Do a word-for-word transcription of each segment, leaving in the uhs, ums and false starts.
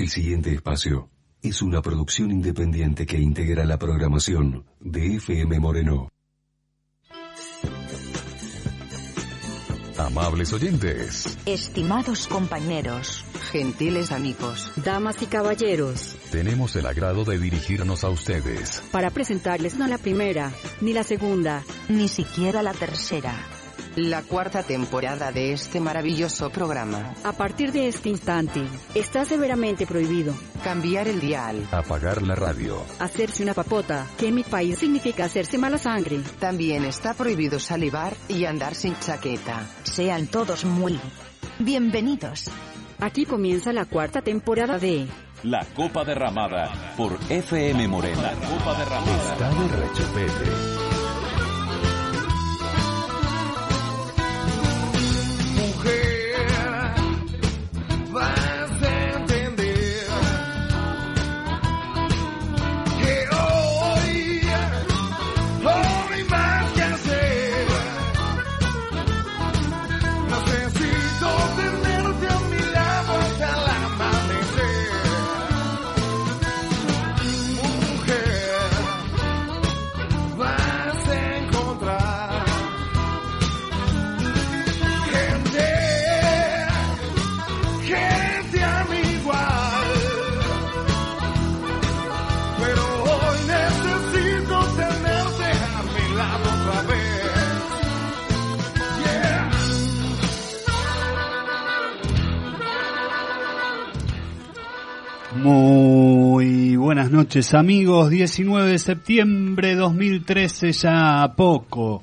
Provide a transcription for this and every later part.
El siguiente espacio es una producción independiente que integra la programación de F M Moreno. Amables oyentes, estimados compañeros, gentiles amigos, damas y caballeros, tenemos el agrado de dirigirnos a ustedes para presentarles no la primera, ni la segunda, ni siquiera la tercera, la cuarta temporada de este maravilloso programa. A partir de este instante, está severamente prohibido cambiar el dial, apagar la radio, hacerse una papota, que en mi país significa hacerse mala sangre. También está prohibido salivar y andar sin chaqueta. Sean todos muy bienvenidos. Aquí comienza la cuarta temporada de La Copa Derramada por F M Moreno. La Copa Derramada está de rechupete. Muy buenas noches amigos, diecinueve de septiembre de dos mil trece, ya a poco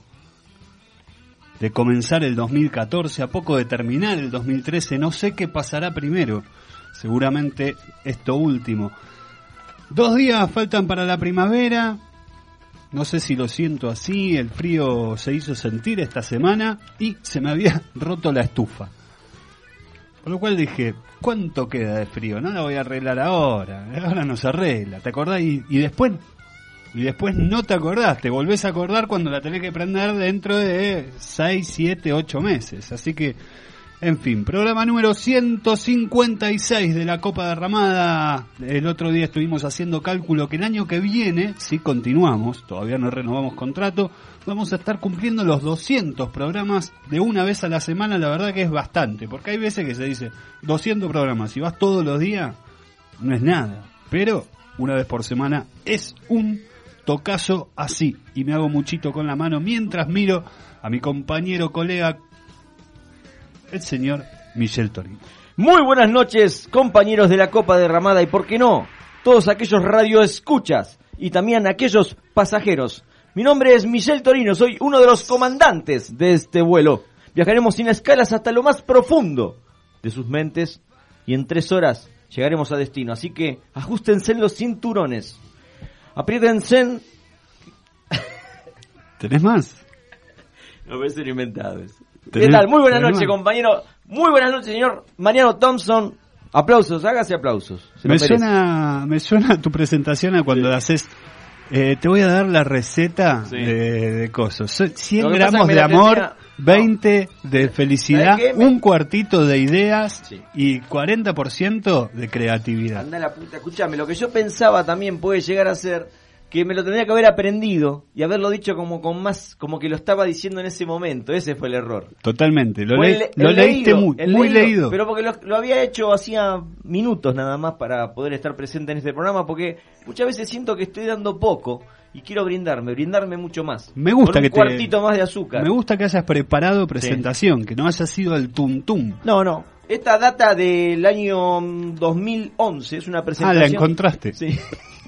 de comenzar el dos mil catorce, a poco de terminar el dos mil trece, no sé qué pasará primero, seguramente esto último. Dos días faltan para la primavera, no sé si lo siento así, el frío se hizo sentir esta semana y se me había roto la estufa. Con lo cual dije, ¿cuánto queda de frío? No la voy a arreglar ahora, ahora no se arregla, ¿te acordás? Y, y después y después no te acordás, te volvés a acordar cuando la tenés que prender dentro de seis, siete, ocho meses. Así que, en fin, programa número ciento cincuenta y seis de la Copa Derramada. El otro día estuvimos haciendo cálculo que el año que viene, si continuamos, todavía no renovamos contrato, vamos a estar cumpliendo los doscientos programas de una vez a la semana. La verdad que es bastante, porque hay veces que se dice doscientos programas, si vas todos los días no es nada, pero una vez por semana es un tocazo así, y me hago muchito con la mano mientras miro a mi compañero, colega, el señor Michel Torino. Muy buenas noches, compañeros de la Copa Derramada, y por qué no, todos aquellos radioescuchas y también aquellos pasajeros. Mi nombre es Michel Torino, soy uno de los comandantes de este vuelo. Viajaremos sin escalas hasta lo más profundo de sus mentes y en tres horas llegaremos a destino. Así que ajustense en los cinturones, apriétense. ¿Tenés más? No me ser inventado eso. ¿Tenés, ¿Qué tal? Muy buenas noches, más? compañero. Muy buenas noches, señor Mariano Thompson. Aplausos, hágase aplausos. Se Me lo merece. suena, me suena tu presentación a cuando Sí. haces... Eh, te voy a dar la receta Sí. de, de cosas. So- cien Lo que pasa gramos es que de me la amor, tenía- veinte de felicidad, ¿Sabes qué? un cuartito de ideas Sí. y cuarenta por ciento de creatividad. Anda la puta, escuchame, lo que yo pensaba también puede llegar a ser que me lo tendría que haber aprendido y haberlo dicho como con más, como que lo estaba diciendo en ese momento. Ese fue el error. Totalmente. Lo, Fue le- el- lo el leíste leído, muy, el muy leído, leído. Pero porque lo, lo había hecho hacía minutos nada más para poder estar presente en este programa, porque muchas veces siento que estoy dando poco y quiero brindarme, brindarme mucho más. Me gusta con un que te- cuartito más de azúcar. Me gusta que hayas preparado presentación, que no haya sido el tum tum. No, no. Esta data del año mm, dos mil once es una Ah, presentación. la encontraste. Sí.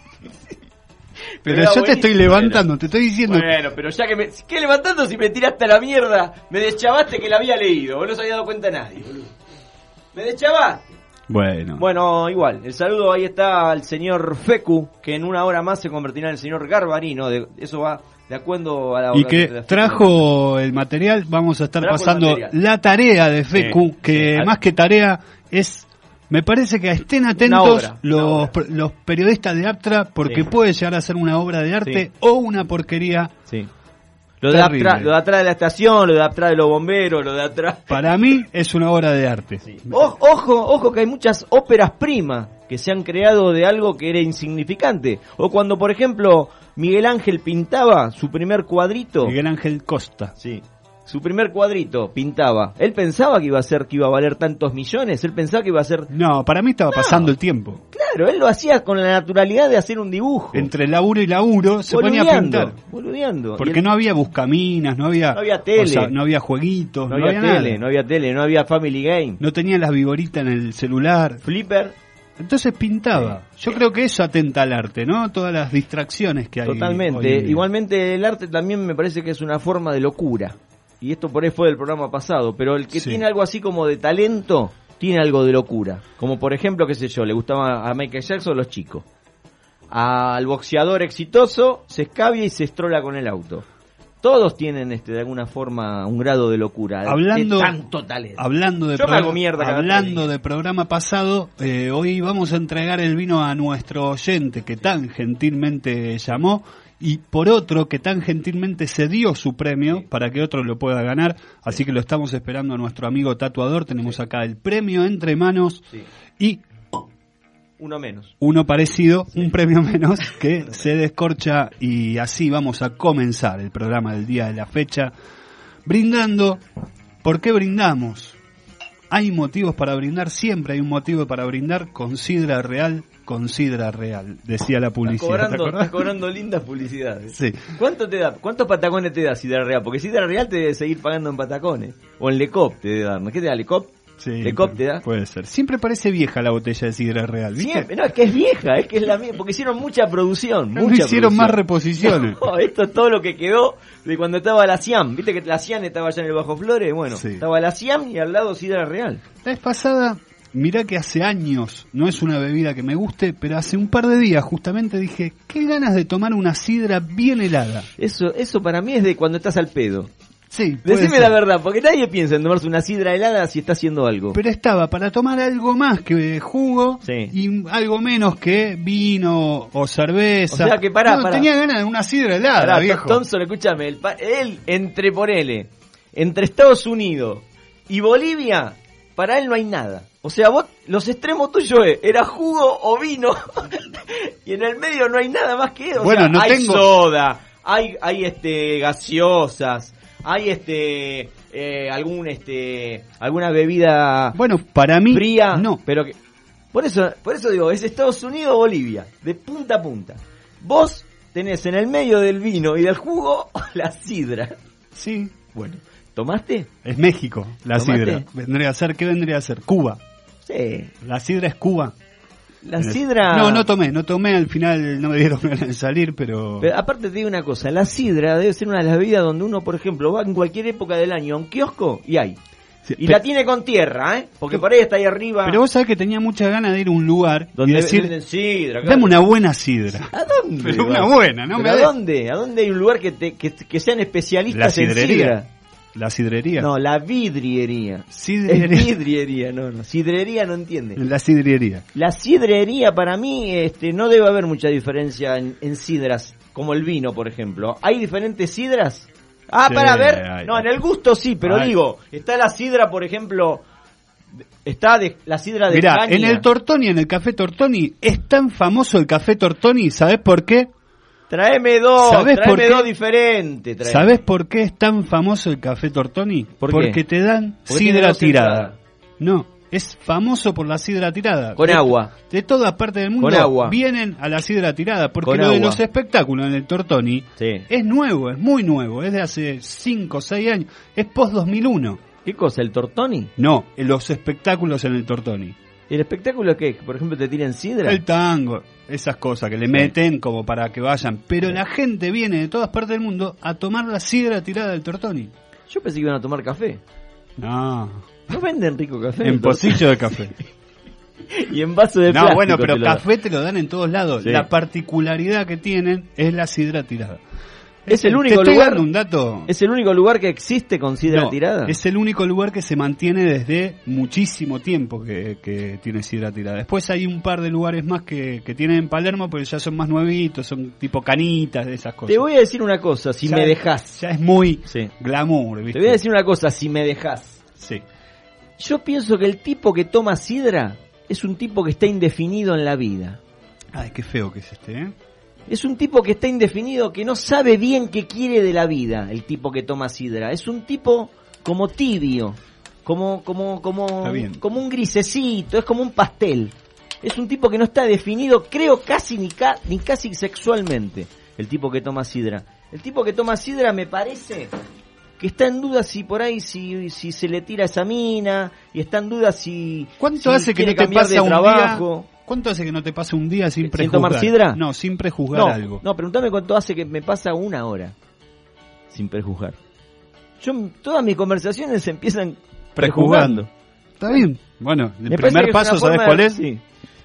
Pero era yo te estoy buenísimo, levantando, era. te estoy diciendo... Bueno, pero ya que me... ¿Qué levantando si me tiraste a la mierda? Me deschavaste que la había leído. Vos no se había dado cuenta nadie, boludo. Me deschavaste. Bueno. Bueno, igual. El saludo ahí está al señor Fecu, que en una hora más se convertirá en el señor Garbarino. De, eso va de acuerdo a la... Y hora que de la- trajo el material, vamos a estar Trajo el pasando material. la tarea de Fecu, Sí, que sí. más que tarea es, me parece que estén Una atentos obra, una los, obra. los periodistas de Aptra, porque Sí. puede llegar a ser una obra de arte Sí. o una porquería. Sí. Lo de, Terrible. atrás, lo de atrás de la estación, lo de atrás de los bomberos, lo de atrás... Para mí es una obra de arte. Sí. Ojo, ojo, ojo que hay muchas óperas primas que se han creado de algo que era insignificante. O cuando, por ejemplo, Miguel Ángel pintaba su primer cuadrito. Miguel Ángel Costa. Sí. Su primer cuadrito pintaba. Él pensaba que iba a ser, que iba a valer tantos millones. Él pensaba que iba a ser... No, para mí estaba no. pasando el tiempo. Claro, él lo hacía con la naturalidad de hacer un dibujo. Entre laburo y laburo se boludeando, ponía a pintar. Boludeando. Porque él... no había buscaminas, no había... No había tele. O sea, no había jueguitos, no, no, había, había tele, nada. no había tele, no había Family Game. No tenía las vigoritas en el celular. Flipper. Entonces pintaba. Yo creo que eso atenta al arte, ¿no? Todas las distracciones que hay. Totalmente. Igualmente el arte también me parece que es una forma de locura. Y esto por ahí fue del programa pasado. Pero el que sí. tiene algo así como de talento, tiene algo de locura. Como por ejemplo, qué sé yo, le gustaba a Michael Jackson los chicos. Al boxeador exitoso se escabia y se estrola con el auto. Todos tienen este de alguna forma un grado de locura. Hablando, de tanto talento. Hablando de, Yo me hago mierda cada hablando de programa pasado, eh, hoy vamos a entregar el vino a nuestro oyente que tan gentilmente llamó y por otro que tan gentilmente cedió su premio sí. para que otro lo pueda ganar. Así que lo estamos esperando a nuestro amigo tatuador. Tenemos sí. acá el premio entre manos sí. y... Uno menos. Uno parecido, sí. un premio menos que se descorcha y así vamos a comenzar el programa del día de la fecha brindando. ¿Por qué brindamos? Hay motivos para brindar, siempre hay un motivo para brindar con sidra real, con sidra real, decía la publicidad. Estás cobrando, estás cobrando lindas publicidades. Sí. ¿Cuánto te da? ¿Cuántos patacones te da sidra real? Porque sidra real te debe seguir pagando en patacones. O en Lecop te debe dar. ¿Qué te da Lecop? Sí, Lecop te da. Puede ser. Siempre parece vieja la botella de sidra real, ¿viste? Siempre, no, es que es vieja, es que es la misma, porque hicieron mucha producción. No, mucha hicieron producción. más reposiciones. No, esto es todo lo que quedó de cuando estaba la Ciam. ¿Viste que la Ciam estaba allá en el Bajo Flores? Bueno, sí. estaba la Ciam y al lado sidra real. La vez pasada, mirá que hace años, no es una bebida que me guste, pero hace un par de días justamente dije, qué ganas de tomar una sidra bien helada. Eso, eso para mí es de cuando estás al pedo. Sí, decime ser. la verdad, porque nadie piensa en tomarse una sidra helada si está haciendo algo. Pero estaba para tomar algo más que jugo sí. y algo menos que vino o cerveza. O sea que pará, no, pará. tenía ganas de una sidra helada, pará, viejo. Thompson, escúchame, el, él entre ponele, entre Estados Unidos y Bolivia, para él no hay nada. O sea, vos, los extremos tuyos es, era jugo o vino, y en el medio no hay nada más que eso. Bueno, o sea, no hay tengo... soda, hay, hay este gaseosas, hay este eh, algún este alguna bebida bueno para mí fría, no, pero que por eso por eso digo es Estados Unidos o Bolivia de punta a punta. Vos tenés en el medio del vino y del jugo la sidra. Sí, bueno, ¿tomaste? Es México la ¿Tomaste? Sidra. Vendría a ser, ¿qué vendría a ser? Cuba. Sí. La sidra es Cuba. La sidra... No, no tomé, no tomé, al final no me dieron ganas de salir, pero... pero... Aparte te digo una cosa, la sidra debe ser una de las bebidas donde uno, por ejemplo, va en cualquier época del año a un kiosco y hay. Sí, y pero... la tiene con tierra, ¿eh? Porque por ahí está ahí arriba... Pero vos sabés que tenía muchas ganas de ir a un lugar donde y decir, venden sidra, claro. Dame una buena sidra. ¿A dónde? Pero va? una buena, ¿no? ¿Pero me ¿A dónde? ¿A dónde hay un lugar que, te, que, que sean especialistas la en sidra? La sidrería. No, la vidriería. Sidrería. Es vidriería, no, no. Sidrería no entiende. La sidrería. La sidrería para mí este, no debe haber mucha diferencia en, en sidras, como el vino, por ejemplo. ¿Hay diferentes sidras? Ah, sí, para ver. hay, no, hay. en el gusto sí, pero hay. digo, está la sidra, por ejemplo, está de, la sidra de Mirá, caña. en el Tortoni, en el Café Tortoni, es tan famoso el Café Tortoni, ¿sabés por qué? Tráeme dos, ¿Sabés tráeme por qué? dos diferentes. Tráeme. ¿Sabés por qué es tan famoso el Café Tortoni? ¿Por Porque qué? te dan Porque tiene sidra dos tirada. entradas. No, es famoso por la sidra tirada. Con de, agua. De toda parte del mundo Con agua. vienen a la sidra tirada. Porque Con lo de agua. los espectáculos en el Tortoni Sí. es nuevo, es muy nuevo. Es de hace cinco o seis años. Es post dos mil uno. ¿Qué cosa? ¿El Tortoni? No, los espectáculos en el Tortoni. ¿El espectáculo qué? Por ejemplo, te tiran sidra. El tango, esas cosas que le Sí. meten como para que vayan. Pero Sí. la gente viene de todas partes del mundo a tomar la sidra tirada del Tortoni. Yo pensé que iban a tomar café. No, ¿No venden rico café? en pocillo de café. Y en vaso de No, plástico. bueno, pero te lo dan. café te lo dan en todos lados. Sí. La particularidad que tienen es la sidra tirada. Es el Te único estoy lugar. dando un dato. ¿Es el único lugar que existe con sidra No, tirada? es el único lugar que se mantiene desde muchísimo tiempo que, que tiene sidra tirada. Después hay un par de lugares más que, que tienen en Palermo, pero ya son más nuevitos, son tipo canitas, de esas cosas. Te voy a decir una cosa, si Ya- me dejás. Ya es muy Sí. glamour, ¿viste? Te voy a decir una cosa, si me dejás. Sí. Yo pienso que el tipo que toma sidra es un tipo que está indefinido en la vida. Ay, qué feo que es este, ¿eh? Es un tipo que está indefinido, que no sabe bien qué quiere de la vida, el tipo que toma sidra. Es un tipo como tibio, como como como como un grisecito, es como un pastel. Es un tipo que no está definido, creo casi ni ca, ni casi sexualmente, el tipo que toma sidra. El tipo que toma sidra me parece que está en duda si por ahí si si se le tira esa mina, y está en duda si ¿Cuánto si hace que no te pasa un trabajo. día? ¿Cuánto hace que no te pasa un día sin ¿Sin prejuzgar? tomar sidra? No, sin prejuzgar no, algo. No, preguntame cuánto hace que me pasa una hora sin prejuzgar. Yo, todas mis conversaciones empiezan prejuzgando. Prejuzgando. Está bien. Bueno, el me primer paso, ¿sabes cuál es? Sí.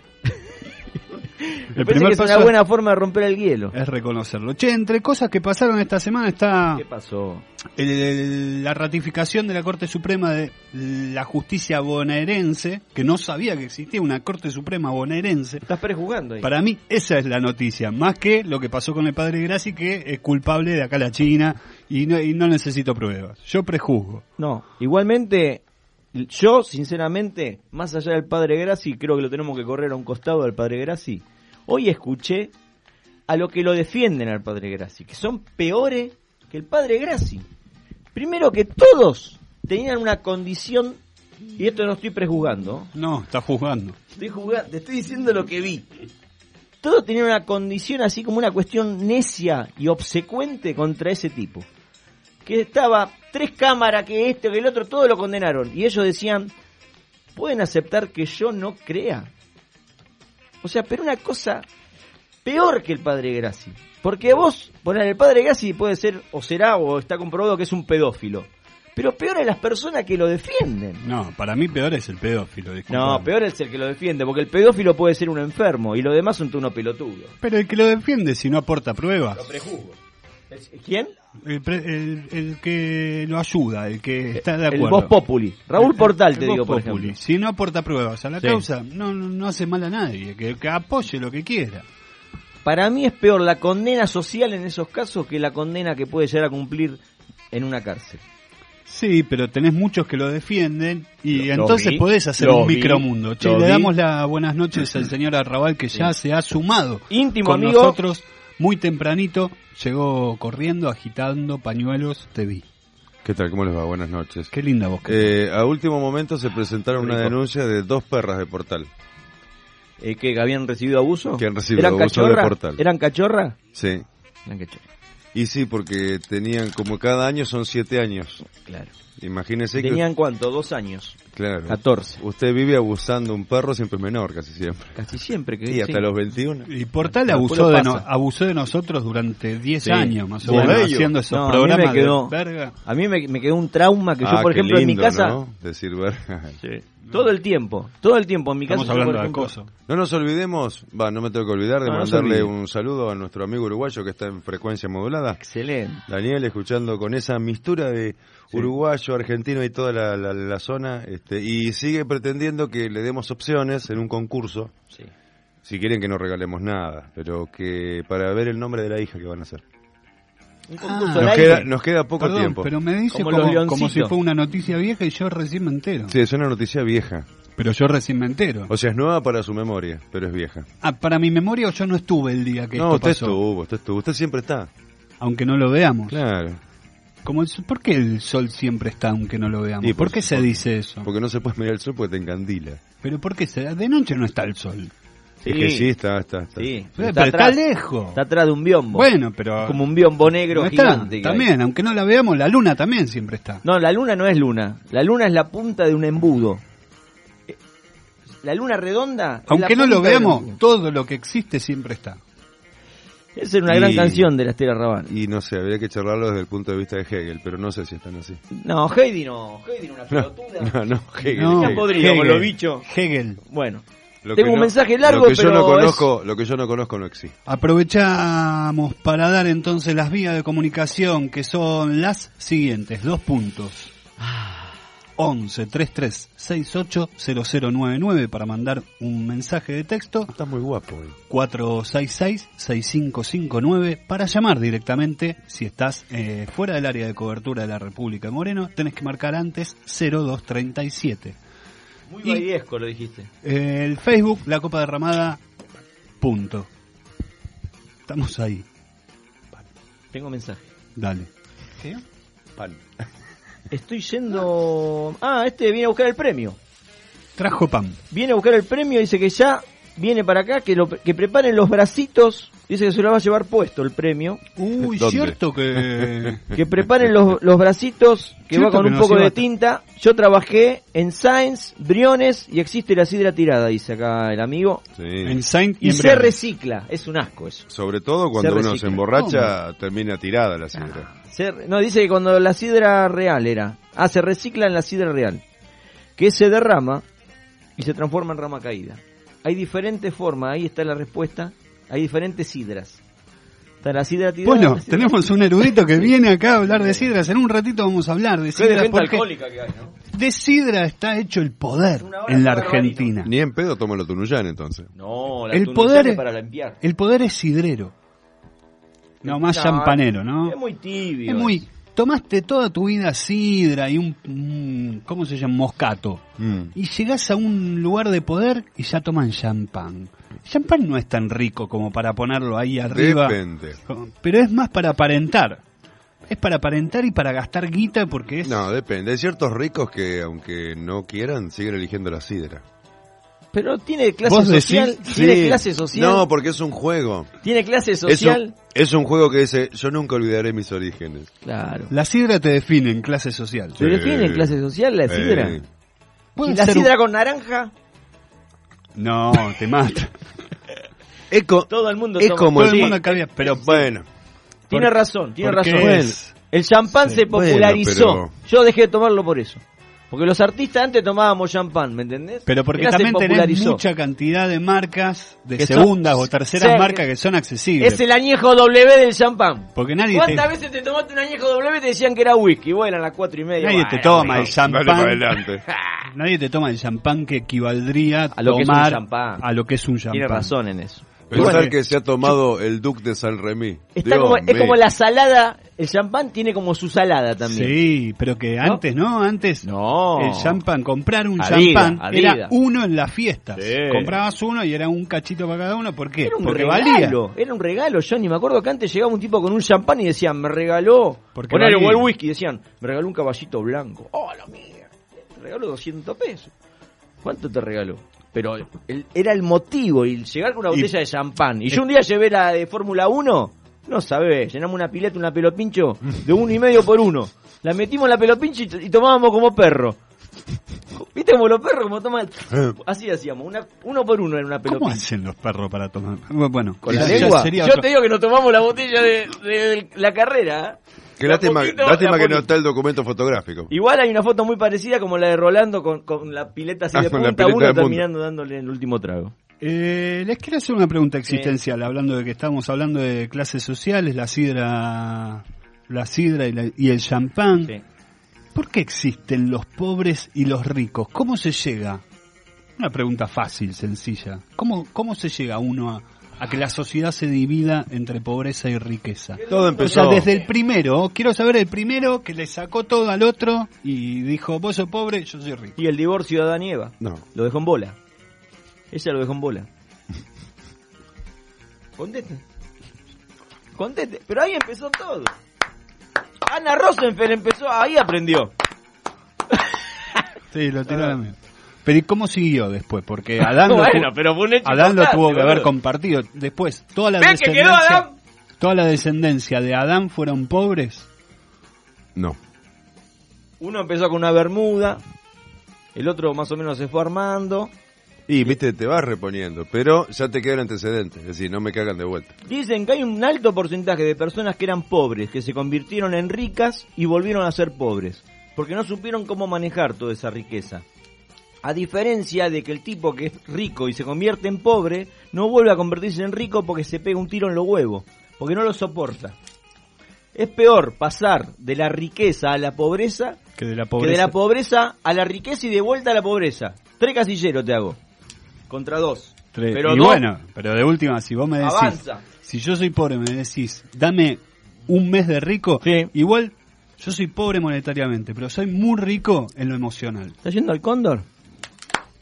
El Me parece primer que es paso una buena forma de romper el hielo. es reconocerlo. Che, entre cosas que pasaron esta semana está ¿Qué pasó? el- el- la ratificación de la Corte Suprema de la Justicia bonaerense, que no sabía que existía una Corte Suprema bonaerense. Estás prejuzgando ahí. Para mí esa es la noticia, más que lo que pasó con el padre Grassi, que es culpable de acá a la China y no, y no necesito pruebas. Yo prejuzgo. No, igualmente, yo sinceramente, más allá del padre Grassi, creo que lo tenemos que correr a un costado al padre Grassi. Hoy escuché a los que lo defienden al padre Grassi, que son peores que el padre Grassi. Primero que todos tenían una condición, y esto no estoy prejuzgando, No, está juzgando. estoy jugando, te estoy diciendo lo que vi. Todos tenían una condición así como una cuestión necia y obsecuente contra ese tipo. Que estaba tres cámaras, que este, que el otro, todo lo condenaron. Y ellos decían, ¿pueden aceptar que yo no crea? O sea, pero una cosa peor que el padre Grassi. Porque vos, poner el padre Grassi puede ser, o será, o está comprobado que es un pedófilo. Pero peor es las personas que lo defienden. No, para mí peor es el pedófilo. disculpame. No, peor es el que lo defiende, porque el pedófilo puede ser un enfermo y los demás son unos pelotudos. Pero el que lo defiende si no aporta pruebas. Lo prejuzgo. ¿Quién? El, pre- el, el que lo ayuda, el que está de acuerdo. El Voz Populi. Raúl Portal, El te Voz digo, por Populi. ejemplo. Si no aporta pruebas a la Sí. causa, no, no, no hace mal a nadie. Que, que apoye lo que quiera. Para mí es peor la condena social en esos casos que la condena que puede llegar a cumplir en una cárcel. Sí, pero tenés muchos que lo defienden y Lo- lo entonces vi, podés hacer lo un vi, micromundo. Che, lo le vi. damos las buenas noches al señor Arrabal, que ya se ha sumado Íntimo con amigo. nosotros muy tempranito. Llegó corriendo, agitando pañuelos. Te vi. ¿Qué tal? ¿Cómo les va? Buenas noches. Qué linda voz. que Eh, a último momento se presentaron una Rico. denuncia de dos perras de Portal. Eh, ¿Que habían recibido abuso? Que han recibido ¿Eran abuso de cachorra? Portal. ¿Eran cachorra? Sí. Eran cachorra. Y sí, porque tenían, como cada año son siete años. Claro. Imagínese que... ¿Tenían cuánto? ¿Dos años? Claro. catorce. Usted vive abusando de un perro siempre menor, casi siempre. Casi siempre. Que Y hasta sí. los veintiuno. Y Portal Después abusó lo de, no- pasa. abusó de nosotros durante diez Sí. años, más o Por menos, ello. haciendo esos No, a mí me programas quedó- de verga. A mí me, me quedó un trauma que yo, Ah, por qué ejemplo, en mi lindo, casa... ¿no? Decir verga. Sí. Todo el tiempo. Todo el tiempo en mi casa. Estamos yo, hablando por de ejemplo, acoso. No nos olvidemos, va, no me tengo que olvidar de No, no se mandarle olvide. un saludo a nuestro amigo uruguayo que está en frecuencia modulada. Excelente. Daniel, escuchando con esa mistura de uruguayo, argentino y toda la, la- la zona, este, y sigue pretendiendo que le demos opciones en un concurso, Sí. si quieren que no regalemos nada, pero que para ver el nombre de la hija que van a hacer. Un Ah. concurso al Nos aire. queda, nos queda poco Perdón, tiempo. pero me dice Como como, los como, leoncitos. si fue una noticia vieja y yo recién me entero. Sí, es una noticia vieja, Pero yo recién me entero. o sea, es nueva para su memoria, pero es vieja. Ah, para mi memoria yo no estuve el día que No, esto usted pasó. estuvo, usted estuvo, usted siempre está. Aunque no lo veamos. Claro, Como el sol- ¿Por qué el sol siempre está aunque no lo veamos? Y ¿Por, por qué se supuesto. dice eso? porque no se puede mirar el sol porque te encandila. Pero ¿por qué se de noche no está el sol? Sí. Es que sí, está, está, está. Sí. Eh, pero Está está, atrás. lejos. Está atrás de un biombo. Bueno, pero Como un biombo negro no está. gigante. que hay. También, aunque no la veamos, la luna también siempre está. No, la luna no es luna. La luna es la punta de un embudo. Eh, La luna redonda. es Aunque la no lo punta del veamos, embudo. todo lo que existe siempre está. Esa es una Y- gran canción de la Estela Raval. Y no sé, habría que charlarlo desde el punto de vista de Hegel, pero no sé si están así. No, Heidi no. Heidi era una No, pelotuda. no, no, Hegel. No, Ya Hegel. podrido con los bichos. Hegel. Bueno. Lo Tengo que un no- mensaje largo, lo que yo pero no es- conozco, lo que yo no conozco no existe. Aprovechamos para dar entonces las vías de comunicación, que son las siguientes. Dos puntos. once treinta y tres sesenta y ocho cero cero nueve nueve para mandar un mensaje de texto. Está muy guapo hoy. cuatro seis seis seis cinco cinco nueve para llamar directamente. Si estás eh, fuera del área de cobertura de la República de Moreno, tenés que marcar antes cero dos treinta y siete. Muy Y- valliesco lo dijiste. Eh, el Facebook, La Copa Derramada, punto. Estamos ahí. Tengo mensaje. Dale. Pan. Estoy yendo... Ah, este viene a buscar el premio. Trajo pan. Viene a buscar el premio, dice que ya viene para acá, que, lo, que preparen los bracitos. Dice que se lo va a llevar puesto el premio. Uy, ¿Dónde? cierto que... Que preparen los, los bracitos, que Cierto va con que un nos poco iba de a- tinta. Yo trabajé en Sáenz, Briones y existe la sidra tirada, dice acá el amigo. Sí. En Saint y Y en se Briones. recicla, es un asco eso. Sobre todo cuando Se uno recicla. se emborracha, termina tirada la sidra. Se- no, dice que cuando la sidra real era... Ah, se recicla en la sidra real. Que se derrama y se transforma en rama caída. Hay diferentes formas, ahí está la respuesta. Hay diferentes sidras. Está la sidra tirada. Bueno, la sidra- tenemos un erudito que viene acá a hablar de sidras. En un ratito vamos a hablar de Qué de sidras. gente Porque alcohólica que hay, ¿no? de sidra está hecho el poder Una hora en la para Argentina. Ni en pedo toma lo tunuyán entonces. No, la El tunuyán poder es es- para limpiar. El poder es sidrero. No, más No, champanero, ¿no? Es muy tibio. Es muy... eso. Tomaste toda tu vida sidra y un, un- ¿cómo se llama? Moscato. Mm. Y llegás a un lugar de poder y ya toman champán. Champán no es tan rico como para ponerlo ahí arriba. Depende. Pero es más para aparentar. Es para aparentar y para gastar guita porque es... No, depende. Hay ciertos ricos que, aunque no quieran, siguen eligiendo la sidra. Pero tiene clase ¿Vos decís? social. Tiene Sí. clase social. No, porque es un juego. Tiene clase Es social. un, es un juego que dice, yo nunca olvidaré mis orígenes. Claro. La sidra te define en clase social. ¿Se define en clase social la sidra? Eh, Puede ¿Y la ser un- sidra con naranja? No, te mata. es, co- Todo el mundo es toma- como Todo el... el mundo cabía, pero Bueno, Tiene Por- razón, tiene porque razón. es- El champán Sí. se popularizó. Bueno, Yo dejé de tomarlo por eso. Porque los artistas antes tomábamos champán, ¿me entendés? Pero porque Ahora se también tenés popularizó. mucha cantidad de marcas, de Que son- segundas o terceras Sí, marcas que son accesibles. Es el añejo W del champán. Porque nadie ¿Cuántas te, veces te tomaste un añejo W y te decían que era whisky? Bueno, eran las cuatro y media. nadie Bueno, te toma bueno. el champán. dale para adelante. Nadie te toma el champán que equivaldría A lo que es un tomar champán. a lo que es un champán. Tiene razón en eso. Pensar Bueno, que se ha tomado el Duc de San Remy. Está Dios como, es mío. como la salada, el champán tiene como su salada también. Sí, pero que antes, ¿no? Antes No. el champán, comprar un Adidas, champán Adidas. era uno en las fiestas. Sí. Comprabas uno y era un cachito para cada uno. ¿Por qué? Era un Porque regalo, valía. era un regalo, Johnny. Me acuerdo que antes llegaba un tipo con un champán y decían, me regaló, Porque ponele valía. o el whisky, decían, me regaló un caballito blanco. Oh, la mía, me regaló doscientos pesos. ¿Cuánto te regaló? Pero el- era el motivo, y llegar con una Y- botella de champán. Y yo un día llevé la de Fórmula uno, no sabés, llenamos una pileta, una pelopincho de uno y medio por uno. La metimos en la pelopincho y, t- y tomábamos como perro. ¿Viste como los perros como toman? Así hacíamos, una, uno por uno en una ¿Cómo pelopincho. hacen los perros para tomar? Bueno, ¿Con la ya- ya lengua? sería Yo otro- te digo que nos tomamos la botella de, de la carrera. ¿eh? Qué De a lástima, poquito, lástima de a que no poquito. está el documento fotográfico. Igual hay una foto muy parecida como la de Rolando con, con la pileta así Ah, de con la punta, pileta uno de punta. terminando dándole el último trago. Eh, les quiero hacer una pregunta existencial, hablando de que estamos hablando de clases sociales, la sidra, la sidra y, la- y el champán. Sí. ¿Por qué existen los pobres y los ricos? ¿Cómo se llega? Una pregunta fácil, sencilla. ¿Cómo, cómo se llega uno a, a que la sociedad se divida entre pobreza y riqueza? Todo O empezó. sea, desde el primero, quiero saber el primero que le sacó todo al otro y dijo, vos sos pobre, yo soy rico. Y el divorcio de Adán y Eva. No. Lo dejó en bola. Ella lo dejó en bola. Conteste. Conteste. Pero ahí empezó todo. Ana Rosenfeld empezó, ahí aprendió. Sí, lo tiró a la mierda. Pero ¿y cómo siguió después? Porque Adán, lo, Bueno, tu- pero fue un hecho Adán lo importante, tuvo que haber boludo. compartido. Después, toda la ¿Ves que quedó descendencia, Adán? toda la descendencia de Adán fueron pobres. No. Uno empezó con una bermuda, el otro más o menos se fue armando. Y, viste, te vas reponiendo, pero ya te queda el antecedente, es decir, no me cagan de vuelta. Dicen que hay un alto porcentaje de personas que eran pobres, que se convirtieron en ricas y volvieron a ser pobres, porque no supieron cómo manejar toda esa riqueza. A diferencia de que el tipo que es rico y se convierte en pobre, no vuelve a convertirse en rico porque se pega un tiro en los huevos, porque no lo soporta. Es peor pasar de la riqueza a la pobreza Que de la que pobreza. de la pobreza a la riqueza y de vuelta a la pobreza. Tres casilleros te hago. Contra dos. Tre- Pero y dos, bueno, pero de última, si vos me decís, avanza. si yo soy pobre, me decís, dame un mes de rico, Sí. igual yo soy pobre monetariamente, pero soy muy rico en lo emocional. ¿Estás yendo al cóndor?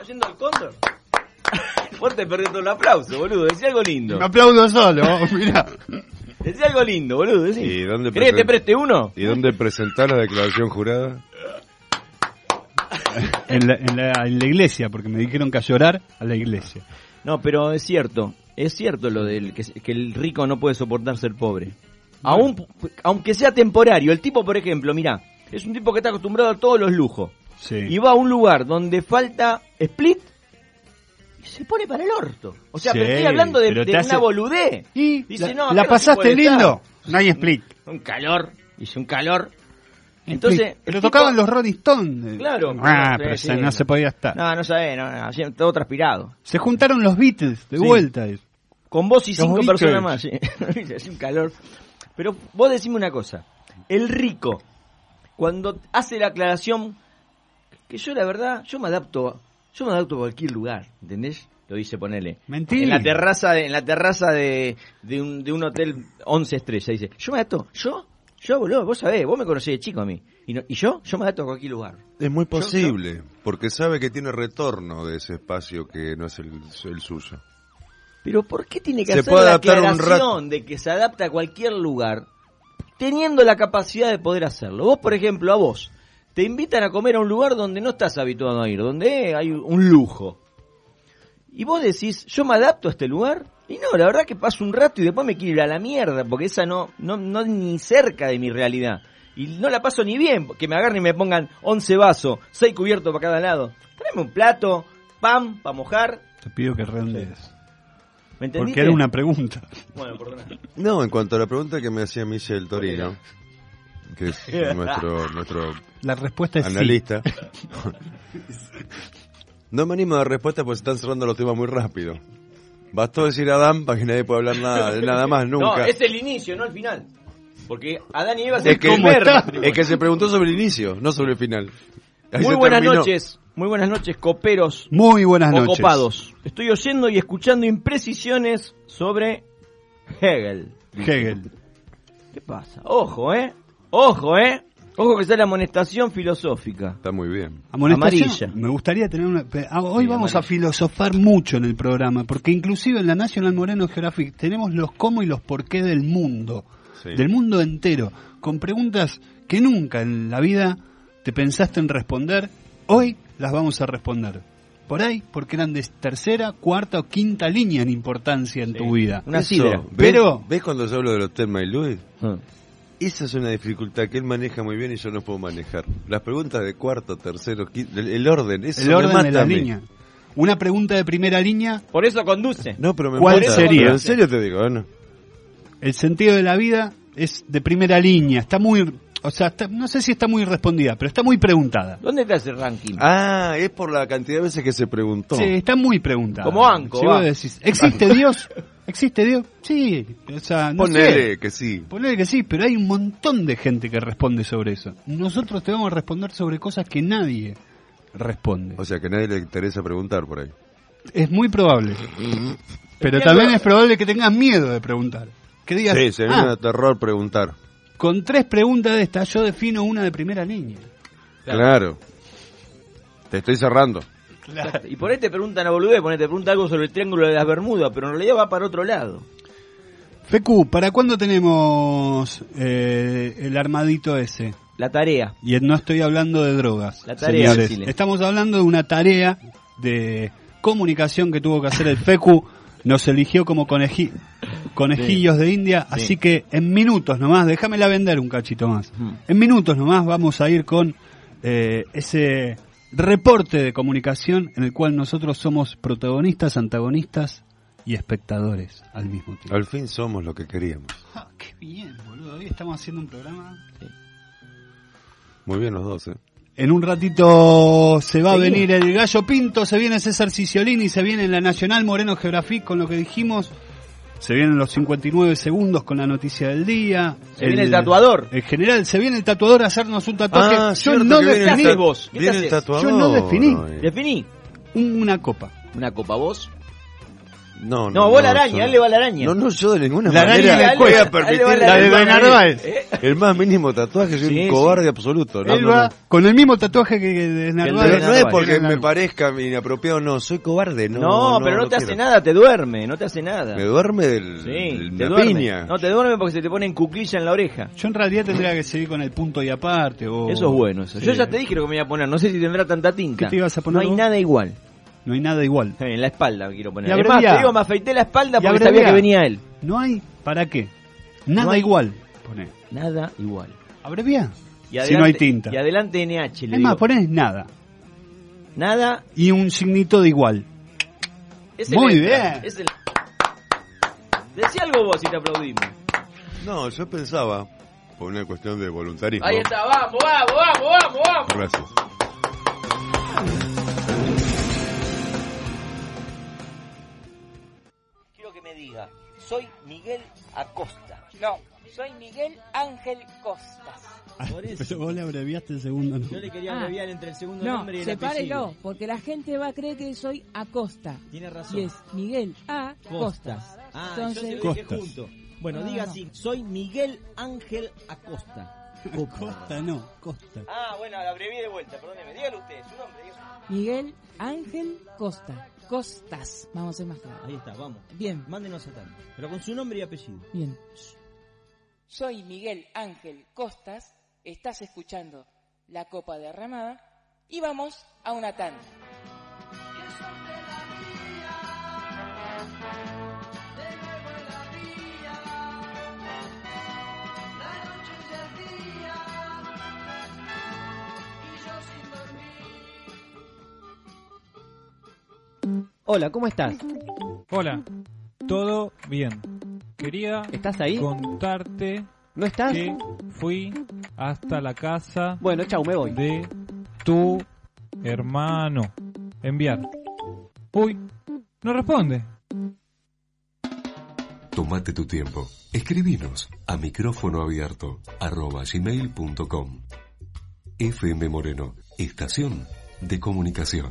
yendo al cóndor. Vos te perdés todo el aplauso, boludo. Decí algo lindo. Me aplaudo solo, mirá. Decí algo lindo, boludo. Decí. ¿Y dónde ¿Querés que te present- preste uno? ¿Y dónde presentar la declaración jurada? En la, en, la, en la iglesia, porque me dijeron que a llorar a la iglesia. No, pero es cierto. Es cierto lo del que, que el rico no puede soportar ser pobre. Aún, aunque sea temporario. El tipo, por ejemplo, mirá, es un tipo que está acostumbrado a todos los lujos. Sí. Y va a un lugar donde falta split y se pone para el orto. O sea, Sí, pero estoy hablando de, pero de te una hace- boludez. ¿Y Dice, la, no, acá la no se pasaste puede lindo? estar. No hay split. Un calor, hice un calor. Entonces, Split. Pero el tipo- tocaban los Rolling Stones. Claro. Ah, Sí, pero sí. se- no se podía estar. No, no sabés, no, no, así, todo transpirado. Se juntaron los Beatles de Sí. vuelta. Con vos y Los cinco Beatles. personas más. Sí. Hace un calor. Pero vos decime una cosa. El rico, cuando hace la aclaración, que yo la verdad, yo me adapto, yo me adapto a cualquier lugar, ¿entendés? Lo dice, ponele. Mentira. En la terraza de, en la terraza de, de, un, de un hotel once estrellas, dice, yo me adapto, yo, yo, boludo, vos sabés, vos me conocés de chico a mí. Y, no, y yo, yo me adapto a cualquier lugar. Es muy posible, porque sabe que tiene retorno de ese espacio que no es el, el suyo. Pero ¿por qué tiene que Se hacer puede la adaptar un aclaración de que se adapta a cualquier lugar teniendo la capacidad de poder hacerlo? Vos, por ejemplo, a vos, te invitan a comer a un lugar donde no estás habituado a ir, donde hay un lujo. Y vos decís, yo me adapto a este lugar. Y no, la verdad que paso un rato y después me quiero ir a la mierda, porque esa no, no, no es ni cerca de mi realidad. Y no la paso ni bien, que me agarren y me pongan once vasos, seis cubiertos para cada lado. Tráeme un plato, pan, para mojar. Te pido que redondees. ¿Me entendiste? Porque era una pregunta. Bueno, perdona. No, en cuanto a la pregunta que me hacía Michel Torino, que es nuestro, nuestro La respuesta es analista, no me animo a dar respuesta porque se están cerrando los temas muy rápido. Bastó decir Adán para que nadie pueda hablar nada, de nada más nunca. No, es el inicio, no el final. Porque Adán y Eva se Es que, comer. es que se preguntó sobre el inicio, no sobre el final. Ahí Muy se buenas terminó. noches, muy buenas noches, coperos sí. Muy buenas o noches. copados. Estoy oyendo y escuchando imprecisiones sobre Hegel. Hegel. ¿Qué pasa? Ojo, ¿eh? Ojo, ¿eh? Ojo que sale amonestación filosófica. Está muy bien. Amonestación, Amarilla. me gustaría tener una... pe- ah, Hoy Sí, vamos a amarilla. filosofar mucho en el programa, porque inclusive en la National Moreno Geographic tenemos los cómo y los por qué del mundo, Sí. del mundo entero, con preguntas que nunca en la vida te pensaste en responder. Hoy las vamos a responder. Por ahí, porque eran de tercera, cuarta o quinta línea en importancia en tu vida. Una Eso, sidra. ¿ves, Pero- ¿Ves cuando yo hablo del Hotel My Louis? Ah. Esa es una dificultad que él maneja muy bien y yo no puedo manejar. Las preguntas de cuarto, tercero, quinto, el, el orden, eso El me orden mata de la a mí. línea. Una pregunta de primera línea, Por eso conduce. No, pero me ¿Cuál mata. sería? Pero en serio te digo, ¿eh? ¿no? el sentido de la vida es de primera línea. Está muy... O sea, está- no sé si está muy respondida, pero está muy preguntada. ¿Dónde está ese ranking? Ah, es por la cantidad de veces que se preguntó. Sí, está muy preguntada. Como Anco, Si va. vos decís, ¿existe Dios? ¿Existe Dios? Sí. O sea, no Ponele sé. que sí. Ponele que sí, pero hay un montón de gente que responde sobre eso. Nosotros te vamos a responder sobre cosas que nadie responde. O sea, que a nadie le interesa preguntar por ahí. Es muy probable. Pero Es que también no- es probable que tengas miedo de preguntar. Que digas, Sí, se me "Ah, da terror preguntar. con tres preguntas de estas yo defino una de primera línea. Claro. Te estoy cerrando. Y por ahí te preguntan a boludez, por ahí te preguntan algo sobre el triángulo de las Bermudas, pero en realidad va para otro lado. Fecu, ¿para cuándo tenemos eh, el armadito ese? La tarea. Y no estoy hablando de drogas, La tarea, señores. decile. Estamos hablando de una tarea de comunicación que tuvo que hacer el Fecu. Nos eligió como coneji- conejillos de India, Sí. así que en minutos nomás, déjamela vender un cachito más. Mm. En minutos nomás vamos a ir con eh, ese reporte de comunicación en el cual nosotros somos protagonistas, antagonistas y espectadores al mismo tiempo. Al fin somos lo que queríamos. Ah, qué bien, boludo. Hoy estamos haciendo un programa. Muy bien los dos, ¿eh? En un ratito se va a Seguimos. venir el Gallo Pinto, se viene César Ciciolini, se viene la Nacional Moreno Geographic con lo que dijimos. Se vienen los cincuenta y nueve segundos con la noticia del día. Se viene el tatuador. En general, se viene el tatuador a hacernos un tatuaje. Ah, Yo cierto no que viene el definí haces vos? ¿Qué te Viene el haces? tatuador. Yo no definí. Ay. Definí. una copa. Una copa vos. No, no, No, vos no, la araña, yo- a él le va la araña. No, no, yo de ninguna La araña manera le voy cuesta. a permitir A él le va La de el más- Narváez. ¿Eh? el más mínimo tatuaje, soy Sí, un sí. cobarde absoluto. No, Él no, va no. con el mismo tatuaje que que de El Narváez. Pero no es porque Tiene me la- parezca inapropiado, no, soy cobarde, no. No, pero no, te hace quiero. nada, te duerme, no te hace nada. Me duerme del, Sí, del- te la duerme. piña. No, te duerme porque se te pone en cuclilla en la oreja. Yo en realidad tendría que seguir con el punto y aparte. O... Eso es bueno. Eso. Sí. Yo ya te dije lo que me iba a poner. No sé si tendrá tanta tinta. ¿Qué te ibas a poner No hay vos? nada igual. No hay nada igual. En la espalda me quiero poner. Y Es más, abrevia. te digo, me afeité la espalda Y porque abrevia. sabía que venía él. No hay, ¿para qué? Nada No hay- igual. Poné. Nada igual. Abrevia. Y Si no hay tinta. Y adelante N H. Le Es más, digo. ponés nada. Nada. Y un signito de igual. Es el Muy extra, bien. es el- Decí algo vos y te aplaudimos. No, yo pensaba, por una cuestión de voluntarismo. Ahí está, vamos, vamos, vamos, vamos, vamos. Gracias. Quiero que me diga, soy Miguel Acosta. No, soy Miguel Ángel Costas. Por eso. Pero vos le abreviaste el segundo nombre. Yo le quería Ah. abreviar entre el segundo No, nombre y el sepárelo, apellido. porque la gente va a creer que soy Acosta. Tiene razón. Y es Miguel A. Costas. Ah, Entonces- yo se lo dije Costas. junto. Bueno, No, diga no. así, soy Miguel Ángel Acosta. Costa no, Costa. Ah, bueno, la abrevié de vuelta, perdóneme. Dígalo usted, su nombre, diga su nombre. Miguel Ángel Costa. Costas. Vamos a ser más claros. Ahí está, vamos. Bien, Mándenos a tanto. Pero con su nombre y apellido. bien. Soy Miguel Ángel Costas. Estás escuchando La Copa Derramada. Y vamos a una tanda. Hola, ¿cómo estás? Hola, todo bien. Quería ¿Estás ahí? contarte ¿No estás? que fui hasta la casa Bueno, chau, me voy. de tu hermano. Enviar. Uy, no responde. Tómate tu tiempo. Escribinos a micrófono abierto arroba gmail punto com. F M Moreno, estación de comunicación.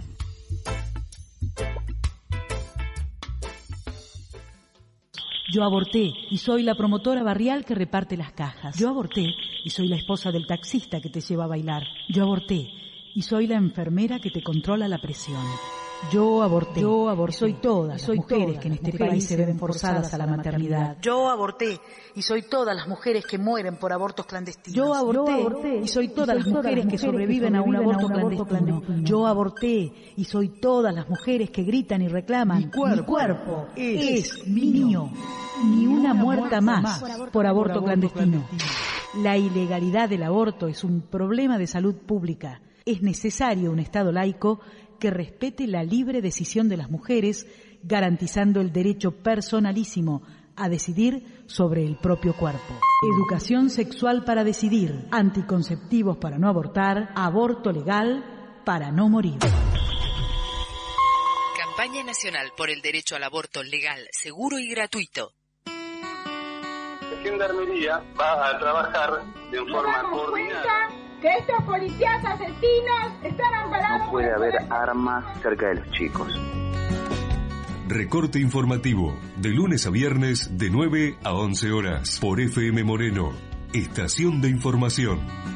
Yo aborté y soy la promotora barrial que reparte las cajas. Yo aborté y soy la esposa del taxista que te lleva a bailar. Yo aborté y soy la enfermera que te controla la presión. Yo aborté. Yo aborté. Soy todas las soy mujeres todas que en las este mujeres país se ven forzadas a la maternidad. Yo aborté y soy todas las mujeres que mueren por abortos clandestinos. Yo aborté y soy todas las mujeres que sobreviven a un aborto clandestino. Yo aborté y soy todas las mujeres que gritan y reclaman. Mi cuerpo es mío. Ni una muerta más por aborto clandestino. La ilegalidad del aborto es un problema de salud pública. Es necesario un Estado laico que respete la libre decisión de las mujeres, garantizando el derecho personalísimo a decidir sobre el propio cuerpo. Educación sexual para decidir, anticonceptivos para no abortar, aborto legal para no morir. Campaña Nacional por el Derecho al Aborto Legal, Seguro y Gratuito. La Gendarmería va a trabajar de forma coordinada. Que estos policías asesinos están amparados. No puede haber armas cerca de los chicos. Recorte informativo, de lunes a viernes de nueve a once horas, por F M Moreno, estación de información.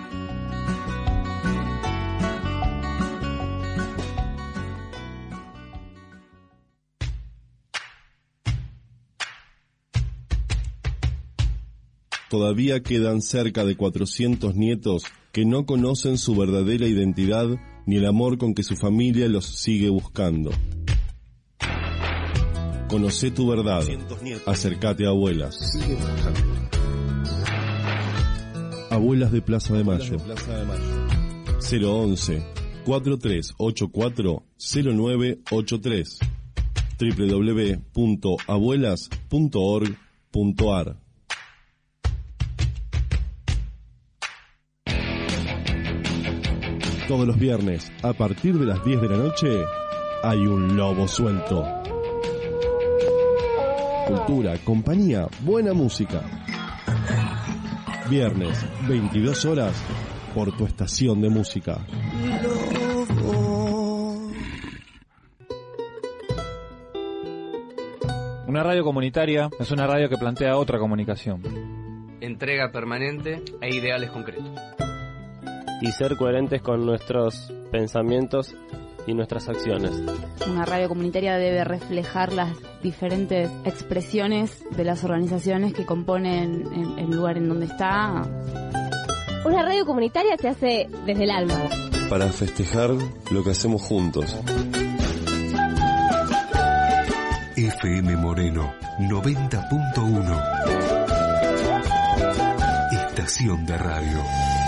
Todavía quedan cerca de cuatrocientos nietos que no conocen su verdadera identidad ni el amor con que su familia los sigue buscando. Conocé tu verdad. Acércate a Abuelas. Abuelas de Plaza de Mayo. cero once, cuatro tres ocho cuatro, cero nueve ocho tres. doble u doble u doble u punto abuelas punto org punto a r. Todos los viernes, a partir de las diez de la noche, hay un lobo suelto. Cultura, compañía, buena música. Viernes, veintidós horas, por tu estación de música. Una radio comunitaria es una radio que plantea otra comunicación. Entrega permanente e ideales concretos. Y ser coherentes con nuestros pensamientos y nuestras acciones. Una radio comunitaria debe reflejar las diferentes expresiones de las organizaciones que componen el, el lugar en donde está. Una radio comunitaria se hace desde el alma. Para festejar lo que hacemos juntos. F M Moreno noventa punto uno. Estación de radio.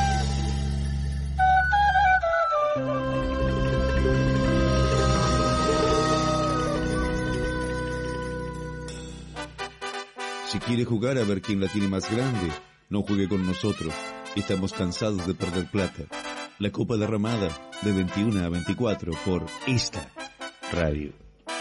Si quiere jugar a ver quién la tiene más grande, no juegue con nosotros. Estamos cansados de perder plata. La Copa Derramada, de veintiuno a veinticuatro, por esta radio.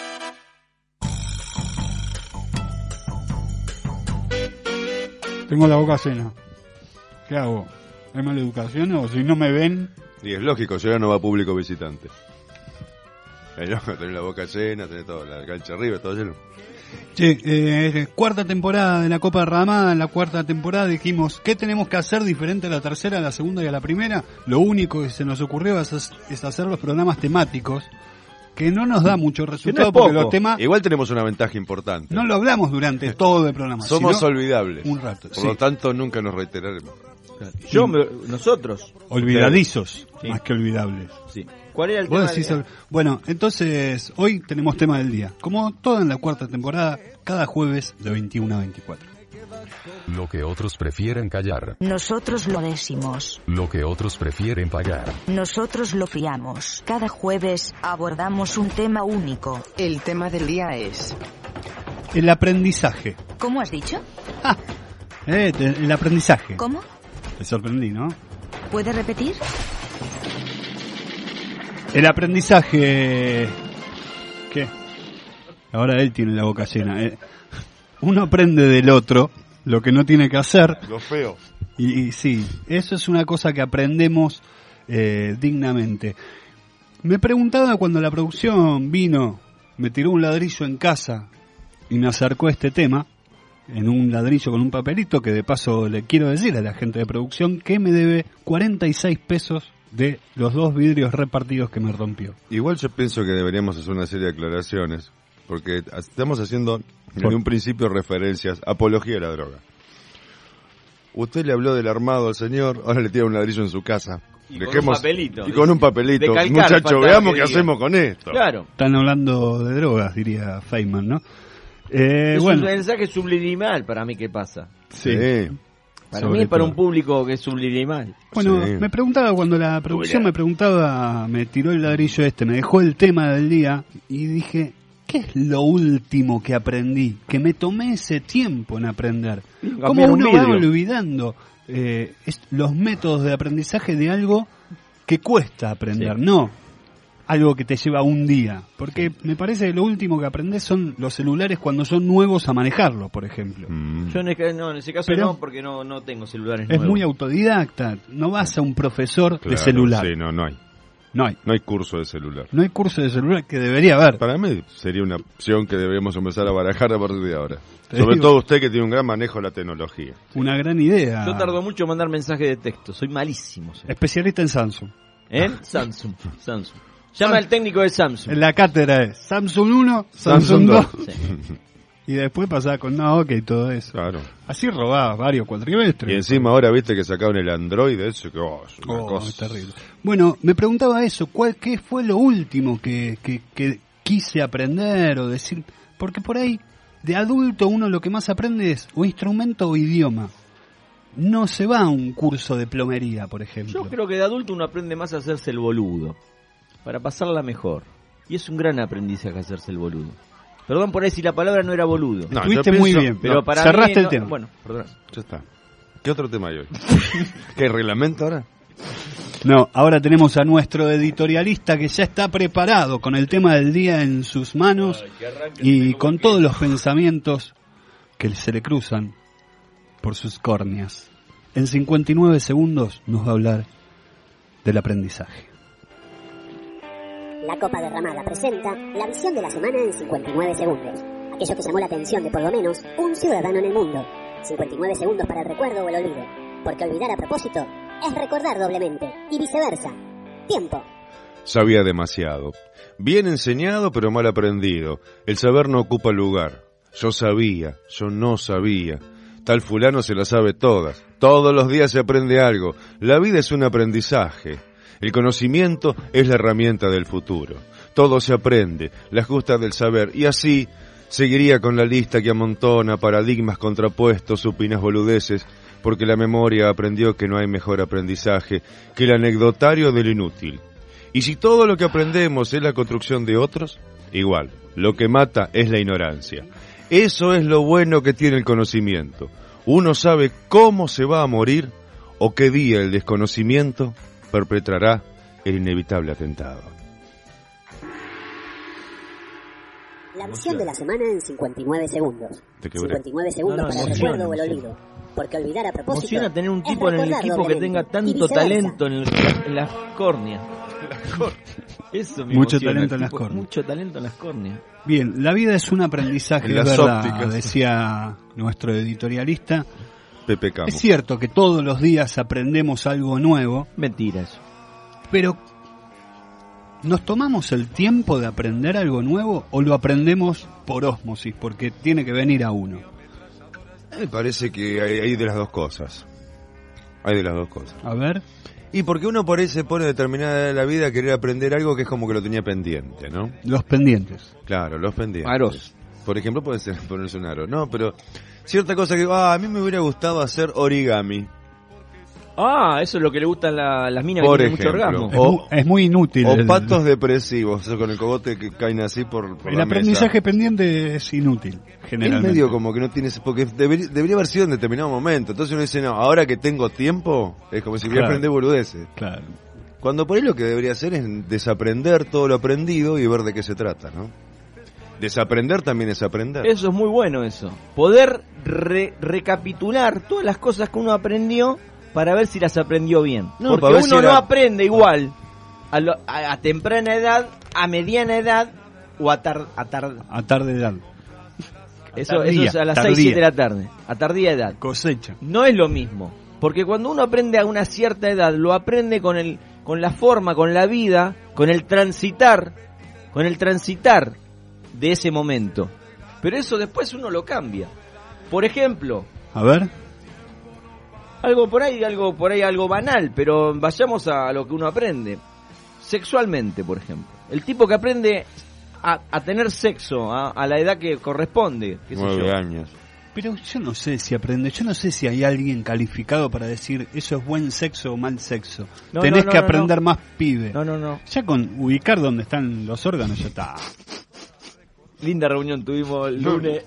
Tengo la boca llena. ¿Qué hago? ¿Hay mala educación o si no me ven? Y es lógico, si ahora no va público visitante. Ahí no, tenés la boca llena, tenés toda la cancha arriba, todo lleno. Che, eh, cuarta temporada de la Copa Derramada. En la cuarta temporada dijimos, ¿qué tenemos que hacer diferente a la tercera, a la segunda y a la primera? Lo único que se nos ocurrió es, es hacer los programas temáticos, que no nos da mucho resultado, no porque los temas... Igual tenemos una ventaja importante. No lo hablamos durante todo el programa. Somos olvidables. Un rato. Por sí. lo tanto, nunca nos reiteraremos. Yo, me, nosotros. Olvidadizos, sí. Más que olvidables. Sí. ¿Cuál era el ¿Vos tema decís del el... Bueno, entonces, hoy tenemos tema del día. Como todo en la cuarta temporada, cada jueves de veintiuno a veinticuatro. Lo que otros prefieren callar. Nosotros lo decimos. Lo que otros prefieren pagar. Nosotros lo fiamos. Cada jueves abordamos un tema único. El tema del día es... El aprendizaje. ¿Cómo has dicho? Ah, eh, el aprendizaje. ¿Cómo? Te sorprendí, ¿no? ¿Puede repetir? El aprendizaje... ¿Qué? Ahora él tiene la boca llena. Eh. Uno aprende del otro lo que no tiene que hacer. Lo feo. Y, y sí, eso es una cosa que aprendemos eh, dignamente. Me preguntaba cuando la producción vino, me tiró un ladrillo en casa y me acercó a este tema, en un ladrillo con un papelito, que de paso le quiero decir a la gente de producción que me debe cuarenta y seis pesos de los dos vidrios repartidos que me rompió. Igual yo pienso que deberíamos hacer una serie de aclaraciones, porque estamos haciendo desde un principio referencias, apología de la droga. Usted le habló del armado al señor, ahora le tira un ladrillo en su casa. Y Dejemos, con un papelito. Y con un papelito. Muchachos, veamos qué hacemos con esto. Claro. Están hablando de drogas, diría Feynman, ¿no? Eh, es bueno. un mensaje subliminal para mí que pasa. Sí. Para Sobre mí es para todo. un público que es subliminal. Bueno, sí. me preguntaba cuando la producción me preguntaba, me tiró el ladrillo este, me dejó el tema del día y dije, ¿qué es lo último que aprendí? Que me tomé ese tiempo en aprender. ¿Cómo uno va olvidando eh, es, los métodos de aprendizaje de algo que cuesta aprender? Sí. No algo que te lleva un día. Porque sí. me parece que lo último que aprendés son los celulares cuando son nuevos a manejarlos, por ejemplo. Mm. Yo en, el, no, en ese caso Pero no, porque no, no tengo celulares es nuevos. Es muy autodidacta. No vas a un profesor claro, de celular. Sí, no, no hay. No hay. No hay curso de celular. No hay curso de celular, que debería haber. Para mí sería una opción que deberíamos empezar a barajar a partir de ahora. Te Sobre digo, todo usted que tiene un gran manejo de la tecnología. Una gran idea. Yo tardo mucho en mandar mensajes de texto. Soy malísimo. ¿Sí? Especialista en Samsung. ¿En? Samsung. Samsung. Llama al técnico de Samsung. La cátedra es Samsung uno, Samsung, Samsung dos. Sí. Y después pasaba con Nokia y todo eso. Claro. Así robabas varios cuatrimestres. Y encima ahora viste que sacaron el Android, eso que oh, es una oh, cosa. Es terrible. Bueno, me preguntaba eso, ¿cuál qué fue lo último que, que, que quise aprender o decir? Porque por ahí, de adulto, uno lo que más aprende es o instrumento o idioma. No se va a un curso de plomería, por ejemplo. Yo creo que de adulto uno aprende más a hacerse el boludo, para pasarla mejor. Y es un gran aprendizaje hacerse el boludo. Perdón por decir la palabra, no era boludo. No, estuviste muy bien, pero no, para cerraste mí, el no, tema. Bueno, perdón. Ya está. ¿Qué otro tema hay hoy? ¿Qué reglamento ahora? No, ahora tenemos a nuestro editorialista que ya está preparado con el tema del día en sus manos y con todos los pensamientos que se le cruzan por sus córneas. En cincuenta y nueve segundos nos va a hablar del aprendizaje. La Copa Derramada presenta la visión de la semana en cincuenta y nueve segundos. aquello que llamó la atención de por lo menos un ciudadano en el mundo. cincuenta y nueve segundos para el recuerdo o el olvido, porque olvidar a propósito es recordar doblemente, y viceversa. Tiempo. Sabía demasiado. Bien enseñado, pero mal aprendido. El saber no ocupa lugar. Yo sabía, yo no sabía. Tal fulano se las sabe todas. Todos los días se aprende algo. La vida es un aprendizaje. El conocimiento es la herramienta del futuro. Todo se aprende, la justa del saber, y así seguiría con la lista que amontona paradigmas contrapuestos, supinas boludeces, porque la memoria aprendió que no hay mejor aprendizaje que el anecdotario de lo inútil. Y si todo lo que aprendemos es la construcción de otros, igual, lo que mata es la ignorancia. Eso es lo bueno que tiene el conocimiento. Uno sabe cómo se va a morir o qué día el desconocimiento perpetrará el inevitable atentado. La misión de la semana en cincuenta y nueve segundos. cincuenta y nueve segundos no, no, para el emociona, recuerdo o el emociona. olvido. Porque olvidar a propósito Emociona tener un es tipo en el recordar equipo que doblemente, tenga y tanto viceversa. talento en, el, en las córneas. Eso me Mucho emociona, talento en tipo, las córneas. Mucho talento en las córneas. Bien, la vida es un aprendizaje, En es las verdad, ópticas. decía nuestro editorialista. Pepe Camo. Es cierto que todos los días aprendemos algo nuevo. Mentira eso. Pero, ¿nos tomamos el tiempo de aprender algo nuevo o lo aprendemos por ósmosis? Porque tiene que venir a uno. Me parece que hay, hay de las dos cosas. Hay de las dos cosas. A ver. Y porque uno por ahí se pone determinada la vida a querer aprender algo que es como que lo tenía pendiente, ¿no? Los pendientes. Claro, los pendientes. Aros. Por ejemplo, puede ser ponerse un aro. No, pero cierta cosa que ah, a mí me hubiera gustado hacer origami. Ah, eso es lo que le gustan la- las minas Por que tienen mucho ejemplo. orgasmo. Es, mu- es muy inútil. O el, patos depresivos, o sea, con el cogote que caen así por, por el la aprendizaje mesa. pendiente es inútil, Es generalmente. medio como que no tienes, porque debería, debería haber sido en determinado momento. Entonces uno dice, no, ahora que tengo tiempo, es como si voy a Claro. aprender boludeces. Claro. Cuando por ahí lo que debería hacer es desaprender todo lo aprendido y ver de qué se trata, ¿no? Desaprender también es aprender. Eso es muy bueno eso. Poder re- recapitular todas las cosas que uno aprendió para ver si las aprendió bien. No, Porque para ver uno si no era- aprende igual a, lo- a- a temprana edad, a mediana edad o a, tar- a tar- A tarde edad. eso, tardía, eso es a las tardía. seis, siete de la tarde. A tardía edad. Cosecha. No es lo mismo. Porque cuando uno aprende a una cierta edad, lo aprende con el con la forma, con la vida, con el transitar, con el transitar de ese momento. Pero eso después uno lo cambia. Por ejemplo, A ver. algo por ahí, algo por ahí, algo banal, pero vayamos a lo que uno aprende. Sexualmente, por ejemplo. El tipo que aprende a, a tener sexo a, a la edad que corresponde, qué sé Nueve yo. años. Pero yo no sé si aprende, yo no sé si hay alguien calificado para decir eso es buen sexo o mal sexo. No, Tenés no, no, que no, aprender no. más pibe. No, no, no. Ya con ubicar dónde están los órganos ya está. Linda reunión tuvimos el lunes.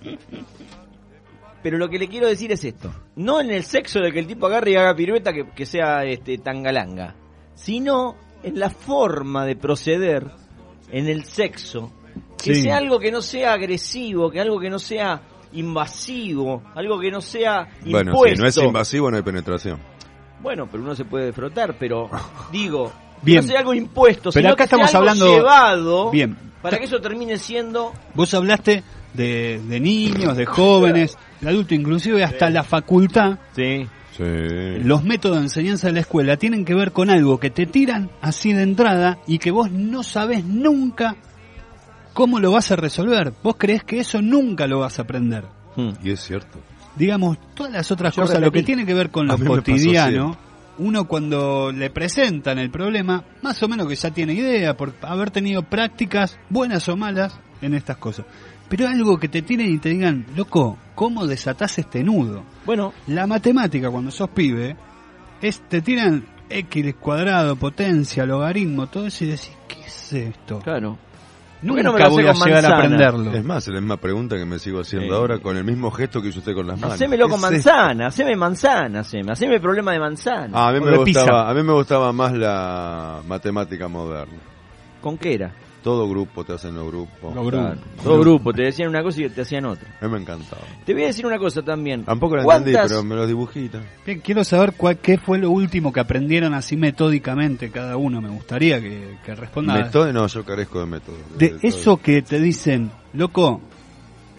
Pero lo que le quiero decir es esto. No en el sexo de que el tipo agarre y haga pirueta que, que sea este tangalanga. Sino en la forma de proceder en el sexo. Que Sí. sea algo que no sea agresivo, que algo que no sea invasivo, algo que no sea Bueno, impuesto. si no es invasivo no hay penetración. Bueno, pero uno se puede frotar, pero digo, Bien. que no sea algo impuesto, Pero sino acá que sea estamos algo hablando- llevado Bien. para que eso termine siendo... Vos hablaste de, de niños, de jóvenes, de adulto, inclusive hasta la facultad. Sí. Sí. Los métodos de enseñanza de la escuela tienen que ver con algo que te tiran así de entrada y que vos no sabés nunca cómo lo vas a resolver. Vos creés que eso nunca lo vas a aprender. Y es cierto. Digamos, todas las otras Yo cosas, lo repetí. que tiene que ver con A lo mí me pasó cotidiano, uno cuando le presentan el problema, más o menos que ya tiene idea por haber tenido prácticas, buenas o malas, en estas cosas. Pero algo que te tiren y te digan, loco, ¿cómo desatás este nudo? Bueno, la matemática cuando sos pibe, es te tiran X cuadrado, potencia, logaritmo, todo eso y decís, ¿qué es esto? Claro. Nunca no me lo voy hace a con llegar a manzana? aprenderlo. Es más, es la misma pregunta que me sigo haciendo Sí. ahora con el mismo gesto que hizo usted con las manos. Hacémelo ¿Qué con es manzana, haceme manzana, haceme, haceme problema de manzana. Ah, a mí O me de gustaba, pizza. a mí me gustaba más la matemática moderna. ¿Con qué era? Todo grupo te hacen los grupos. Los Claro, todo grupo, te decían una cosa y te hacían otra. A mí me encantaba. Te voy a decir una cosa también. Tampoco lo entendí, ¿Cuántas- pero me lo dibujita. Bien, quiero saber cuál, qué fue lo último que aprendieron así metódicamente cada uno. Me gustaría que, que responda. Método, no, yo carezco de método. De eso que te dicen, loco,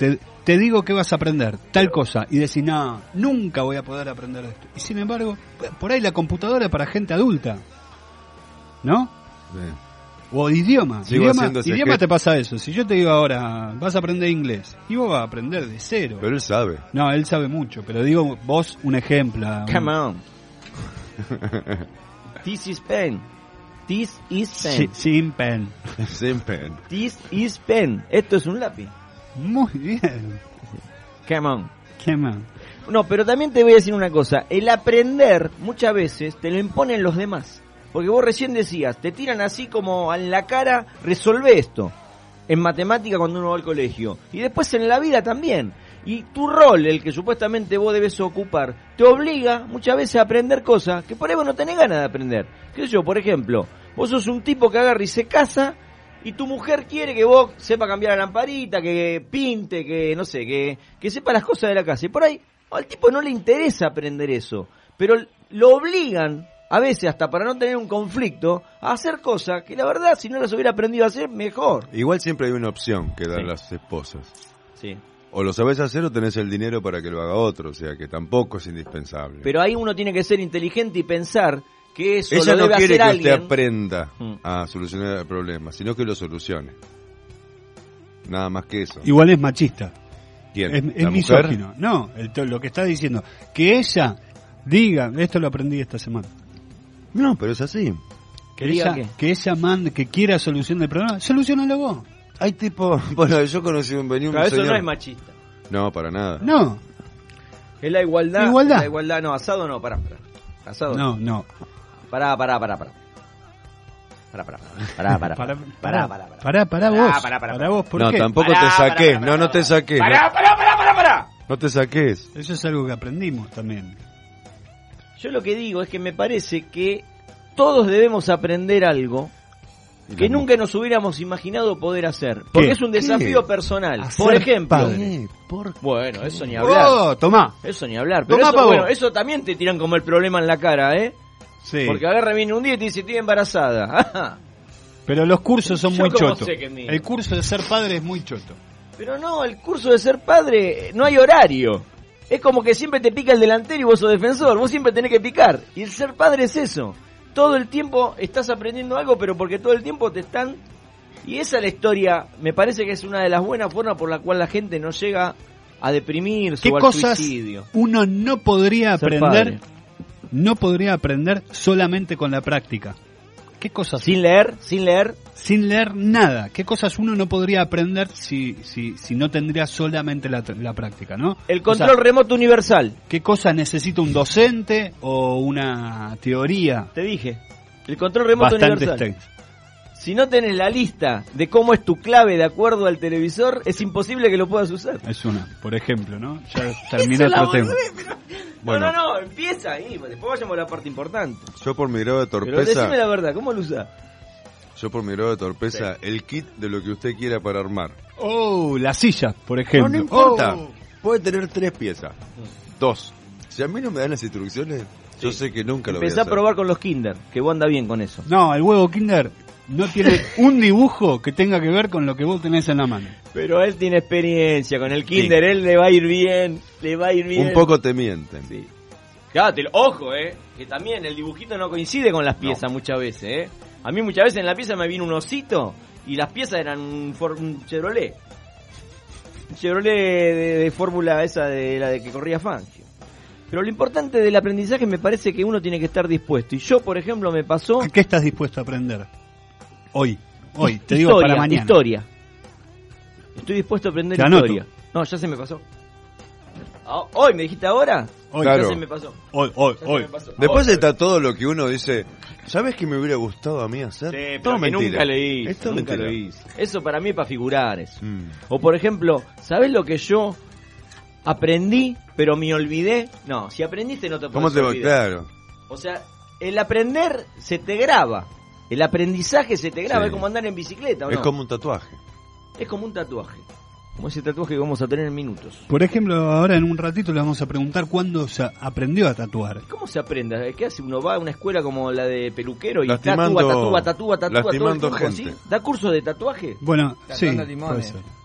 te, te digo que vas a aprender tal cosa y decís, no, nunca voy a poder aprender esto. Y sin embargo, por ahí la computadora es para gente adulta, ¿no? Bien. O idioma. Sigo Idioma, haciendo ese idioma gesto. te pasa eso. Si yo te digo ahora, vas a aprender inglés, y vos vas a aprender de cero. Pero él sabe. No, él sabe mucho, pero digo vos un ejemplo. Come on. This is pen. This is pen. Sí, sin pen. Sin pen. This is pen. Esto es un lápiz. Muy bien. Come on. Come on. No, pero también te voy a decir una cosa. El aprender muchas veces te lo imponen los demás. Porque vos recién decías, te tiran así como en la cara, resolvé esto. En matemática cuando uno va al colegio. Y después en la vida también. Y tu rol, el que supuestamente vos debes ocupar, te obliga muchas veces a aprender cosas que por ahí vos no tenés ganas de aprender. ¿Qué sé yo? Por ejemplo, vos sos un tipo que agarra y se casa y tu mujer quiere que vos sepa cambiar la lamparita, que pinte, que no sé, que, que sepa las cosas de la casa. Y por ahí al tipo no le interesa aprender eso. Pero lo obligan, a veces hasta para no tener un conflicto, a hacer cosas que la verdad si no las hubiera aprendido a hacer, mejor. Igual siempre hay una opción que dan Sí. las esposas. Sí. O lo sabés hacer o tenés el dinero para que lo haga otro, o sea que tampoco es indispensable. Pero ahí uno tiene que ser inteligente y pensar que eso Ella lo no debe quiere hacer que alguien. usted aprenda Mm. a solucionar el problema, sino que lo solucione. Nada más que eso. Igual es machista. ¿Quién? Es, es ¿La misógino. mujer? No, el, to- lo que está diciendo. Que ella diga, esto lo aprendí esta semana. No, pero es así. Que ¿Que diga ella, qué? que ella mande, que quiera solución del problema, solucionalo vos. Hay tipo, bueno, yo conocí un venía un Claro, eso señor. no es machista. No, para nada. No, Es la igualdad. Igualdad. La igualdad, no, asado no, pará, pará. Asado no, no. Pará, pará, pará, pará. Pará, pará, pará, pará, pará, Pará, pará, pará, pará. pará, pará vos. Pará, pará, Pará vos, ¿por No, qué? tampoco Pará, te saques, pará, no, pará, no te saques. Pará, no, pará, pará, pará, pará. no te saques. Eso es algo que aprendimos también. Yo lo que digo es que me parece que todos debemos aprender algo que No. nunca nos hubiéramos imaginado poder hacer. Porque ¿Qué? es un desafío ¿Qué? personal. Hacer Por ejemplo, padre. bueno, eso ni hablar. Oh, tomá. Eso ni hablar. Pero Tomá, eso, pavo. bueno, eso también te tiran como el problema en la cara, ¿eh? Sí. Porque agarra, viene un día y te dice, estoy embarazada. Pero los cursos son Yo muy cómo chotos. sé que es mío. El curso de ser padre es muy choto. Pero no, el curso de ser padre, eh, no hay horario. Es como que siempre te pica el delantero y vos sos defensor. Vos siempre tenés que picar. Y el ser padre es eso. Todo el tiempo estás aprendiendo algo, pero porque todo el tiempo te están... Y esa es la historia, me parece que es una de las buenas formas por la cual la gente no llega a deprimirse ¿Qué o al cosas suicidio. uno no podría Ser aprender? padre. No podría aprender solamente con la práctica. ¿Qué cosas? Sin leer, sin leer. Sin leer nada. ¿Qué cosas uno no podría aprender si, si, si no tendría solamente la, la práctica, ¿no? El control O sea, remoto universal. ¿qué cosas necesita un docente o una teoría? Te dije. El control remoto Bastantes universal. textos. Si no tenés la lista de cómo es tu clave de acuerdo al televisor, es imposible que lo puedas usar. Es una, por ejemplo, ¿no? Ya terminó Eso la otro tema. boludez, pero- Bueno. No, no, no, empieza ahí, después vayamos a la parte importante. Yo por mi grado de Pero torpeza, decime la verdad, ¿cómo lo usás? yo por mi grado de torpeza, el kit de lo que usted quiera para armar. Oh, la silla, por ejemplo. No, no importa. Oh. Puede tener tres piezas. Dos. Si a mí no me dan las instrucciones, yo sé que nunca lo voy a Empezá a hacer. probar con los Kinder, que vos andás bien con eso. No, el huevo Kinder no tiene un dibujo que tenga que ver con lo que vos tenés en la mano. Pero él tiene experiencia con el Kinder, él le va a ir bien, le va a ir bien. Un poco te mienten. Sí. Claro, te lo- ojo, eh, que también el dibujito no coincide con las piezas muchas veces, eh. A mí muchas veces en la pieza me vino un osito y las piezas eran un, for- un Chevrolet. Un Chevrolet de, de fórmula esa de la de que corría Fangio. Pero lo importante del aprendizaje me parece que uno tiene que estar dispuesto. Y yo, por ejemplo, me pasó... ¿A qué estás dispuesto a aprender? Hoy, hoy, te digo Historia, para mañana. Historia. Estoy dispuesto a aprender Te anoto. historia. No, ya se me pasó. Ah, ¿Hoy me dijiste ahora? Hoy. Claro. Ya se me pasó. Hoy, hoy, Ya se hoy. me pasó. Después Hoy. está todo lo que uno dice, ¿sabes qué me hubiera gustado a mí hacer? Sí, pero Todo que mentira. nunca lo hice, Esto es nunca mentira. lo hice. Eso para mí es para figurar eso. Mm. O por ejemplo, ¿sabés lo que yo aprendí, pero me olvidé? No, si aprendiste no te ¿Cómo podés te va? olvidar. Claro. O sea, el aprender se te graba. El aprendizaje se te graba, Sí. es como andar en bicicleta, ¿o Es no? como un tatuaje. Es como un tatuaje. Como ese tatuaje que vamos a tener en minutos. Por ejemplo, ahora en un ratito le vamos a preguntar cuándo se aprendió a tatuar. ¿Cómo se aprende? ¿Qué hace? Uno va a una escuela como la de peluquero y Lastimando- tatúa, tatúa, tatúa, tatúa todo el lastimando tiempo gente. así. ¿Da curso de tatuaje? Bueno, sí, Cantando limones. puede ser.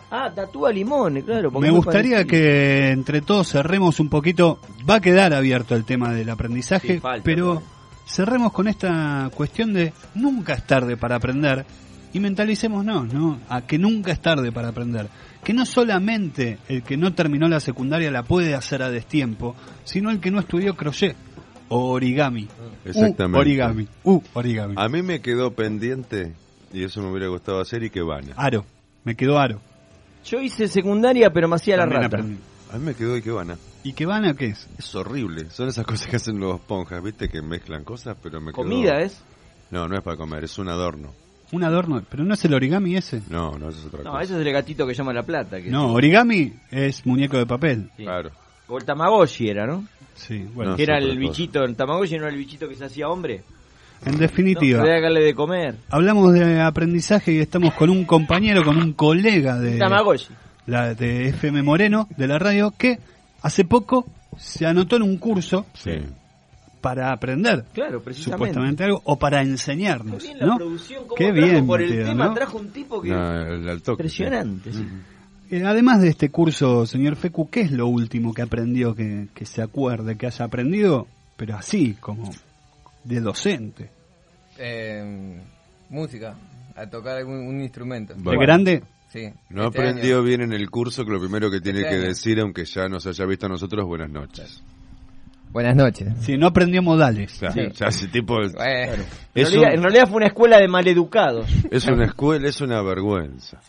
Ah, tatúa limones, claro. Me gustaría que entre todos cerremos un poquito. Va a quedar abierto el tema del aprendizaje, Sí, falta, pero ¿no? cerremos con esta cuestión de nunca es tarde para aprender y mentalicémonos, ¿no? A que nunca es tarde para aprender. Que no solamente el que no terminó la secundaria la puede hacer a destiempo, sino el que no estudió crochet o origami. Exactamente. Uh, origami. Uh, origami. A mí me quedó pendiente, y eso me hubiera gustado hacer, Ikebana. Aro. Me quedó aro. Yo hice secundaria, pero me hacía la También rata. aprendí. A mí me quedó Ikebana. ¿Ikebana qué es? Es horrible. Son esas cosas que hacen los esponjas, ¿viste? Que mezclan cosas, pero me quedó... ¿Comida es? No, no es para comer, es un adorno. Un adorno, pero no es el origami ese. No, no, eso es otra No, cosa. eso es el gatito que llama La Plata. Que No, sí. origami es muñeco de papel. Sí. Claro. O el Tamagotchi era, ¿no? Sí, bueno. No, Que era es otra el cosa. bichito, el Tamagotchi no era el bichito que se hacía hombre. En definitiva, No, podía darle de comer. hablamos de aprendizaje y estamos con un compañero, con un colega de, Tamagotchi. la, de F M Moreno, de la radio, que hace poco se anotó en un curso Sí. para aprender, Claro, precisamente. supuestamente algo, o para enseñarnos, Qué bien la ¿no? producción, cómo Qué trajo bien, por el Mateo, tema, ¿no? trajo un tipo que... No, el, al toque. Impresionante, sí. Eh, además de este curso, señor Fecu, ¿qué es lo último que aprendió, que, que se acuerde, que haya aprendido, pero así, como de docente? Eh, música, a tocar algún un instrumento. ¿De grande? Sí. No este aprendió año. bien en el curso, que lo primero que tiene Este que año. decir, aunque ya nos haya visto a nosotros, buenas noches. Buenas noches. Sí, no aprendió modales. Ya, Sí. ya ese tipo... Bueno, En Es, realidad, un- en realidad fue una escuela de maleducados. es una escuela, es una vergüenza.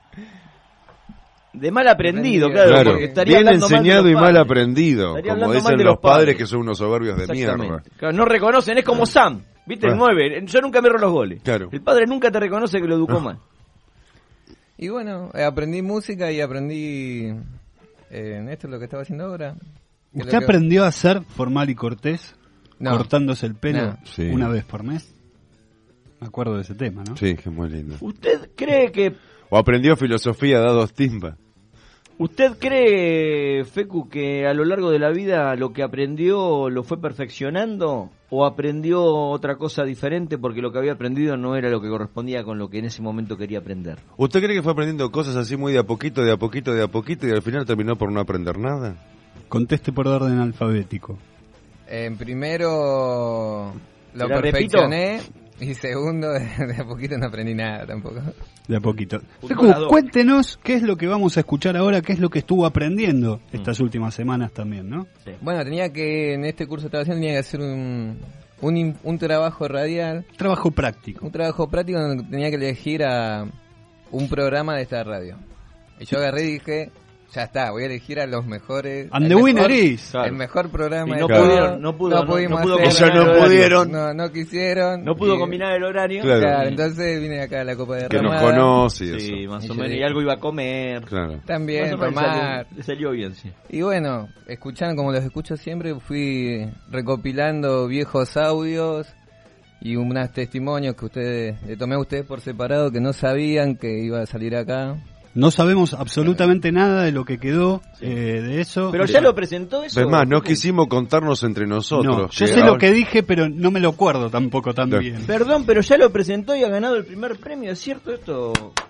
De mal aprendido, claro, Claro, porque estaría bien hablando mal de enseñado los y mal padres. aprendido, Estaría como hablando mal dicen de los los padres. padres, que son unos soberbios de mierda. Exactamente. Claro, no reconocen, es como Sam, ¿viste? El Ah. nueve, yo nunca me erro los goles. Claro. El padre nunca te reconoce que lo educó Ah. mal. y bueno, eh, aprendí música y aprendí... Eh, esto es lo que estaba haciendo ahora. Que ¿Usted lo que- aprendió a ser formal y cortés, No. cortándose el pelo No. Sí. una vez por mes? Me acuerdo de ese tema, ¿no? Sí, que es muy lindo. ¿Usted cree que O aprendió filosofía dados timba. ¿Usted cree, Fecu, que a lo largo de la vida lo que aprendió lo fue perfeccionando o aprendió otra cosa diferente porque lo que había aprendido no era lo que correspondía con lo que en ese momento quería aprender? ¿Usted cree que fue aprendiendo cosas así muy de a poquito, de a poquito, de a poquito y al final terminó por no aprender nada? Conteste por orden alfabético. En primero lo ¿Se la repito? perfeccioné y segundo de a poquito no aprendí nada tampoco. De a poquito. Punto Fecu, las dos. cuéntenos qué es lo que vamos a escuchar ahora, qué es lo que estuvo aprendiendo estas últimas semanas también, ¿no? Bueno, tenía que, en este curso que estaba haciendo, tenía que hacer un, un, in- un trabajo radial. Trabajo práctico. Un trabajo práctico donde tenía que elegir a un programa de esta radio. Y yo agarré y dije, ya está, voy a elegir a los mejores. And el the mejor- winner is. El mejor programa Y no de todo. pudieron, no pudo, no- pudimos no pudo hacer. combinar el horario. No, no quisieron. No pudo Y- combinar el horario. Claro. Claro, entonces vine acá a la Copa de Que nos Ramada. conoce y Sí, eso. más Y o yo menos. dije- Y algo iba a comer. Claro. También, Más o menos tomar. salió- le salió bien, sí. Y bueno, escuchando como los escucho siempre, fui recopilando viejos audios y unos testimonios que ustedes le tomé a ustedes por separado que no sabían que iba a salir acá. No sabemos absolutamente nada de lo que quedó eh, de eso. Pero ya lo presentó eso. Es más, no quisimos contarnos entre nosotros. No, yo que sé ahora- lo que dije, pero no me lo acuerdo tampoco tan Claro. bien. Perdón, pero ya lo presentó y ha ganado el primer premio, ¿es cierto esto?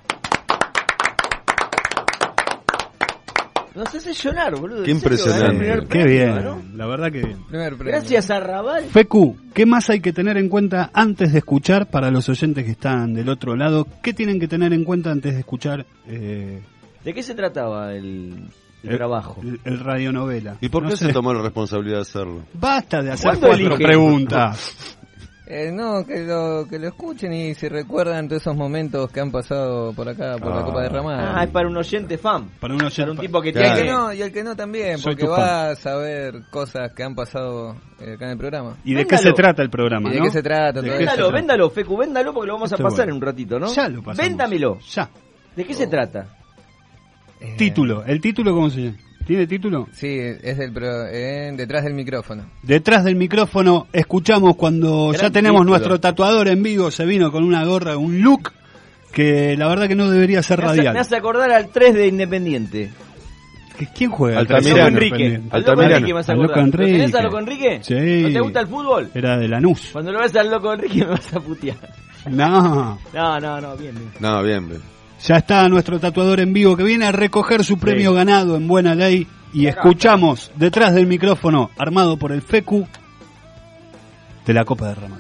Nos hace llorar, boludo. Qué en serio, impresionante. ganó el primer Qué premio, bien, ¿no? la verdad que bien. Primer premio. Gracias a Raval. Fecu, ¿qué más hay que tener en cuenta antes de escuchar para los oyentes que están del otro lado? ¿Qué tienen que tener en cuenta antes de escuchar eh, ¿De qué se trataba el, el el, trabajo? el, el radionovela? ¿Y por qué No se sé. tomó la responsabilidad de hacerlo? Basta de hacer ¿Cuándo cuatro elige? preguntas. Eh, no, que lo, que lo escuchen y si recuerdan todos esos momentos que han pasado por acá, por la Ah. Copa de Ramada. Ah, es para un oyente fan. Para un oyente- Para un tipo que Y el Claro. que tiene... no, y el que no también, Soy porque tu va a saber cosas que han pasado eh, acá en el programa. ¿Y de qué Véndalo. se trata el programa? ¿Y de no? qué se trata? ¿De todo qué eso? se Véndalo, trata? véndalo, Fecu, véndalo porque lo vamos a Esto pasar bueno. en un ratito, ¿no? Ya lo pasamos. Véndamelo. Ya. ¿De qué se trata? Eh, Título. ¿El título cómo se llama? ¿Tiene título? Sí, es del pro- eh, detrás del micrófono. Detrás del micrófono escuchamos cuando Gran ya tenemos título. nuestro tatuador en vivo, se vino con una gorra, un look que la verdad que no debería ser Me hace, radial. me hace acordar al tres de Independiente. ¿Qué- ¿Quién juega? Altamirano. Al Loco Enrique. Independiente? Al Loco Altamirano. Enrique me hace Al Loco acordar. ¿Lo tenés Enrique. a Loco Enrique? Sí. ¿No te gusta el fútbol? Era de Lanús. Cuando lo ves al Loco Enrique me vas a putear. No. No, no, no, bien, bien. No, bien, bien. Ya está nuestro tatuador en vivo que viene a recoger su premio sí. ganado en buena ley. Y escuchamos detrás del micrófono, armado por el Fecu, de la Copa Derramada.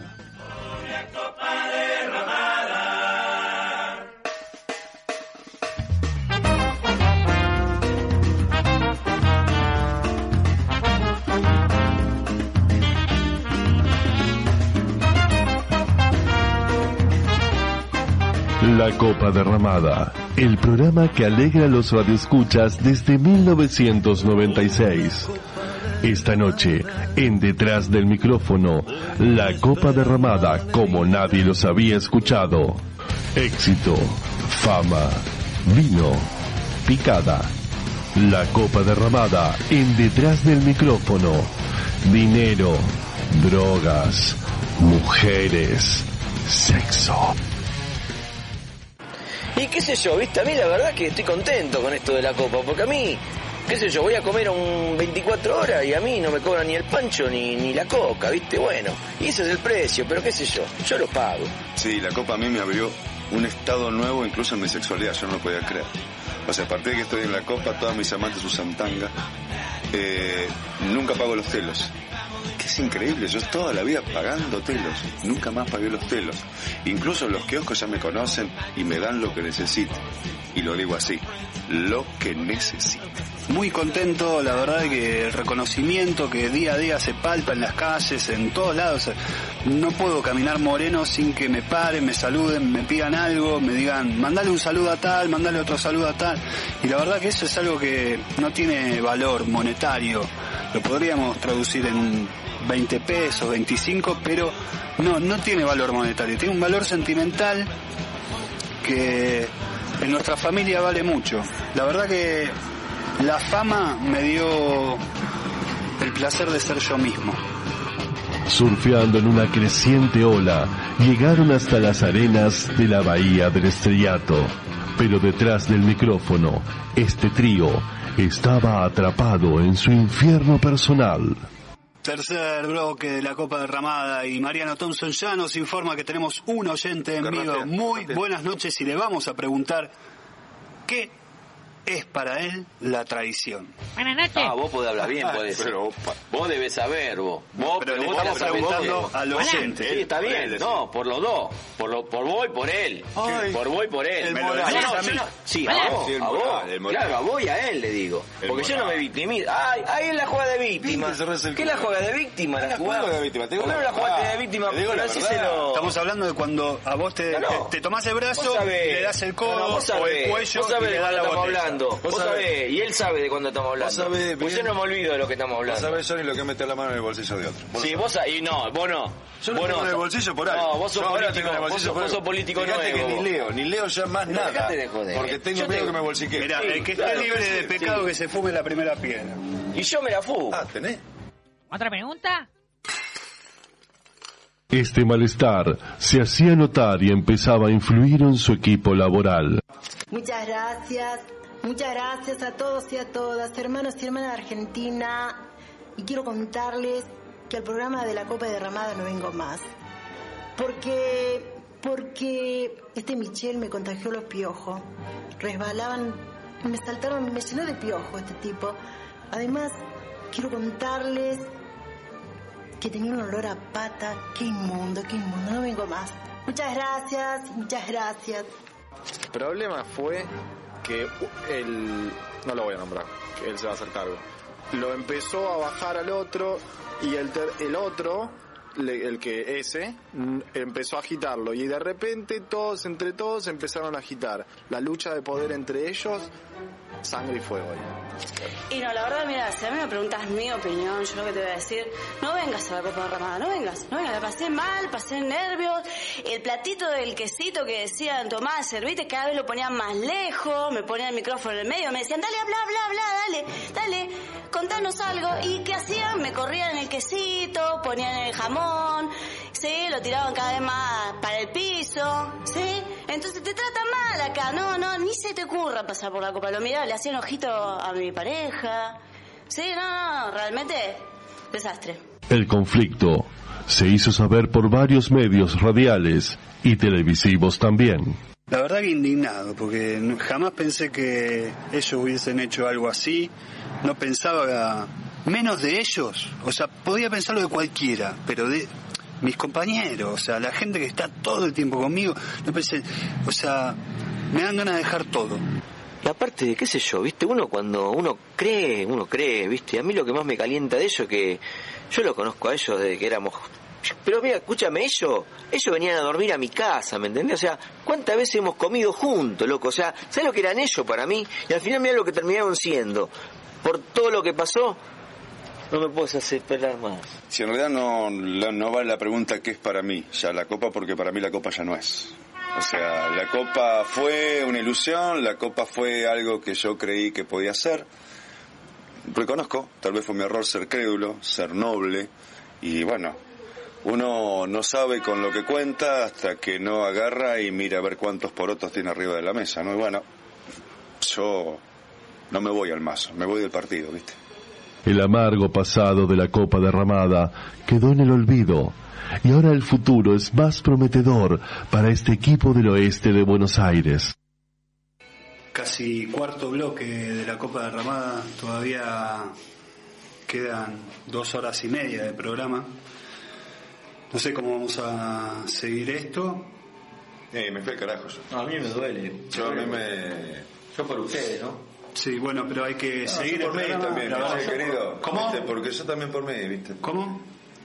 La Copa Derramada, el programa que alegra a los radioescuchas desde mil novecientos noventa y seis. Esta noche, en Detrás del Micrófono, la Copa Derramada como nadie los había escuchado. Éxito, fama, vino, picada. La Copa Derramada en Detrás del Micrófono. Dinero, drogas, mujeres, sexo. Y qué sé yo, viste, a mí la verdad que estoy contento con esto de la Copa, porque a mí, qué sé yo, voy a comer un veinticuatro horas y a mí no me cobran ni el pancho ni, ni la coca, viste, bueno, y ese es el precio, pero qué sé yo, yo lo pago. Sí, la Copa a mí me abrió un estado nuevo incluso en mi sexualidad, yo no lo podía creer. O sea, a partir de que estoy en la Copa, todas mis amantes usan tanga, eh, nunca pago los telos. Que es increíble, yo toda la vida pagando telos, nunca más pagué los telos. Incluso los kioscos ya me conocen y me dan lo que necesito. Y lo digo así, lo que necesito. Muy contento, la verdad que el reconocimiento que día a día se palpa en las calles, en todos lados. No puedo caminar Moreno sin que me paren, me saluden, me pidan algo, me digan, mandale un saludo a tal, mandale otro saludo a tal. Y la verdad que eso es algo que no tiene valor monetario. Lo podríamos traducir en veinte pesos, veinticinco, pero no, no tiene valor monetario. Tiene un valor sentimental que en nuestra familia vale mucho. La verdad que la fama me dio el placer de ser yo mismo. Surfeando en una creciente ola, llegaron hasta las arenas de la Bahía del Estrellato. Pero detrás del micrófono, este trío estaba atrapado en su infierno personal. Tercer bloque de la Copa Derramada y Mariano Thompson ya nos informa que tenemos un oyente en vivo. Muy buenas noches y le vamos a preguntar qué es para él la traición. Buenas noches. Ah, vos podés hablar bien, podés. Pero vos debés saber, vos. Vos pero le vos estamos preguntando al oyente. Sí, está bien. No, por los dos. Por lo, por vos y por él. Ay, por vos y por él. ¿Me lo decís a mí? Sí, a vos. A vos. Claro, a vos y a él le digo. Porque yo no me victimizo. Ay, ahí es la jugada de víctima. ¿Qué es la jugada de víctima? La jugada de víctima. ¿Por qué no la jugaste de víctima? Estamos hablando de cuando a vos te, te, te tomás el brazo, le das el codo o el cuello y le das la botella. Vos sabés, y él sabe de cuándo estamos hablando. Sabés, pues yo no me olvido de lo que estamos hablando. Vos sabés, Johnny, lo que es meter la mano en el bolsillo de otro. Vos sí, vos y no, vos no. Yo no tengo en el bolsillo por ahí. No, vos sos político, vos sos, vos sos político nuevo. Fíjate que ni leo, ni leo ya más nada. Dejate de joder. Porque tengo miedo que me bolsique. Mirá, el que esté libre de pecado que se fume la primera piedra. Y yo me la fumo. Ah, ¿tenés? ¿Otra pregunta? Este malestar se hacía notar y empezaba a influir en su equipo laboral. Muchas gracias. Muchas gracias a todos y a todas, hermanos y hermanas de Argentina. Y quiero contarles que al programa de la Copa Derramada no vengo más. Porque, porque este Michel me contagió los piojos. Resbalaban, me saltaron, me llenó de piojos este tipo. Además, quiero contarles que tenía un olor a pata. Qué inmundo, qué inmundo, no vengo más. Muchas gracias, muchas gracias. El problema fue que él, no lo voy a nombrar, que él se va a hacer cargo, lo empezó a bajar al otro y el, ter, el otro, le, el que ese, empezó a agitarlo y de repente todos, entre todos, empezaron a agitar. La lucha de poder entre ellos, sangre y fuego. Y no, la verdad, mira, si a mí me preguntas mi opinión, yo lo que te voy a decir, no vengas a la Copa Derramada, no vengas, no vengas, la pasé mal, pasé nervios, el platito del quesito que decían, tomá, servite, cada vez lo ponían más lejos, me ponían el micrófono en el medio, me decían, dale, bla, bla, bla, dale, dale, contanos algo, y ¿qué hacían? Me corrían el quesito, ponían el jamón, sí, lo tiraban cada vez más para el piso, sí, entonces te tratan mal acá, no, no, ni se te ocurra pasar por la Copa, lo miraba, le hacían ojito a mi pareja, sí, no, no, realmente, desastre. El conflicto se hizo saber por varios medios radiales y televisivos también. La verdad que indignado, porque jamás pensé que ellos hubiesen hecho algo así. No pensaba menos de ellos, o sea, podía pensarlo de cualquiera, pero de mis compañeros, o sea, la gente que está todo el tiempo conmigo, no pensé, o sea, me dan ganas de dejar todo. Y aparte, qué sé yo, viste, uno cuando uno cree, uno cree, viste, a mí lo que más me calienta de ellos es que yo lo conozco a ellos desde que éramos... Pero mira, escúchame, ellos, ellos venían a dormir a mi casa, ¿me entendés? O sea, ¿cuántas veces hemos comido juntos, loco? O sea, ¿sabes lo que eran ellos para mí? Y al final mira lo que terminaron siendo. Por todo lo que pasó, no me puedes hacer esperar más. Si en realidad no, no vale la pregunta qué es para mí, ya la Copa, porque para mí la Copa ya no es. O sea, la Copa fue una ilusión, la Copa fue algo que yo creí que podía ser. Reconozco, tal vez fue mi error ser crédulo, ser noble, y bueno, uno no sabe con lo que cuenta hasta que no agarra y mira a ver cuántos porotos tiene arriba de la mesa, ¿no? Y bueno, yo no me voy al mazo, me voy del partido, ¿viste? El amargo pasado de la copa derramada quedó en el olvido, y ahora el futuro es más prometedor para este equipo del oeste de Buenos Aires. Casi cuarto bloque de la copa derramada, todavía quedan dos horas y media de programa. No sé cómo vamos a seguir esto. Eh, me fui al carajo yo. No, a mí me duele. Yo a mí me... Yo por ustedes, ¿no? Sí, bueno, pero hay que no, seguir yo por el mí también, programa. ¿viste, querido? ¿Cómo? ¿Viste? Porque yo también por mí, ¿viste? ¿Cómo?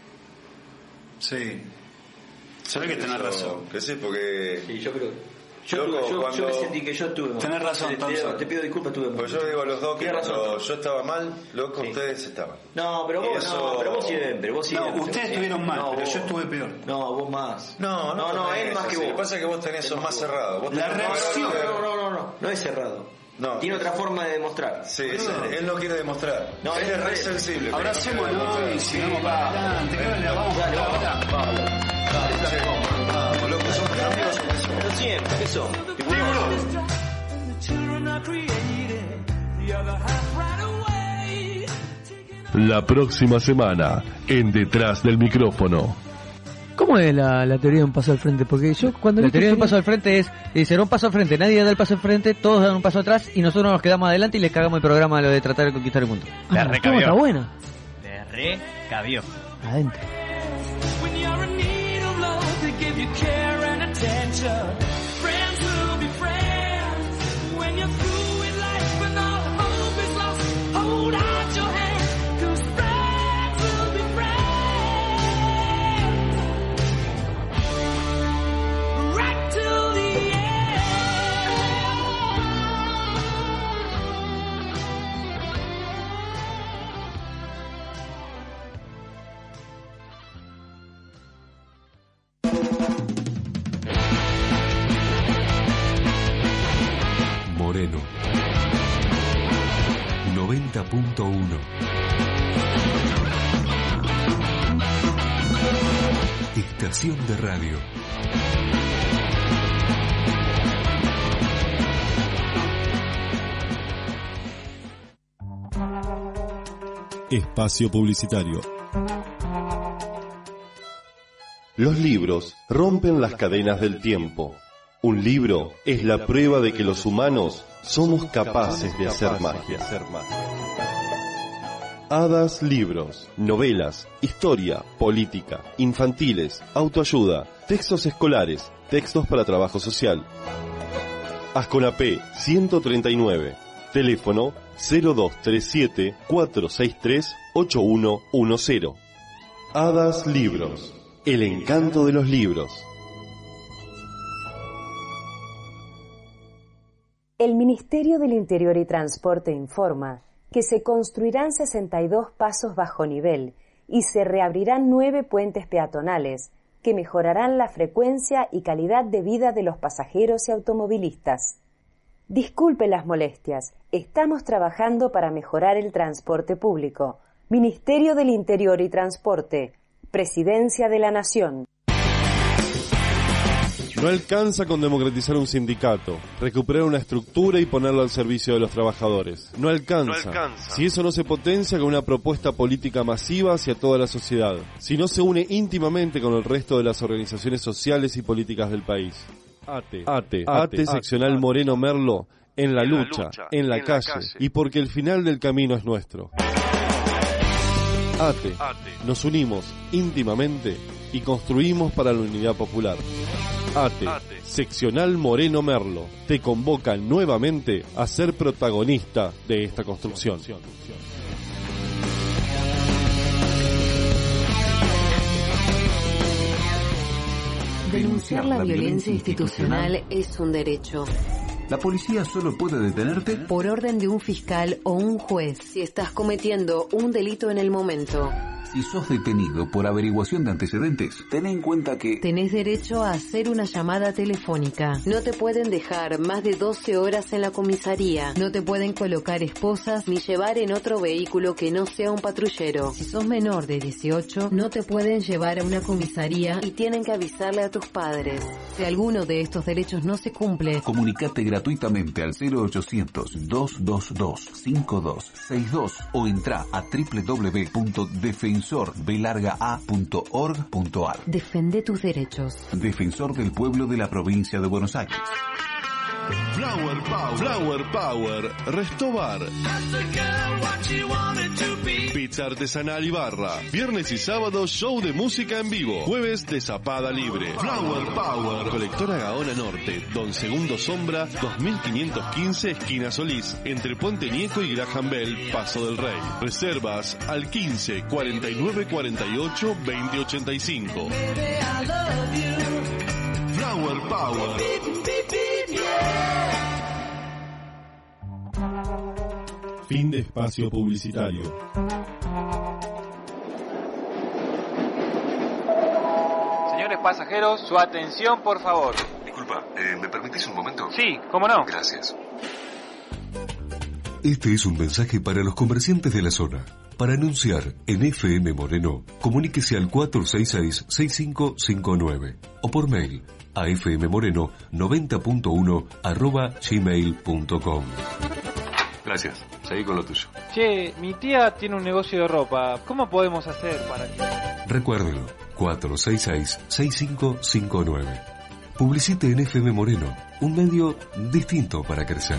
Sí. Se ve que tenés Yo- razón. Que sí, porque... Sí, yo creo. Yo, Loco, tuve- yo, cuando- yo me sentí que yo tuve. Tenés razón, te, te, Thompson. te pido disculpas, tuve. Pues yo digo a los dos que Tienes cuando razón. yo estaba mal, loco, Sí. ustedes estaban. No, pero Y vos, eso- no, pero vos siempre, vos siempre. No, ustedes estuvieron mal, No, pero vos- yo estuve peor. No, vos más. No, no, no, él más que vos. Lo que pasa es que vos tenés, Él sos más más que vos. cerrado. Vos La tenés- reacción. No, no, no, no, no es cerrado. No. Tiene otra forma de demostrar. Sí, es- él no quiere demostrar. No, él él- es re él- sensible. Ahora pero hacemos, quiere ¿no? demostrar. Y sigamos para adelante. ¿Qué le vamos a Dale, vamos, ahora? vamos. Dale, vamos. Vamos, loco, somos amigos o qué somos? Pero siempre, ¿qué son? La próxima semana, en Detrás del Micrófono. ¿Cómo es la, la teoría de un paso al frente? Porque yo cuando... La vi que teoría de un tenía- paso al frente es, dicen un paso al frente, nadie da el paso al frente, todos dan un paso atrás y nosotros nos quedamos adelante y les cagamos el programa a lo de tratar de conquistar el mundo. Ah, ¿cómo está buena? Le recabió. Adentro. Moreno. noventa punto uno. Estación de radio. Espacio publicitario. Los libros rompen las cadenas del tiempo. Un libro es la prueba de que los humanos somos capaces de hacer magia. Hadas Libros, novelas, historia, política, infantiles, autoayuda, textos escolares, textos para trabajo social. Asconapé ciento treinta y nueve, teléfono cero dos tres siete, cuatro seis tres, ocho uno uno cero. Hadas Libros, el encanto de los libros. El Ministerio del Interior y Transporte informa que se construirán sesenta y dos pasos bajo nivel y se reabrirán nueve puentes peatonales que mejorarán la frecuencia y calidad de vida de los pasajeros y automovilistas. Disculpe las molestias, estamos trabajando para mejorar el transporte público. Ministerio del Interior y Transporte, Presidencia de la Nación. No alcanza con democratizar un sindicato, recuperar una estructura y ponerlo al servicio de los trabajadores. No alcanza. No alcanza. Si eso no se potencia con una propuesta política masiva hacia toda la sociedad. Si no se une íntimamente con el resto de las organizaciones sociales y políticas del país. ATE, ATE, ATE seccional Moreno Merlo, en la lucha, en la calle, y porque el final del camino es nuestro. ATE, nos unimos íntimamente y construimos para la unidad popular. ATE, seccional Moreno Merlo, te convoca nuevamente a ser protagonista de esta construcción. Denunciar la violencia institucional es un derecho. La policía solo puede detenerte por orden de un fiscal o un juez si estás cometiendo un delito en el momento. Si sos detenido por averiguación de antecedentes, ten en cuenta que tenés derecho a hacer una llamada telefónica. No te pueden dejar más de doce horas en la comisaría. No te pueden colocar esposas ni llevar en otro vehículo que no sea un patrullero. Si sos menor de dieciocho, no te pueden llevar a una comisaría y tienen que avisarle a tus padres. Si alguno de estos derechos no se cumple, comunicate gratuitamente al cero ochocientos, dos dos dos, cinco dos seis dos o entra a doble u doble u doble u punto defensor b larga a punto org punto a r. Defende tus derechos. Defensor del pueblo de la provincia de Buenos Aires. Flower Power, Flower Power, Restobar. Pizza artesanal y barra. Viernes y sábado show de música en vivo. Jueves de zapada libre. Flower Power. Colectora Gaona Norte, Don Segundo Sombra, dos mil quinientos quince, esquina Solís, entre Puente Nieco y Graham Bell, Paso del Rey. Reservas al quince, cuarenta y nueve, cuarenta y ocho, veinte, ochenta y cinco. Flower Power. Fin de espacio publicitario. Señores pasajeros, su atención, por favor. Disculpa, eh, ¿me permitís un momento? Sí, ¿cómo no? Gracias. Este es un mensaje para los comerciantes de la zona. Para anunciar en F M Moreno, comuníquese al cuatro seis seis, seis cinco cinco nueve o por mail a fmmoreno noventa punto uno arroba gmail punto com. Gracias, seguí con lo tuyo. Che, mi tía tiene un negocio de ropa. ¿Cómo podemos hacer para que...? Recuérdelo, cuatro seis seis, seis cinco cinco nueve. Publicite en F M Moreno, un medio distinto para crecer.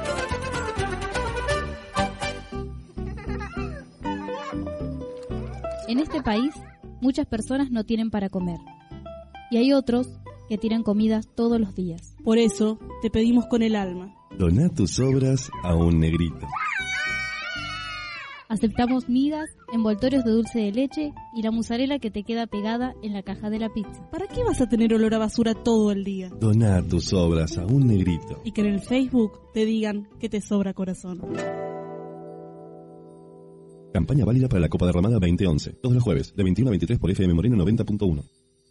En este país, muchas personas no tienen para comer. Y hay otros que tiran comidas todos los días. Por eso, te pedimos con el alma. Doná tus obras a un negrito. Aceptamos migas, envoltorios de dulce de leche y la mozzarella que te queda pegada en la caja de la pizza. ¿Para qué vas a tener olor a basura todo el día? Doná tus obras a un negrito. Y que en el Facebook te digan que te sobra corazón. Campaña válida para la Copa Derramada veinte once. Todos los jueves, de veintiuno a veintitrés por F M Moreno noventa punto uno.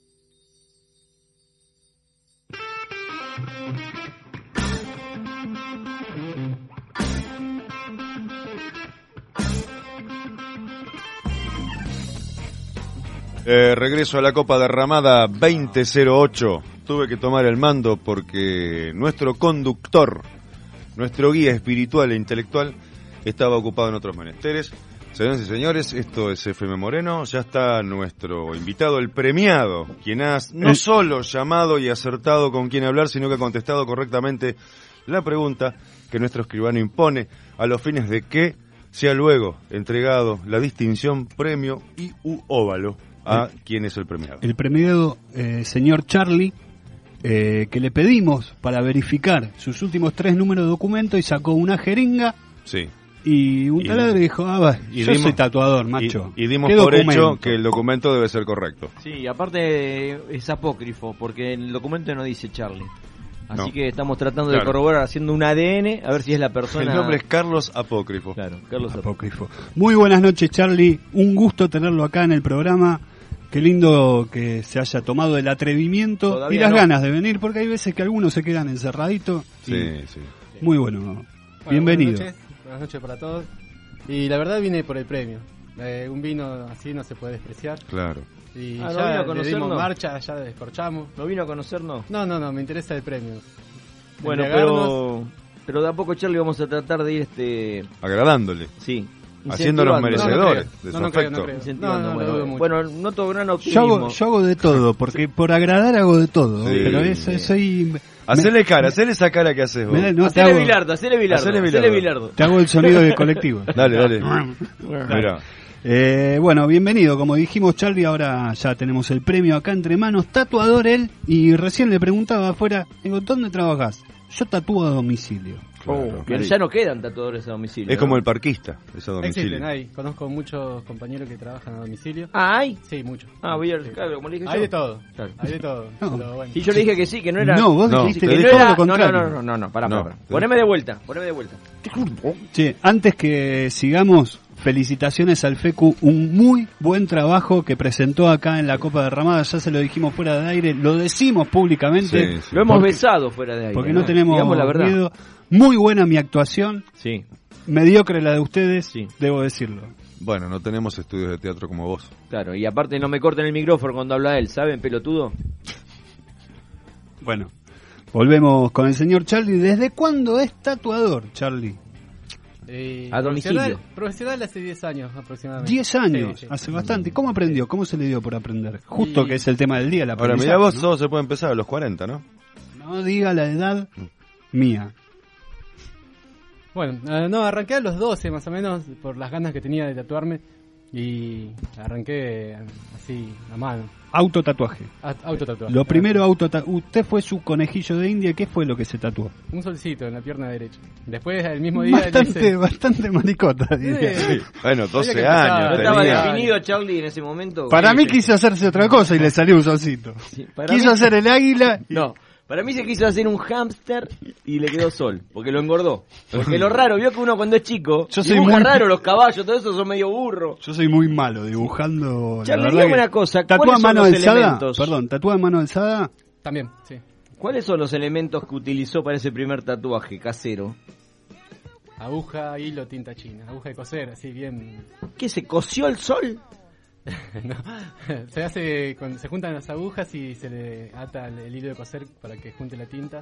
Eh, regreso a la Copa Derramada veinte cero ocho. Tuve que tomar el mando porque nuestro conductor, nuestro guía espiritual e intelectual, estaba ocupado en otros menesteres. Señoras y señores, esto es F M Moreno. Ya está nuestro invitado, el premiado, quien ha no el... solo llamado y acertado con quién hablar, sino que ha contestado correctamente la pregunta que nuestro escribano impone, a los fines de que sea luego entregado la distinción, premio y u óvalo a el, quien es el premiado. El premiado, eh, señor Charlie, eh, que le pedimos para verificar sus últimos tres números de documento y sacó una jeringa. Sí. Y un taladro y dijo, ah, va, y yo dimos, soy tatuador, macho. Y, y dimos por documento? hecho que el documento debe ser correcto. Sí, aparte es apócrifo, porque el documento no dice Charlie. Así no. que estamos tratando claro. de corroborar haciendo un A D N, a ver si es la persona... El nombre es Carlos Apócrifo. Claro, Carlos Apócrifo. Apócrifo. Muy buenas noches, Charlie. Un gusto tenerlo acá en el programa. Qué lindo que se haya tomado el atrevimiento Todavía y las no. ganas de venir, porque hay veces que algunos se quedan encerraditos. Sí, sí. Muy bueno. bueno Bienvenido. Buenas noches. Buenas noches para todos. Y la verdad vine por el premio. Eh, un vino así no se puede despreciar. Claro. Y ah, ya ¿no le dimos marcha, ya descorchamos. ¿No vino a conocernos? No, no, no, me interesa el premio. Bueno, pero pero de a poco, Charlie, vamos a tratar de ir este agradándole. Sí. Haciéndolos merecedores no, no de su no afecto. Creo, no, creo. No, no, bueno, no bueno, no todo gran optimismo. Yo hago, yo hago de todo, porque por agradar hago de todo. Sí, pero eso, soy Hacele cara, hacele esa cara que haces vos. Me- no, te hacele hago- bilardo, hacele bilardo, Hacele hacele bilardo. bilardo. Te hago el sonido del colectivo. Dale, dale. Mirá. Eh, bueno, bienvenido. Como dijimos, Charlie, ahora ya tenemos el premio acá entre manos. Tatuador él. Y recién le preguntaba afuera, digo, ¿dónde trabajas? Yo tatúo a domicilio. Oh, pero ya no quedan tatuadores a domicilio. Es como ¿no? el parquista, es a domicilio. Existen, hay. Conozco muchos compañeros que trabajan a domicilio. Ah, ¿hay? Sí, muchos. Ah, voy a Sí. claro, como le dije Hay yo. de todo. Claro. Hay de todo. No. Pero bueno. Y yo le dije que sí, que no era... No, vos No, dijiste te que que todo no era... lo contrario. No, no, no, no, no, pará, No. pará. Poneme de vuelta, poneme de vuelta. Che, antes que sigamos, felicitaciones al Fecu, un muy buen trabajo que presentó acá en la Copa Derramada, ya se lo dijimos fuera de aire, lo decimos públicamente. Sí, sí. Lo hemos Porque- besado fuera de ahí. Porque no tenemos Digamos la verdad. miedo. Muy buena mi actuación, Sí, mediocre la de ustedes, Sí. debo decirlo. Bueno, no tenemos estudios de teatro como vos. claro. Y aparte no me corten el micrófono cuando habla él, ¿saben, pelotudo? Bueno, volvemos con el señor Charlie. ¿Desde cuándo es tatuador, Charlie? Eh, A domicilio. Profesional, profesional hace diez años aproximadamente. Diez años, Sí, sí. hace bastante. ¿Cómo aprendió? ¿Cómo se le dio por aprender? Justo Y- que es el tema del día, la Ahora, mirá vos, todo se puede empezar a los cuarenta, ¿no? No diga la edad mía. Bueno, eh, no, arranqué a los doce más o menos por las ganas que tenía de tatuarme y arranqué eh, así a mano. Autotatuaje. A- Autotatuaje. Lo primero, autotatuaje. Usted fue su conejillo de India. ¿Qué fue lo que se tatuó? Un solcito en la pierna derecha. Después, el mismo día... le Bastante, hice- bastante maricota, diría. Sí. Bueno, doce Había que empezar. años ¿No estaba tenía. definido Charlie en ese momento? Para Sí, mí sí. quiso hacerse otra cosa y le salió un solcito. Sí, para Quiso mí- hacer el águila. y- No, para mí se quiso hacer un hámster y le quedó sol, porque lo engordó. Porque lo raro, vio que uno cuando es chico, Yo soy dibuja muy- raro, los caballos, todo eso son medio burro. Yo soy muy malo dibujando. la Charlie, verdad dígame que- una cosa, ¿Tatúa ¿cuáles a mano son los alzada? elementos? Perdón, ¿tatúa a mano alzada? También, sí. ¿Cuáles son los elementos que utilizó para ese primer tatuaje casero? Aguja, hilo, tinta china. Aguja de coser, así bien... ¿Qué, se coció el sol? No. Se hace, cuando se juntan las agujas y se le ata el, el hilo de coser para que junte la tinta.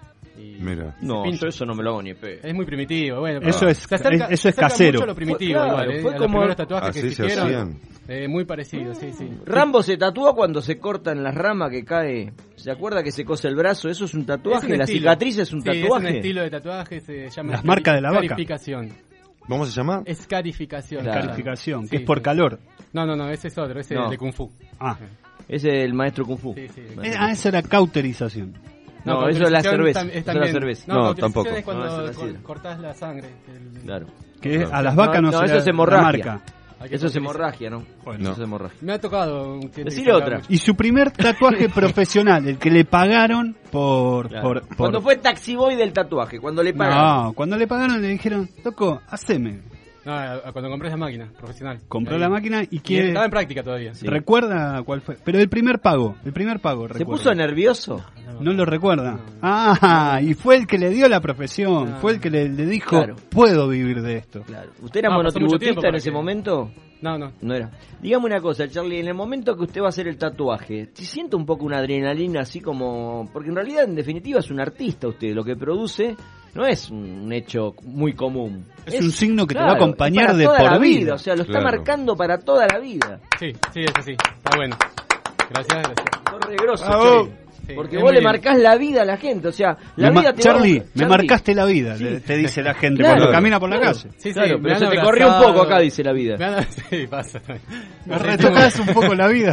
Y Mira. y se No, pincha. yo eso no me lo hago ni pe. Es muy primitivo, bueno. Eso pero es- se acerca- es- eso se es acerca casero. mucho a lo primitivo, Fue- claro, igual, eh, fue a los como- primeros tatuajes Así que se existieron. hacían. Eh, muy parecido, sí, sí. Rambo se tatúa cuando se cortan las ramas que cae. ¿Se acuerda que se cose el brazo? ¿Eso es un tatuaje? Es un ¿La estilo. cicatriz es un Sí, tatuaje? es un estilo de tatuaje, se llama Las marcas de la vaca. escarificación. ¿Cómo se llama? Escarificación. Claro. Calificación, Sí, que es por sí. calor. No, no, no, ese es otro, ese No. es de Kung Fu. Ah, Es el maestro Kung Fu. Sí, sí. Eh, ah, esa era cauterización. No, eso es la cauterización cerveza. tam- Eso es la también- cerveza. No, No, cauterización tampoco. es cuando No, eso es la cor- sidra. cortás la sangre. el- Claro. Que Claro. a las vacas no, No, se eso le es da hemorragia. marca. Hay que Eso es utilizar- hemorragia, ¿no? Bueno. Eso es hemorragia. Me ha tocado un cliente Decile que se otra. mucho. Y su primer tatuaje profesional, el que le pagaron por... Claro. por, por- Cuando fue taxi boy del tatuaje, cuando le pagaron. No, cuando le pagaron le dijeron, loco, haceme. No, a- a cuando compré la máquina profesional. Compró Ahí. la máquina y Y quiere... estaba en práctica todavía. Sí. ¿Recuerda cuál fue? Pero el primer pago, el primer pago, ¿Se recuerda. puso nervioso? No lo recuerda. Ah, y fue el que le dio la profesión, No. fue el que le, le dijo, Claro. puedo vivir de esto. Claro. ¿Usted era No, pasó mucho tiempo monotributista en para ese que- momento? No, no. No era. Dígame una cosa, Charlie, en el momento que usted va a hacer el tatuaje, ¿te siente un poco una adrenalina así como...? Porque en realidad, en definitiva, es un artista usted. Lo que produce no es un hecho muy común. Es un signo que te va a claro, acompañar es para de toda por la vida. O sea, lo está Claro. marcando para toda la vida. Sí, sí, es así. Está bueno. Gracias, gracias. Sos re grosso, Bravo. che. Sí, Porque es vos muy le lindo. marcás la vida a la gente. O sea, la Me ma- vida te Charlie, va... me marcaste la vida, Sí. le- te dice la gente Claro. cuando camina por la Claro. calle. Sí, sí, Claro, me pero han se te abrazado. corrió un poco acá, dice la vida. Me han- Sí, pasa. Me retocás un poco la vida.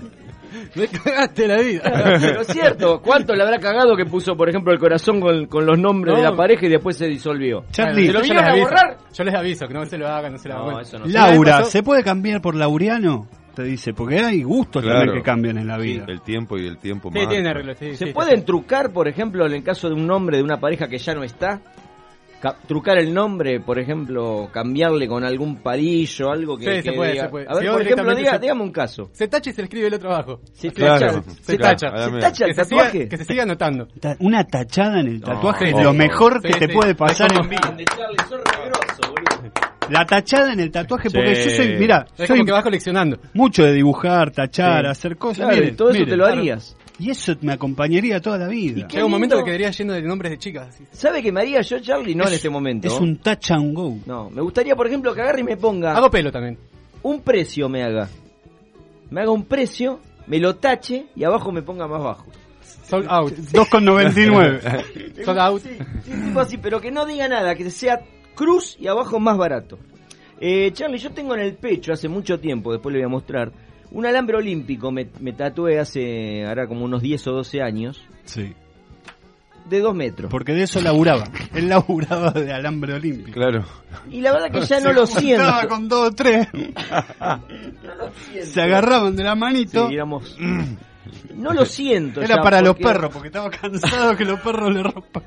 Me cagaste la vida. Pero es cierto, ¿cuánto le habrá cagado que puso, por ejemplo, el corazón con, con los nombres No. de la pareja y después se disolvió? Charlie, ¿Se lo yo vinieron les a aviso. borrar? Yo les aviso que no se lo hagan, no se lo hagan. No, Bueno. eso no se Laura, pasó- ¿se puede cambiar por Lauriano? Te dice, porque hay gustos Claro. también que cambian en la Sí, vida. el tiempo y el tiempo Sí, más. tiene arreglo, sí, ¿Se sí, pueden sí. trucar, por ejemplo, en el caso de un nombre de una pareja que ya no está? Ca- trucar el nombre, por ejemplo, cambiarle con algún palillo, algo que, Sí, se que puede, diga- se puede. A ver, Si por vos ejemplo, directamente diga, se- dígame un caso. Se tacha y se le escribe el otro abajo. Se Claro. tacha, Se se tacha. tacha, a la se mierda. tacha el Que se, siga, tatuaje. que se siga anotando. Ta- Una tachada en el tatuaje es sí, lo sí. mejor Sí, que te sí. puede pasar Es en como- vida. Grande, Charlie, sos re grosso, boludo. La tachada en el tatuaje, porque Sí. yo soy, mira, Es soy como que vas coleccionando. mucho de dibujar, tachar, Sí. hacer cosas. Claro, miren, y todo eso miren. te lo harías. Y eso me acompañaría toda la vida. qué Llega un momento lindo. que quedaría lleno de nombres de chicas. así. ¿Sabe qué me haría yo, Charlie? No en este momento. Es un touch and go. No, me gustaría, por ejemplo, que agarre y me ponga Hago pelo también. un precio, me haga. Me haga un precio, me lo tache y abajo me ponga más bajo. Sold out. dos con noventa y nueve. Sold out. Sí, sí, tipo así, pero que no diga nada, que sea cruz y abajo más barato. Eh, Charlie, yo tengo en el pecho hace mucho tiempo, después le voy a mostrar, un alambre olímpico, me, me tatué hace, ahora como unos diez o doce años. Sí. De dos metros. Porque de eso laburaba. Él laburaba de alambre olímpico. Claro. Y la verdad que ya no lo siento. Estaba con dos o tres. No lo siento. Se agarraban de la manito. Sí, éramos... No lo siento. Era ya, para porque... los perros, porque estaba cansado que los perros le rompan.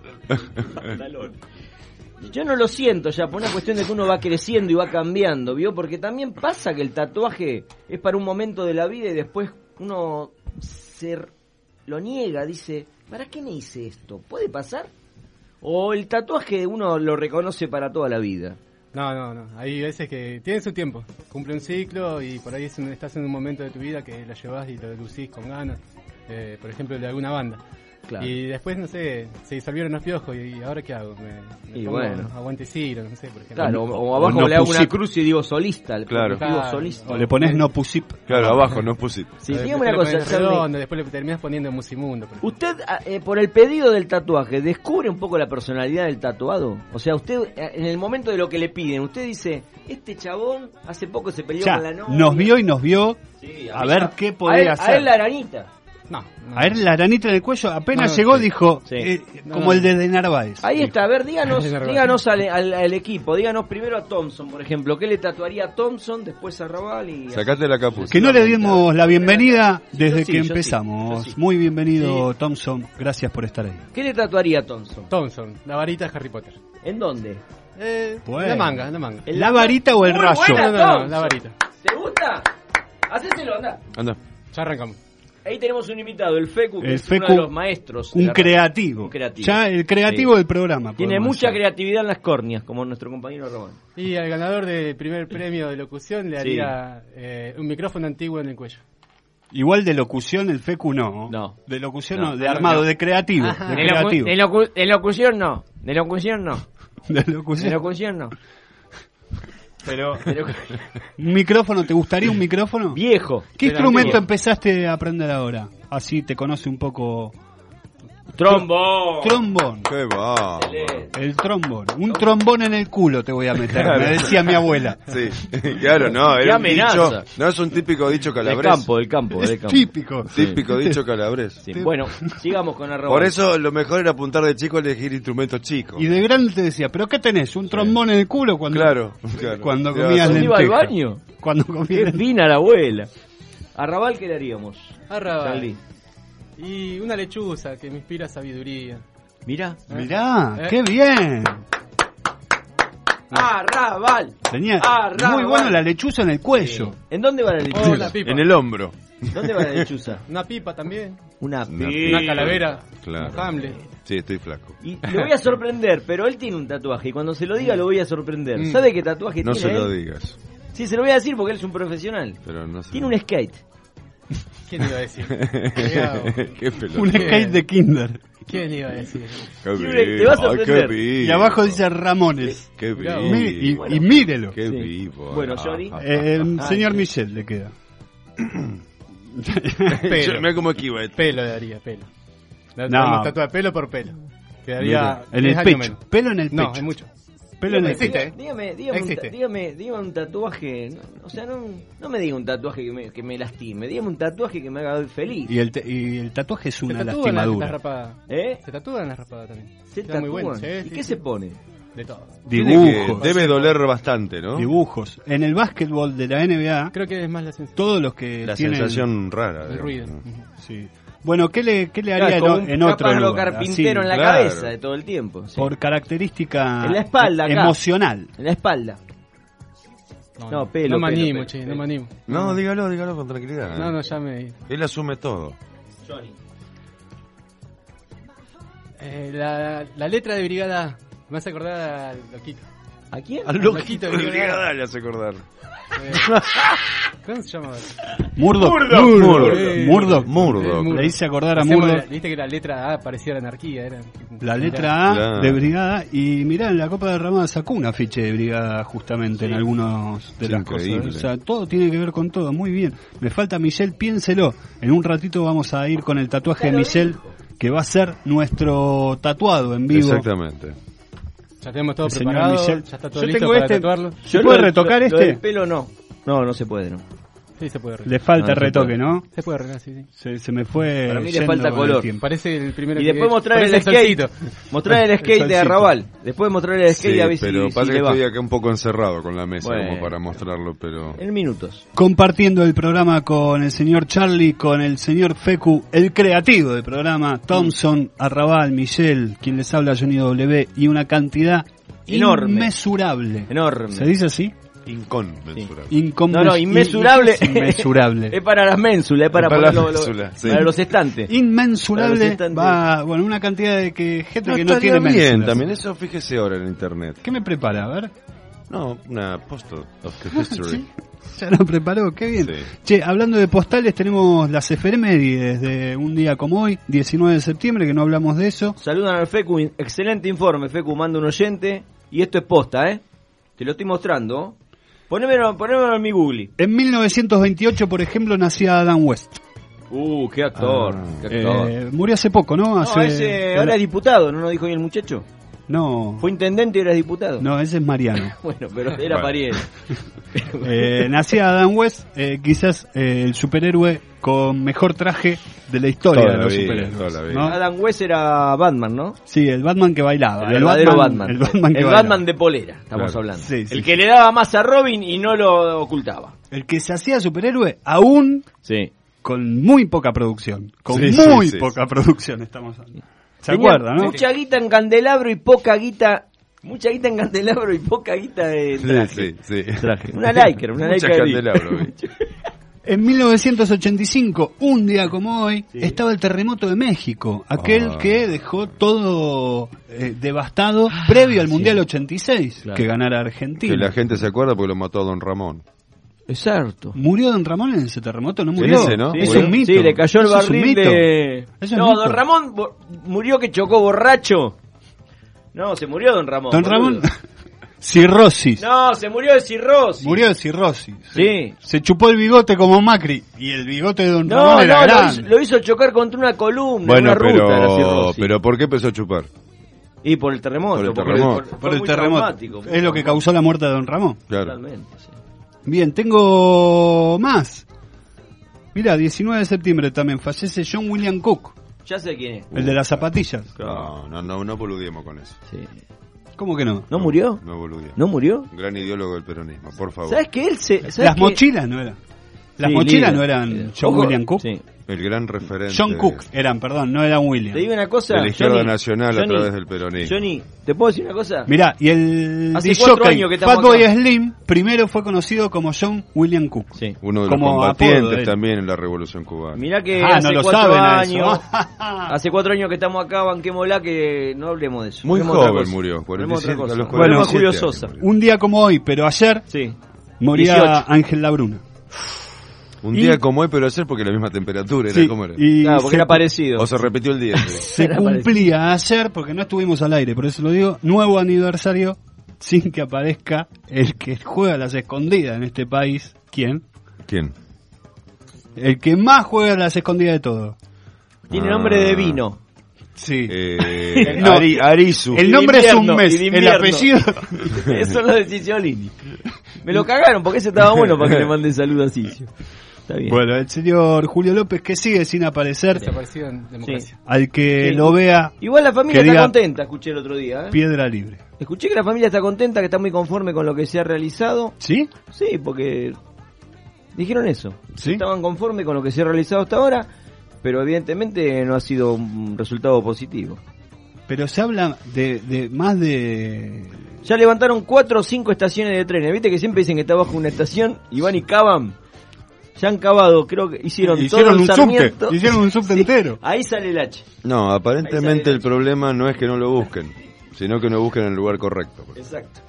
Yo no lo siento ya, por una cuestión de que uno va creciendo y va cambiando, ¿vio? Porque también pasa que el tatuaje es para un momento de la vida y después uno se lo niega, dice, ¿para qué me hice esto? ¿Puede pasar? ¿O el tatuaje uno lo reconoce para toda la vida? No, no, no. Hay veces que tiene su tiempo. Cumple un ciclo y por ahí es un- estás en un momento de tu vida que la llevas y lo lucís con ganas. Eh, por ejemplo, de alguna banda. Claro. Y después, no sé, se disolvieron los piojos y, y ¿ahora qué hago? Me, me Y pongo bueno. Aguante Ciro, no sé, por ejemplo. Claro, o, o abajo no le hago una pusip. cruz y digo solista, el Claro. digo solista. O le pones no pusip. Claro, abajo, no pusip. Sí, Después dígame una le cosa, pones Charlie. redondo, después le terminas poniendo Musimundo. por ejemplo. ¿Usted, eh, por el pedido del tatuaje, descubre un poco la personalidad del tatuado? O sea, usted, eh, en el momento de lo que le piden, usted dice, este chabón hace poco se peleó Ya, con la novia. nos vio y nos vio Sí, a mí ver ya- qué a él, podía A hacer. él la arañita. No, no. A ver, la aranita en el cuello, apenas No, no, llegó, sí. dijo, Sí. eh, No, como no. el de, de Narváez. Ahí está, a ver, díganos, Es verdad. díganos al, al- al equipo, díganos primero a Thompson, por ejemplo, ¿qué le tatuaría a Thompson, después a Raval y... Sacate la capucha. Que no le dimos la bienvenida desde Yo sí, que yo sí, empezamos. yo sí. Muy bienvenido, Thompson. Gracias por estar ahí. ¿Qué le tatuaría a Thompson? Thompson, la varita de Harry Potter. ¿En dónde? Eh, Bueno. La manga, la manga. ¿En ¿La varita o el Muy rayo? buena, No, no, no, Thompson. la varita. ¿Te gusta? Hacéselo, anda. Anda. Ya arrancamos. Ahí tenemos un invitado, el Fecu, que El es Fecu, uno de los maestros. de Un la radio. creativo. Un creativo. Ya el creativo Sí. del programa. Tiene podemos mucha decir. creatividad en las córneas, como nuestro compañero Román. Y al ganador del primer premio de locución le Sí. haría eh, un micrófono antiguo en el cuello. Igual de locución el Fecu no. No. De locución No, no, de no, armado, no. de creativo. Ajá. De De, locu- creativo. de locu- de locución no. De locución no. De De locución. locución no. Pero, De locu- ¿un micrófono? ¿Te gustaría un micrófono? Viejo. ¿Qué Pero instrumento antiguo. empezaste a aprender ahora? Así te conoce un poco. Trombón. Trombón. Qué va. Excelente. El trombón. Un trombón en el culo te voy a meter, me decía mi abuela. Sí, claro, no, Qué era un amenaza. dicho, no es un típico dicho Del calabrés. campo, del campo, del Es campo. típico. Típico dicho calabrés. Sí, bueno, sigamos con arroba. Por eso lo mejor era apuntar de chico a elegir instrumentos chicos. Y de grande te decía, ¿pero qué tenés? ¿Un trombón en el culo cuando, Claro, claro. cuando Te vas comías a- ¿Dónde iba al lentejas? baño? Cuando Qué comías fina la abuela. A Raval, ¿qué le haríamos? Arrabal. Charlie. Y una lechuza que me inspira sabiduría. Mira. Mirá, ¿Eh? qué bien. Arrabal. Tenía Arrabal. muy bueno la lechuza en el cuello. ¿En dónde va la Oh, lechuza? la pipa. En el hombro. ¿Dónde va la lechuza? Una pipa también. Una Una pipa. Una calavera. Claro. Un Hamlet. Sí, estoy flaco. Y le voy a sorprender, pero él tiene un tatuaje y cuando se lo diga lo voy a sorprender. Mm. ¿Sabe qué tatuaje No tiene se lo él? digas. Sí, se lo voy a decir porque él es un profesional. Pero no se Tiene lo- un skate. ¿Quién iba a decir? Cuidado. Qué pelota. Un skate de kinder. ¿Quién iba a decir? Qué Tiene un- te va a vivo, ay, sorprender. qué vivo. Y abajo dice Ramones. Qué Mirá, vivo. Mi- y, Bueno. y mírelo. Qué Sí. vivo. Bueno, Ah, Johnny. ah, Eh, el Ah, señor sí. Michel le queda. Pelo. Mira cómo esquiva esto. Pelo le daría, pelo. Le No. damos tatuaje pelo por pelo. Quedaría En diez el años pecho. menos. Pelo en el pecho. No, hay mucho. Pelo en el Existe, pecho. ¿eh? Dígame, dígame, un, ta- Existe. dígame, dígame un tatuaje. no, o sea, no, no me diga un tatuaje que me, que me lastime. Dígame un tatuaje que me haga feliz. Y el, te- y el tatuaje es Se una tatúan las, las lastimadura. rapadas. ¿Eh? Se tatúan las rapadas también. Se Queda muy bueno. tatúan. Sí, ¿Y sí, qué sí. se pone? De todo. Tiene que- Dibujos. Debe doler bastante, ¿no? Dibujos. En el básquetbol de la N B A, Creo que es más la sensación. todos los que La tienen... sensación rara. El digamos. ruido. Sí. Bueno, ¿qué le, qué le Claro, haría como en, un en otro capaz lo lugar? carpintero Así, en la claro. cabeza de todo el tiempo. sí. por característica En la espalda, acá. emocional. En la espalda. No, pelo, No me pelo, animo, pelo, che, pelo. no me animo. No, dígalo, dígalo con tranquilidad. No, no, ya me... Él asume todo. Johnny. Eh, la, la letra de Brigada A me hace acordar al loquito. ¿A quién? Al loquito de Brigada le hace acordar. ¿Cómo se llama? Murdoch. Murdoch. Murdoch. Murdoch. Le hice acordar a Hacemos Murdoch. la- Viste que la letra A parecía la anarquía. Era. La letra A Claro. de Brigada. Y mirá, en la Copa de Ramada sacó un afiche de Brigada justamente en algunos de Es las increíble. cosas. O sea, todo tiene que ver con todo. Muy bien. Me falta Michelle, piénselo. En un ratito vamos a ir con el tatuaje de Michelle, que va a ser nuestro tatuado en vivo. Exactamente. Ya tenemos todo El señor preparado. Michel. Ya está todo Yo listo tengo para este. tatuarlo. ¿Se puede retocar lo, este? Lo del pelo no. No, no se puede, no. Sí, se puede. Le falta No, no se retoque, puede. ¿no? Se puede arreglar, sí, sí. Se, se me fue. Para mí le yendo falta con el color. tiempo. Parece el primero Y que después mostrar el parece skate. solcito. Mostrar el skate de solcito. Arrabal. Después mostrar el skate Sí, y a ver si, pero si pasa que le va. estoy acá un poco encerrado con la mesa Bueno. como para mostrarlo, pero... En minutos. Compartiendo el programa con el señor Charlie, con el señor Fecu, el creativo del programa, Thompson, Arrabal, Michelle, quien les habla, Johnny W, y una cantidad Enorme. inmesurable. Enorme. ¿Se dice así? Inconmensurable. Inconmensurable. No, no, inmesurable. Inmesurable. Es para las ménsulas, es para, Es para ponerlo- las lo- ménsulas, sí. para los estantes. Para los Inmensurable estantes. va, bueno, una cantidad de que gente No que no estaría tiene bien ménsulas. también, eso fíjese ahora en internet. ¿Qué me prepara? A ver. No, una postal of the history. Ya lo preparó, qué bien. Sí. Che, hablando de postales, tenemos las efemérides de un día como hoy, diecinueve de septiembre, que no hablamos de eso. Saludan al Fecu, excelente informe, Fecu, manda un oyente. Y esto es posta, ¿eh? Te lo estoy mostrando. Ponémelo, ponémelo en mi Google. En mil novecientos veintiocho, por ejemplo, nacía Adam West. Uh, qué actor, qué actor. Eh, murió hace poco, ¿no? No, Hace... ese ahora es diputado, ¿no nos dijo bien el muchacho? No, Fue intendente y ahora es diputado. no, ese es Mariano. Bueno, pero era Bueno. pariente. Eh, nacía Adam West, eh, quizás eh, el superhéroe con mejor traje de la historia Toda de la los vida, superhéroes. toda la vida. ¿no? Adam West era Batman, ¿no? Sí, el Batman que bailaba. El verdadero Batman. El Batman, que El bailaba. Batman de polera, estamos Claro. hablando. Sí, sí. El que le daba más a Robin y no lo ocultaba. El que se hacía superhéroe aún Sí. con muy poca producción. Con Sí, sí, muy sí, poca producción estamos hablando. ¿Se Tenía acuerdan, no? Mucha guita en candelabro y poca guita. Mucha guita en candelabro y poca guita de traje. Sí, sí, sí. Traje. Una Liker, una Mucha Liker. candelabro, vi. En mil novecientos ochenta y cinco, un día como hoy, estaba el terremoto de México, aquel Ah. que dejó todo eh, devastado previo al Mundial ochenta y seis, Claro. que ganara Que Argentina. la gente se acuerda porque lo mató a Don Ramón. Exacto. ¿Murió Don Ramón en ese terremoto? ¿No En murió? ese, ¿no? Es Murió. un mito. Sí, le cayó el Eso es un barril mito. de... Eso es No, mito. Don Ramón bo- murió que chocó borracho. No, se murió Don Ramón. Don boludo. Ramón, cirrosis. No, se murió de cirrosis. Murió de cirrosis. Sí. Se chupó el bigote como Macri. Y el bigote de Don No, Ramón era no, lo grande. hizo, lo hizo chocar contra una columna, Bueno, una ruta de la pero, cirrosis. pero ¿por qué empezó a chupar? Y por el terremoto. Por el porque terremoto. fue Por el muy terremoto. traumático, muy Es lo que traumático. causó la muerte de Don Ramón. Claro. Totalmente, sí. Bien, tengo más. Mira, diecinueve de septiembre también fallece John William Cook, Ya sé quién es. el de las zapatillas. No, no, no, no boludiemos con eso. Sí. ¿Cómo que no? ¿No murió? No boludiemos. ¿No murió? Gran ideólogo del peronismo, por favor. ¿Sabes que él se... ¿sabes Las que- mochilas no eran. Las Sí, mochilas líder, no eran líder. John Ojo, William Cook. sí. El gran referente John Cook eran, perdón, no eran William. Te digo una cosa. de la izquierda Johnny, nacional a Johnny, través del peronismo. Johnny, ¿te puedo decir una cosa? Mirá, y el Hace disc cuatro jockey años que estamos Fatboy acá. Slim primero fue conocido como John William Cook. Sí. Uno de los Como apodo de combatientes él. también en la Revolución Cubana. Mirá que Ah, hace no lo cuatro saben a años, eso. hace cuatro años que estamos acá, banquémosla, que no hablemos de eso. Muy Hablemos otra joven cosa. murió, Hablemos otra cuarenta y siete, cosa. a los Hablemos de Julio cuarenta y siete Sosa. años murió. Un día como hoy, pero ayer Sí. moría dieciocho. Ángel Labruna. Un Y- día como hoy, pero ayer porque la misma temperatura era Sí, como era. y Claro, porque se, era parecido. O se repitió el día. sí. se Era cumplía ayer, porque no estuvimos al aire, por eso lo digo, nuevo aniversario sin que aparezca el que juega a las escondidas en este país. ¿Quién? ¿Quién? El que más juega a las escondidas de todo. Tiene Ah. nombre de vino. Sí. Eh, No, Ari- Arizu. El Y de nombre es un invierno, mes, y de el invierno. apellido. Eso lo de Ciciolini. Me lo cagaron porque ese estaba bueno para que le mande saludos a Cicio. Está bien. Bueno, el señor Julio López, que sigue sin aparecer, Desaparecido en democracia. al que Sí. lo vea, Igual la familia que está diga contenta, escuché el otro día. ¿eh? piedra libre. Escuché que la familia está contenta, que está muy conforme con lo que se ha realizado. ¿Sí? Sí, porque dijeron eso. ¿Sí? Estaban conformes con lo que se ha realizado hasta ahora, pero evidentemente no ha sido un resultado positivo. Pero se habla de, de más de... Ya levantaron cuatro o cinco estaciones de trenes. Viste que siempre dicen que está bajo una estación y van y cavan. Ya han cavado, creo que hicieron, Hicieron todo el un subte, Sarmiento. hicieron un subte Sí, entero. Ahí sale el H. No, Ahí aparentemente sale el problema no es que no lo busquen, sino que no busquen en el lugar correcto. Exacto.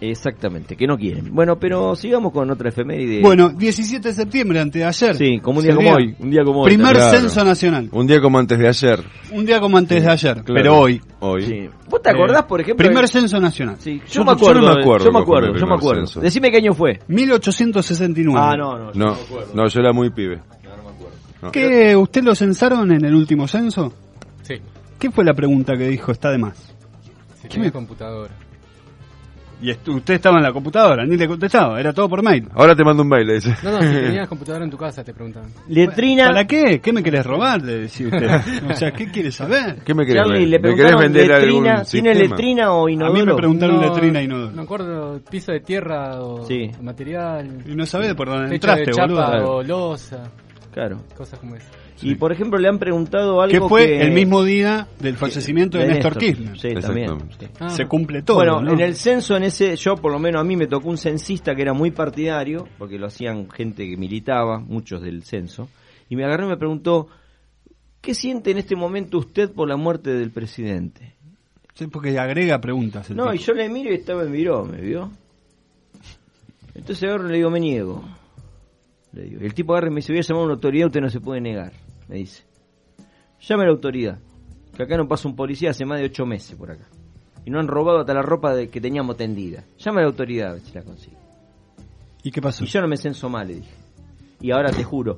Exactamente, que no quieren. Bueno, pero sigamos con otra efeméride. Bueno, diecisiete de septiembre, antes de ayer. Sí, como un día como hoy. Un día como hoy. Primer Claro. censo nacional. Un día como antes de ayer. Un día como antes Sí, de ayer, claro. pero hoy. Hoy. Sí. ¿Vos te acordás, por ejemplo? Primer de- censo nacional. Sí, yo, Yo- me acuerdo. yo no me acuerdo Yo me cuál fue acuerdo, el yo me primer acuerdo. censo. Decime qué año fue. mil ochocientos sesenta y nueve. Ah, no, no, yo No, no me acuerdo. no, yo era muy pibe. No. ¿Qué, ¿Usted lo censaron en el último censo? Sí, ¿Qué fue la pregunta que dijo? Está de más. si tenés computadora. Y est- usted estaba en la computadora, ni le contestaba, era todo por mail. Ahora te mando un mail, le dice. No, no, si tenías computadora en tu casa, te preguntaban. Letrina. ¿Para qué? ¿Qué me querés robar? Le decía usted. O sea, ¿qué quiere saber? ¿Qué me querés, Charlie, ver? le ¿Me querés preguntaron vender letrina, algún ¿tiene sistema? letrina o A inodoro? mí me preguntaron No, letrina y no. Me acuerdo, piso de tierra o Sí. material. Y no sabés por dónde Techo entraste, de chapa boludo. o losa, Claro. cosas como esas. Y por ejemplo le han preguntado algo Que fue que... el mismo día del fallecimiento de, de Néstor Néstor. Kirchner. Sí, también. Exactamente. Sí. Ah. Se cumple todo. Bueno, ¿no? en el censo, en ese, yo por lo menos a mí me tocó un censista que era muy partidario, porque lo hacían gente que militaba, muchos del censo, y me agarró y me preguntó, ¿qué siente en este momento usted por la muerte del presidente? Sí, porque agrega preguntas. el No, tipo. y yo le miro y estaba en miró, ¿me vio? Entonces agarro y le digo, me niego. Le digo. Y el tipo agarra y me dice, voy a llamar a una autoridad, usted no se puede negar, me dice. Llame a la autoridad, que acá no pasa un policía hace más de ocho meses por acá. Y no han robado hasta la ropa de, que teníamos tendida. Llame a la autoridad a ver si la consigo. ¿Y qué pasó? Y yo no me censo mal, le dije. Y ahora te juro.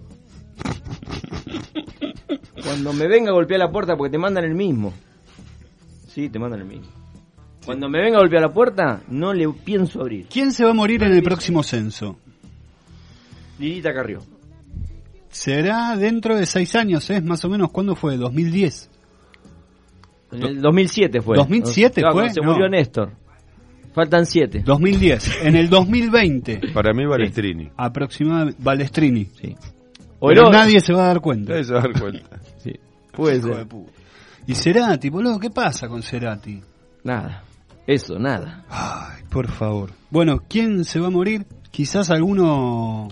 Cuando me venga a golpear la puerta, porque te mandan el mismo. Sí, te mandan el mismo. Cuando me venga a golpear la puerta, no le pienso abrir. ¿Quién se va a morir en el próximo censo? Lilita Carrió. Será dentro de seis años, ¿es? Más o menos, ¿cuándo fue? ¿dos mil diez? En el dos mil siete fue. ¿dos mil siete Claro, fue? cuando se No. murió Néstor. Faltan siete. dos mil diez. En el dos mil veinte. Para mí, Balestrini. Aproximadamente. Balestrini. Sí. Pero nadie se va a dar cuenta. Nadie se va a dar cuenta. Sí. Puede Hijo ser. de puta. Y Cerati, boludo, ¿qué pasa con Cerati? Nada. Eso, nada. Ay, por favor. Bueno, ¿quién se va a morir? Quizás alguno...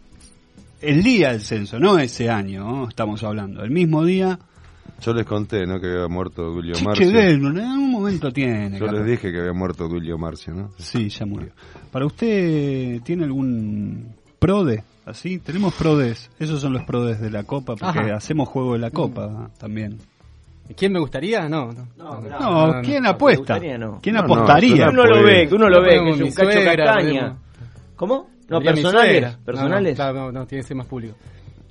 El día del censo, no ese año, ¿no? Estamos hablando. El mismo día... Yo les conté, ¿no? Que había muerto Duilio Chiche Marcio. Gelman, en algún momento tiene. Yo capaz. les dije que había muerto Duilio Marcio, ¿no? Sí, ya murió. ¿Para usted tiene algún prode? ¿Así? Tenemos prodes. Esos son los prodes de la Copa, porque Ajá. hacemos juego de la Copa también. ¿Quién me gustaría? No, no. No, No, ¿quién apuesta? me gustaría, no. ¿Quién No, no, apostaría? yo Uno lo ve, que uno lo ve, que Ponemos es un mi cacho suegra, castaña. ponemos- ¿Cómo? No, Ponía mi personales. suegra. Personales. No, no, claro, no, no, tiene que ser más público.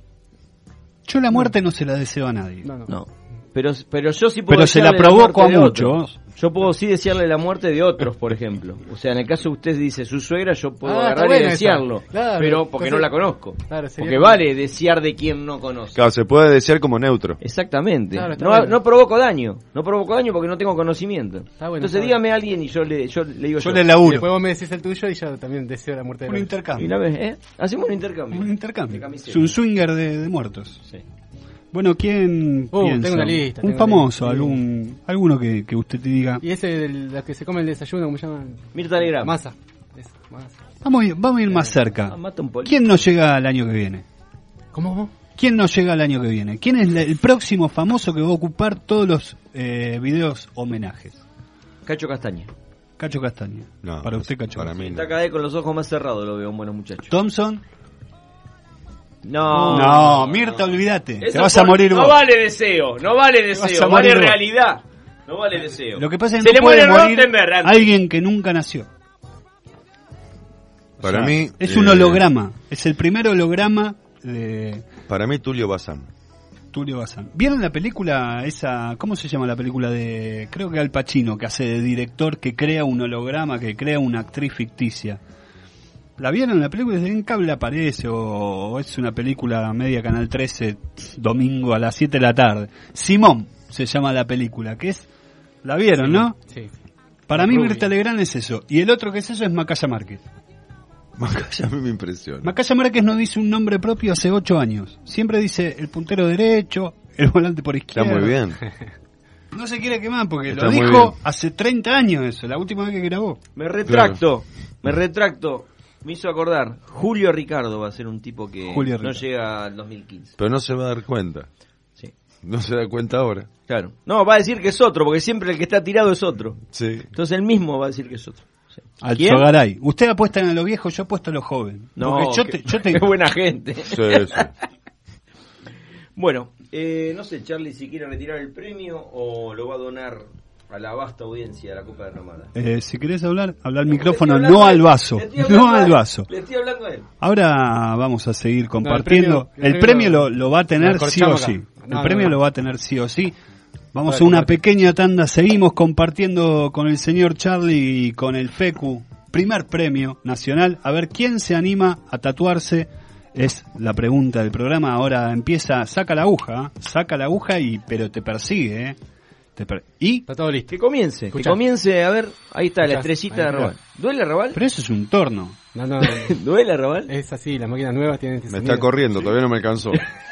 Yo la muerte no se la deseo a nadie. No, no. No. Pero, pero yo sí puedo Pero se la desearle provoco muerte a de muchos. otros. Yo puedo sí desearle la muerte de otros, por ejemplo. O sea, en el caso que usted dice su suegra, yo puedo Ah, está agarrar y buena esa. desearlo. Claro, pero porque no entonces- la conozco. Claro, sería Porque como- vale desear de quien no conozco. Claro, se puede desear como neutro. Exactamente. Claro, está no, bueno. no provoco daño. No provoco daño porque no tengo conocimiento. Está bueno, Entonces está dígame a alguien y yo le, yo le digo Yo yo. le Y laburo. después vos me decís el tuyo y yo también deseo la muerte de Un la Y intercambio. la ves, ¿eh? Hacemos un intercambio. Un De intercambio. camiseta. Es un swinger de, de muertos. Sí. Bueno, ¿quién Uh, piensa? tengo una lista, Un tengo famoso, una lista. algún alguno que, que usted te diga. Y ese de la que se come el desayuno, ¿cómo se llama? Mirta Legrand. Masa. Eso, masa. Vamos, a ir- vamos a ir más cerca. Ah, mata un polito. ¿Quién no llega al año que viene? ¿Cómo? ¿Quién no llega al año que viene? ¿Quién es la- el próximo famoso que va a ocupar todos los eh, videos homenajes? Cacho Castaña. Cacho Castaña. No, para usted, Cacho. para mí Está cada vez con los ojos más cerrados, lo veo un buen muchacho. Thompson. No. No, Mirta, olvídate. Eso Te vas por- a morir no vos. vale deseo, no vale vas a deseo, morir vale vos. realidad. No vale deseo. Lo que pasa es Se que le no puede muere morir Rottenberg antes. alguien que nunca nació. O Para sea, mí... es eh, un holograma. Es el primer holograma de Para mí, Tulio Bazán. Tulio Bazán. ¿Vieron la película esa? ¿Cómo se llama la película de? Creo que Al Pacino, que hace de director, que crea un holograma, que crea una actriz ficticia. ¿La vieron la película? ¿En cable aparece? ¿O, o es una película media Canal trece, domingo a las siete de la tarde? Simón se llama la película, que es... ¿La vieron, no? Sí. Para mí Rubio. Mirta Legrand es eso. Y el otro que es eso es Macaya Márquez. Macaya a mí me impresiona. Macaya Márquez no dice un nombre propio hace ocho años. Siempre dice el puntero derecho, el volante por Está izquierda. muy bien. No se quiere quemar porque Está lo muy dijo bien. hace treinta años eso, la última vez que grabó. Me retracto, me retracto. Me hizo acordar, Julio Ricardo va a ser un tipo que Julio no Ricardo. llega al dos mil quince. Pero no se va a dar cuenta. Sí. No se da cuenta ahora. Claro. No, va a decir que es otro, porque siempre el que está tirado es otro. Sí. Entonces él mismo va a decir que es otro. Al ¿Quién? Chogaray. Usted apuesta en lo viejo, yo apuesto a lo joven. No, Porque yo qué, te, yo te... qué buena gente. Sí, sí. Bueno, eh, no sé, Charlie, si quiere retirar el premio o lo va a donar a la vasta audiencia de la Copa de Ramada. Eh, si querés hablar, habla al micrófono, hablando no a al él. vaso. Le estoy hablando No a al él. vaso. Le estoy hablando a él. Ahora vamos a seguir compartiendo. No, el premio- el el premio premio lo, lo va a tener lo sí o corchamos sí. acá. El No, premio no, no. lo va a tener sí o sí. Vamos Vale, a una compartir. pequeña tanda. Seguimos compartiendo con el señor Charlie y con el Fecu. Primer premio nacional. A ver quién se anima a tatuarse. Es la pregunta del programa. Ahora empieza. Saca la aguja. ¿eh? Saca la aguja y pero te persigue. ¿eh? Te per- y Está todo listo. Que comience, Escuchá. que comience, a ver, ahí está, la Escuchá, estrellita ahí, de mirá. Raval. ¿Duele Raval? pero eso es un torno. No, no, ¿Duele Raval? es así, las máquinas nuevas tienen que Me ser está corriendo, todavía no me alcanzó.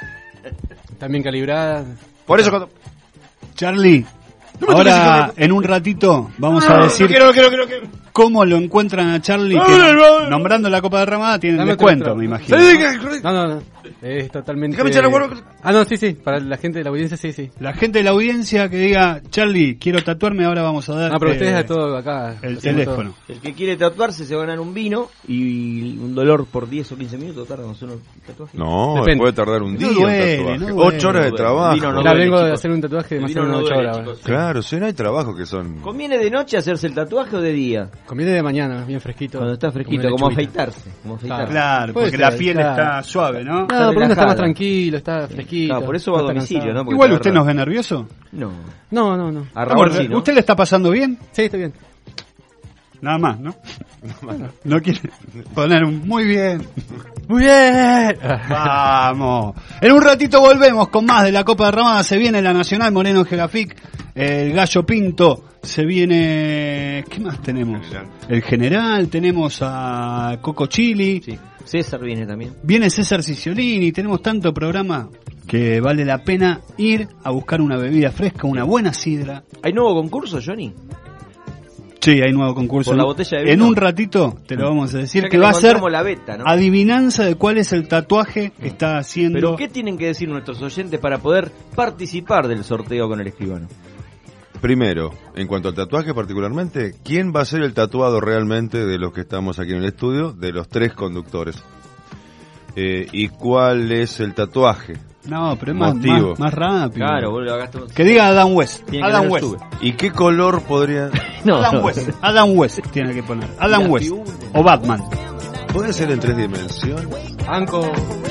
están bien calibradas. Por eso cuando... Charlie, No me ahora toques, en un ratito vamos Ah, a decir No quiero, no quiero, no quiero. cómo lo encuentran a Charlie, No, que no, no. nombrando la Copa Derramada tienen Dame descuento, otro, me otro. imagino. Salí de acá. No, no, no. Es totalmente... Déjame echar el huevo. Ah, no, sí, sí. Para la gente de la audiencia, sí, sí. La gente de la audiencia que diga, Charlie, quiero tatuarme, ahora vamos a dar No, pero ustedes a todo acá. el hacemos teléfono. El que quiere tatuarse se va a ganar un vino y un dolor por diez o quince minutos tarda en hacer un tatuaje. No, Depende. puede tardar un No día duele, un tatuaje. no duele. Ocho horas de No duele. trabajo. Vino no Ya duele, vengo de chicos. hacer un tatuaje de El más o vino no menos ocho duele, horas. chicos. Claro, si no hay trabajos que son... ¿Conviene de noche hacerse el tatuaje o de día? Conviene de mañana, bien fresquito. Cuando está fresquito, una como lechuguita. afeitarse. Como afeitarse. Claro, Puede porque ser, la piel claro. está suave, ¿no? No, porque uno está relajada. más tranquilo, está fresquito. Claro, por eso va a no está domicilio, cansado. ¿no? Porque Igual te usted agarra- nos ve nervioso. No. No, no, no. A Raúl Amor, sí, ¿no? ¿usted le está pasando bien? Sí, está bien. Nada más, ¿no? No quiere poner un muy bien. Muy bien. Vamos. En un ratito volvemos con más de la Copa de Ramada. Se viene la Nacional Moreno Gelafic, el Gallo Pinto. Se viene... ¿Qué más tenemos? General. El General. Tenemos a Coco Chili. Sí. César viene también. Viene César Ciciolini. Tenemos tanto programa que vale la pena ir a buscar una bebida fresca, una buena sidra. ¿Hay nuevo concurso, Johnny? Sí, hay nuevo concurso. Por la botella de En vino. un ratito te lo vamos a decir, Ya que, que va le a ser encontramos la beta, ¿no? adivinanza de cuál es el tatuaje que está haciendo. ¿Pero qué tienen que decir nuestros oyentes para poder participar del sorteo con el escribano? Primero, en cuanto al tatuaje particularmente, ¿quién va a ser el tatuado realmente de los que estamos aquí en el estudio, de los tres conductores? Eh, ¿Y cuál es el tatuaje? No, pero es más, Motivo. más, más rápido. Claro, vos lo hagaste- Que diga Adam West. Tiene que Adam tener West. sube. ¿Y qué color podría...? No, Adam no. West. Adam West tiene que poner. Adam La West. figura. O Batman. ¿Puede ser en tres dimensiones? Anco.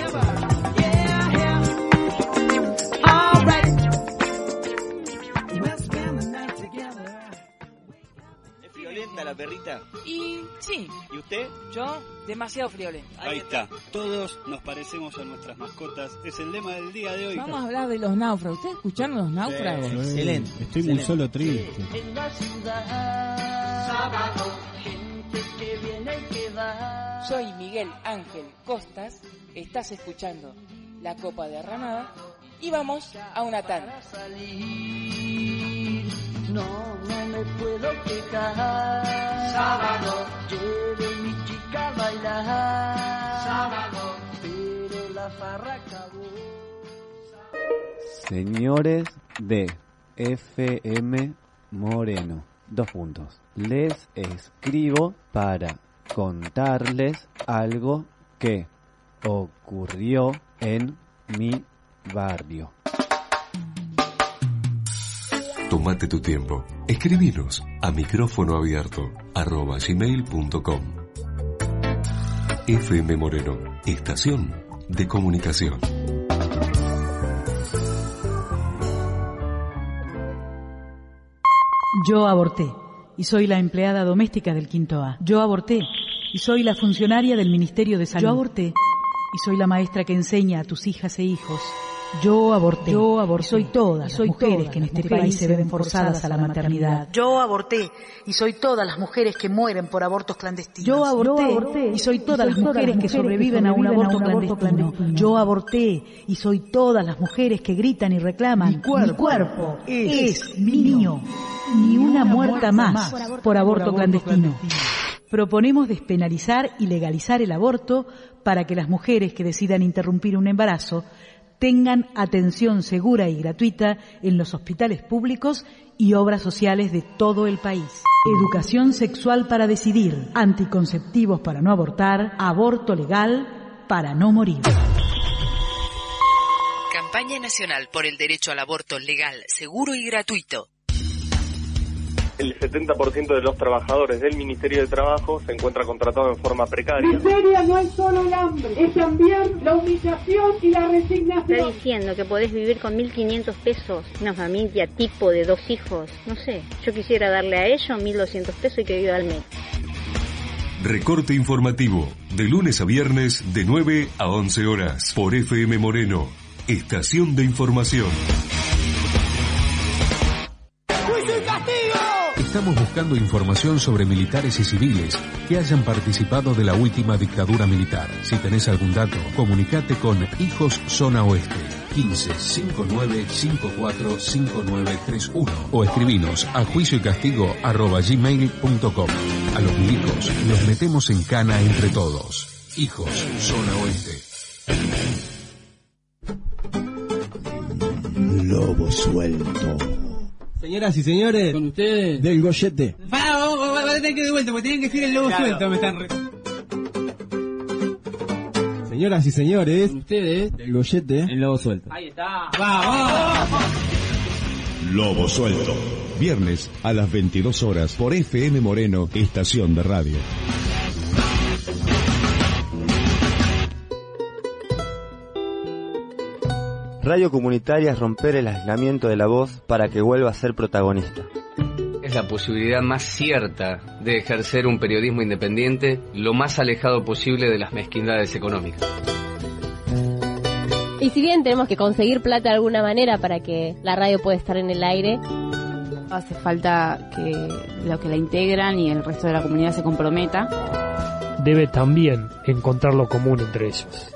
¿Es friolenta la perrita? Y sí, ¿Y usted? yo demasiado friolento. Ahí está. Todos nos parecemos a nuestras mascotas. Es el lema del día de hoy. Vamos a hablar de los náufragos. ¿Ustedes escucharon los náufragos? Excelente. Estoy muy solo triste. En la ciudad, sábado, gente que viene y que va. Soy Miguel Ángel Costas, estás escuchando La Copa Derramada y vamos a una tanda. Salir, no, no me puedo quejar. Sábado, lleve mi chica a bailar. Sábado, pero la farra acabó. Señores de F M Moreno, dos puntos. Les escribo para contarles algo que ocurrió en mi barrio. Tómate tu tiempo. Escribinos a micrófono abierto arroba gmail punto com. F M Moreno, estación de comunicación. Yo aborté y soy la empleada doméstica del Quinto A. Yo aborté y soy la funcionaria del Ministerio de Salud. Yo aborté y soy la maestra que enseña a tus hijas e hijos. Yo aborté. Yo aborté. Y soy todas las mujeres que en este país se ven forzadas a la maternidad. Yo aborté y soy todas las mujeres que mueren por abortos clandestinos. Yo aborté y soy todas las mujeres que sobreviven a un aborto clandestino. Yo aborté y soy todas las mujeres que gritan y reclaman. Mi cuerpo es mío. Ni una muerta más por aborto clandestino. Proponemos despenalizar y legalizar el aborto para que las mujeres que decidan interrumpir un embarazo tengan atención segura y gratuita en los hospitales públicos y obras sociales de todo el país. Educación sexual para decidir, anticonceptivos para no abortar, aborto legal para no morir. Campaña Nacional por el Derecho al Aborto Legal, Seguro y Gratuito. El setenta por ciento de los trabajadores del Ministerio de Trabajo se encuentra contratado en forma precaria. Miseria no es solo el hambre, es también la humillación y la resignación. Está diciendo que podés vivir con mil quinientos pesos, una familia tipo de dos hijos. No sé, yo quisiera darle a ellos mil doscientos pesos y que viva al mes. Recorte informativo, de lunes a viernes, de nueve a once horas, por F M Moreno, Estación de Información. ¡Juicio y castigo! Estamos buscando información sobre militares y civiles que hayan participado de la última dictadura militar. Si tenés algún dato, comunicate con Hijos Zona Oeste quince cincuenta y nueve cincuenta y cuatro cincuenta y nueve treinta y uno o escribinos a juicio y castigo arroba gmail punto com. A los milicos los metemos en cana entre todos. Hijos Zona Oeste. Lobo suelto. Señoras y señores, con ustedes, del Goyete. Pará, vamos, vamos, vamos a tener que de vuelta, porque tienen que decir el lobo claro. Suelto, me están re... Señoras y señores, con ustedes, del Goyete, el lobo suelto. Ahí está. ¡Vamos! Lobo suelto. Viernes a las veintidós horas por F M Moreno, Estación de Radio. Radio comunitaria es romper el aislamiento de la voz para que vuelva a ser protagonista. Es la posibilidad más cierta de ejercer un periodismo independiente lo más alejado posible de las mezquindades económicas. Y si bien tenemos que conseguir plata de alguna manera para que la radio pueda estar en el aire, hace falta que los que la integran y el resto de la comunidad se comprometa. Debe también encontrar lo común entre ellos.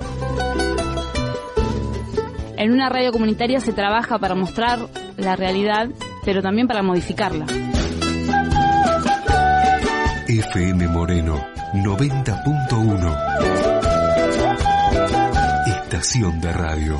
En una radio comunitaria se trabaja para mostrar la realidad, pero también para modificarla. F M Moreno noventa punto uno. Estación de Radio.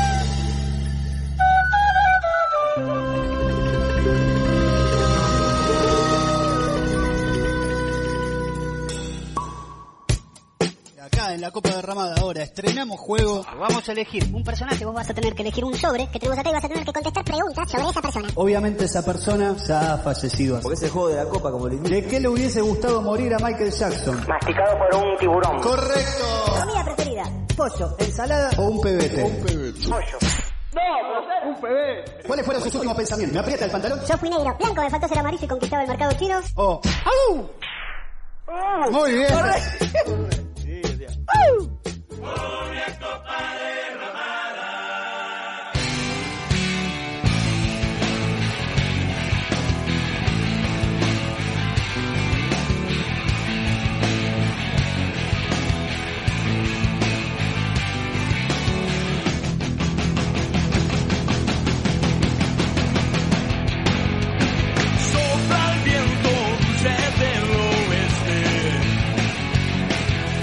Acá en la Copa Derramada ahora estrenamos juego. Vamos a elegir un personaje. Vos vas a tener que elegir un sobre que tenemos acá y vas a tener que contestar preguntas sobre esa persona. Obviamente esa persona ya ha fallecido. Porque es el juego de la Copa, como le dije. ¿De qué le hubiese gustado morir a Michael Jackson? Masticado por un tiburón. ¡Correcto! Comida preferida. Pollo, ensalada o un pebete. Un pebete. Pollo. No, un pebete. ¿Cuáles fueron sus últimos pensamientos? ¿Me aprieta el pantalón? Yo fui negro. Blanco, me faltó ser amarillo y conquistaba el mercado chino. Oh. ¡Au! Oh. Muy bien. Sí, ¡au! Una copa derramada. Sopla el viento dulce del oeste.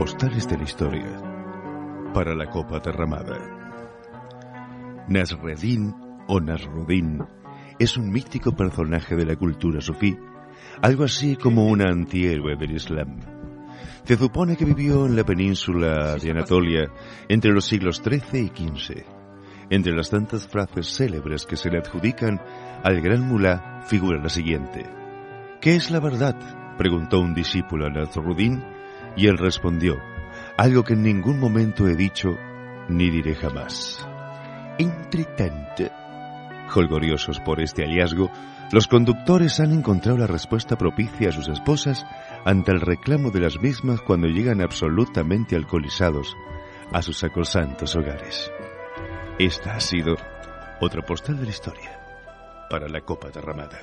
postales de la historia para la copa derramada. Nasreddin o Nasruddin es un mítico personaje de la cultura sufí, algo así como un antihéroe del Islam. Se supone que vivió en la península de Anatolia entre los siglos trece y quince. Entre las tantas frases célebres que se le adjudican al gran mulá figura la siguiente: ¿qué es la verdad?, preguntó un discípulo a Nasruddin, y él respondió: algo que en ningún momento he dicho ni diré jamás. Entre tanto, jolgoriosos por este hallazgo, los conductores han encontrado la respuesta propicia a sus esposas ante el reclamo de las mismas cuando llegan absolutamente alcoholizados a sus sacrosantos hogares. Esta ha sido otra postal de la historia para la copa derramada.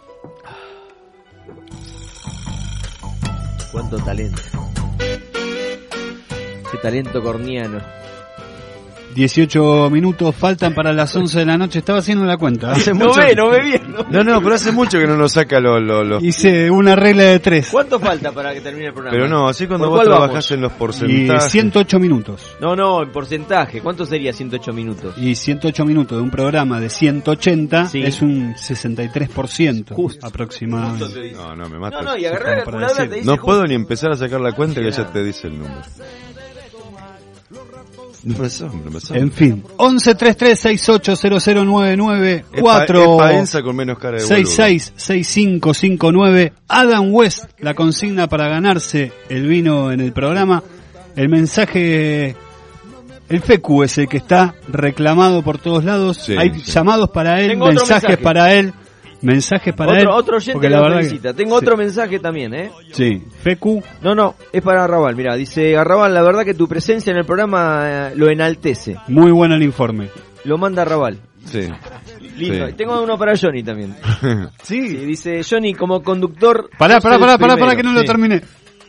Cuánto talento. Qué talento corniano. dieciocho minutos faltan para las once de la noche. Estaba haciendo la cuenta. Hace no mucho... ve, no ve bien. No, no, no, pero hace mucho que no nos saca los... Lo, lo... Hice una regla de tres. ¿Cuánto falta para que termine el programa? Pero no, así cuando vos trabajás en los porcentajes... Y ciento ocho minutos. No, no, en porcentaje. ¿Cuánto sería ciento ocho minutos? Y ciento ocho minutos de un programa de ciento ochenta sí. Es un sesenta y tres por ciento justo, aproximadamente. Justo no, no, me matas. No, no, y agarrar la calculadora te dice No justo. puedo ni empezar a sacar la cuenta que ya te dice el número. No me asombra, me asombra. En fin, once treinta y tres sesenta y ocho cero cero noventa y nueve cuatro con menos cara de sesenta y seis sesenta y cinco cincuenta y nueve. Adam West, la consigna para ganarse el vino en el programa. El mensaje, el F Q es el que está reclamado por todos lados. Sí, Hay sí. llamados para él, Tengo mensajes para él. Mensajes para otro, él. Otro oyente que la verdad felicita. Que... Tengo sí. otro mensaje también, ¿eh? Sí. F Q. No, no, es para Arrabal. Mirá, dice Arrabal, la verdad que tu presencia en el programa eh, lo enaltece. Muy bueno el informe. Lo manda Arrabal. Sí. Lindo. Sí. Tengo uno para Johnny también. sí. sí. Dice Johnny, como conductor... Pará, pará, pará, pará, pará, que no sí. lo terminé.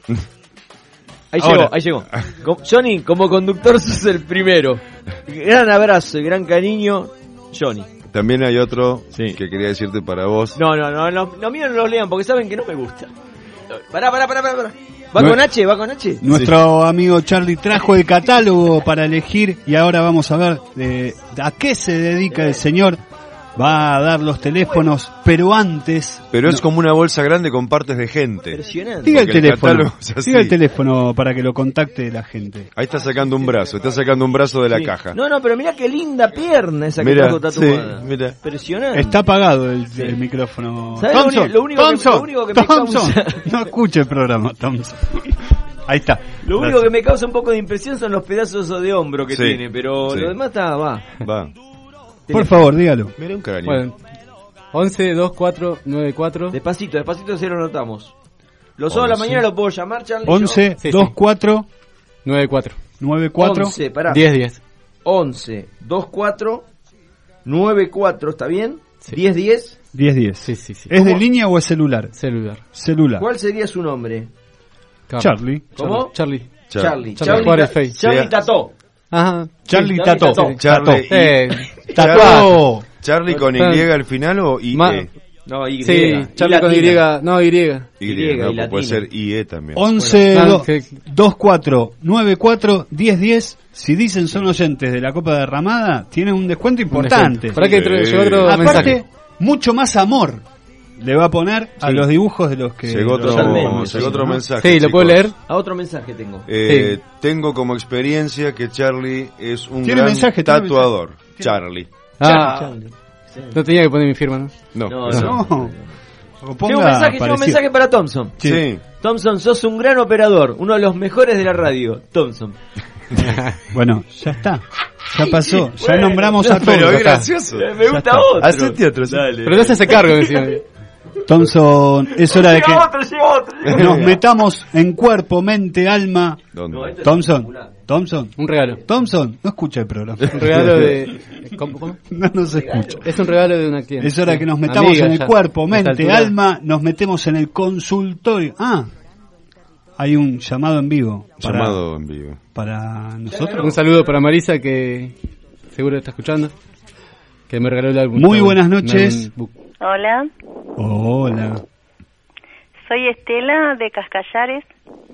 Ahí Ahora. llegó, ahí llegó. Johnny, como conductor sos el primero. Gran abrazo y gran cariño, Johnny. También hay otro sí. que quería decirte para vos. No, no, no, no, no mío no los lean porque saben que no me gusta. Pará, pará, pará, pará. ¿Va no, con H? ¿Va con H? Nuestro sí. amigo Charlie trajo el catálogo para elegir y ahora vamos a ver de, a qué se dedica el señor. Va a dar los teléfonos, pero antes... Pero es no. como una bolsa grande con partes de gente. Impresionante. Diga el teléfono, el diga el teléfono para que lo contacte la gente. Ahí está sacando un brazo, está sacando un brazo de la sí. caja. No, no, pero mira qué linda pierna esa que trajo tatuada. Sí, mira. Impresionante. Está apagado el, sí. el micrófono. Thompson, lo único, Thompson, que, lo único que me Thompson. causa... No escuche el programa, Thompson. Ahí está. Lo único Gracias. que me causa un poco de impresión son los pedazos de hombro que sí. tiene, pero sí. lo demás está, va. Va. Por favor, dígalo. Mira un cariño. Bueno. once dos cuatro nueve cuatro. Despacito, despacito se lo notamos. Los sábados de la mañana lo puedo llamar, Charlie. once dos cuatro nueve cuatro. nueve cuatro. once, pará. diez diez. once dos cuatro nueve cuatro, ¿está bien? Sí. diez diez. diez diez. Sí, sí, sí. ¿Es ¿Cómo? de línea o es celular? Celular. Celular. ¿Cuál sería su nombre? Charlie. ¿Cómo? Charlie. Charlie. Charlie. Charlie, Charlie, Charlie, Charlie Tató. Ajá. Charlie sí, Tató. Charlie Tató. Charlie, eh, Tató. Charlie con Y al final o I E. Ma- No, Y. Sí, Charlie con Y. No, Y. Y, Y, no, y puede ser I E también. once dos cuatro nueve cuatro diez diez. Si dicen son oyentes de la Copa Derramada, tienen un descuento importante. Un Para que entre, sí. otro Aparte, mensaje. mucho más amor le va a poner sí. a los dibujos de los que... Llegó otro, Totalmente, llegó otro mensaje. Sí, ¿lo puedo leer? A otro mensaje tengo. Eh, sí. Tengo como experiencia que Charlie es un ¿Tiene gran mensaje, tatuador. mensaje? Charlie. Ah, Charlie. Sí. No tenía que poner mi firma, ¿no? No. No, no. no. no. Llega un mensaje, llega un mensaje para Thompson. Sí. sí. Thompson, sos un gran operador, uno de los mejores de la radio. Thompson. Bueno, ya está. Ya pasó. Ya bueno, nombramos a todos. Pero es gracioso. Me gusta otro. Hacé teatro. Dale. Pero no se hace cargo encima. Thompson, es hora de que otro, otro. nos metamos en cuerpo, mente, alma. ¿Dónde? No, este Thompson, Thompson, un regalo. Thompson, no escucha el programa. Un regalo de... ¿Cómo? cómo? No nos escucha. Es un regalo de una cliente. Es hora de que nos metamos Amiga, en el ya. cuerpo, mente, alma, nos metemos en el consultorio. Ah, hay un llamado en vivo. Para, llamado en vivo. Para nosotros. Un saludo para Marisa, que seguro está escuchando, que me regaló el álbum. Muy buenas noches. Hola. Hola. soy Estela de Cascallares.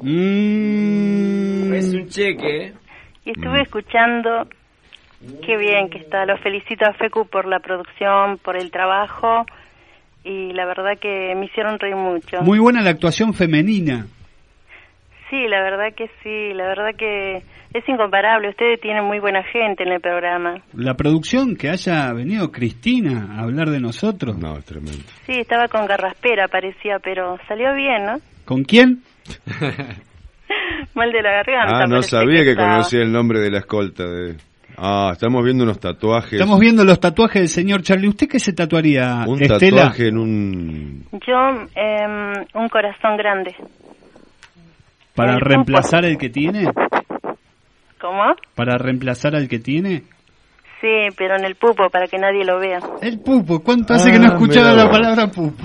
Mm. Es un cheque, ¿eh? Y estuve mm. escuchando. Qué bien que está. Los felicito a Fecu por la producción, por el trabajo. Y la verdad que me hicieron reír mucho. Muy buena la actuación femenina. Sí, la verdad que sí. La verdad que es incomparable. Ustedes tienen muy buena gente en el programa. La producción, que haya venido Cristina a hablar de nosotros. No, es tremendo. Sí, estaba con Garraspera, parecía, pero salió bien, ¿no? ¿Con quién? Mal de la garganta. Ah, no sabía que, que conocía el nombre de la escolta. De... Ah, estamos viendo unos tatuajes. Estamos viendo los tatuajes del señor Charlie. ¿Usted qué se tatuaría, un Estela? Tatuaje en un... Yo, eh, un corazón grande. ¿Para el reemplazar el que tiene? ¿Cómo? ¿Para reemplazar al que tiene? Sí, pero en el pupo, para que nadie lo vea. El pupo, ¿cuánto hace ah, que no escuchaba la palabra pupo?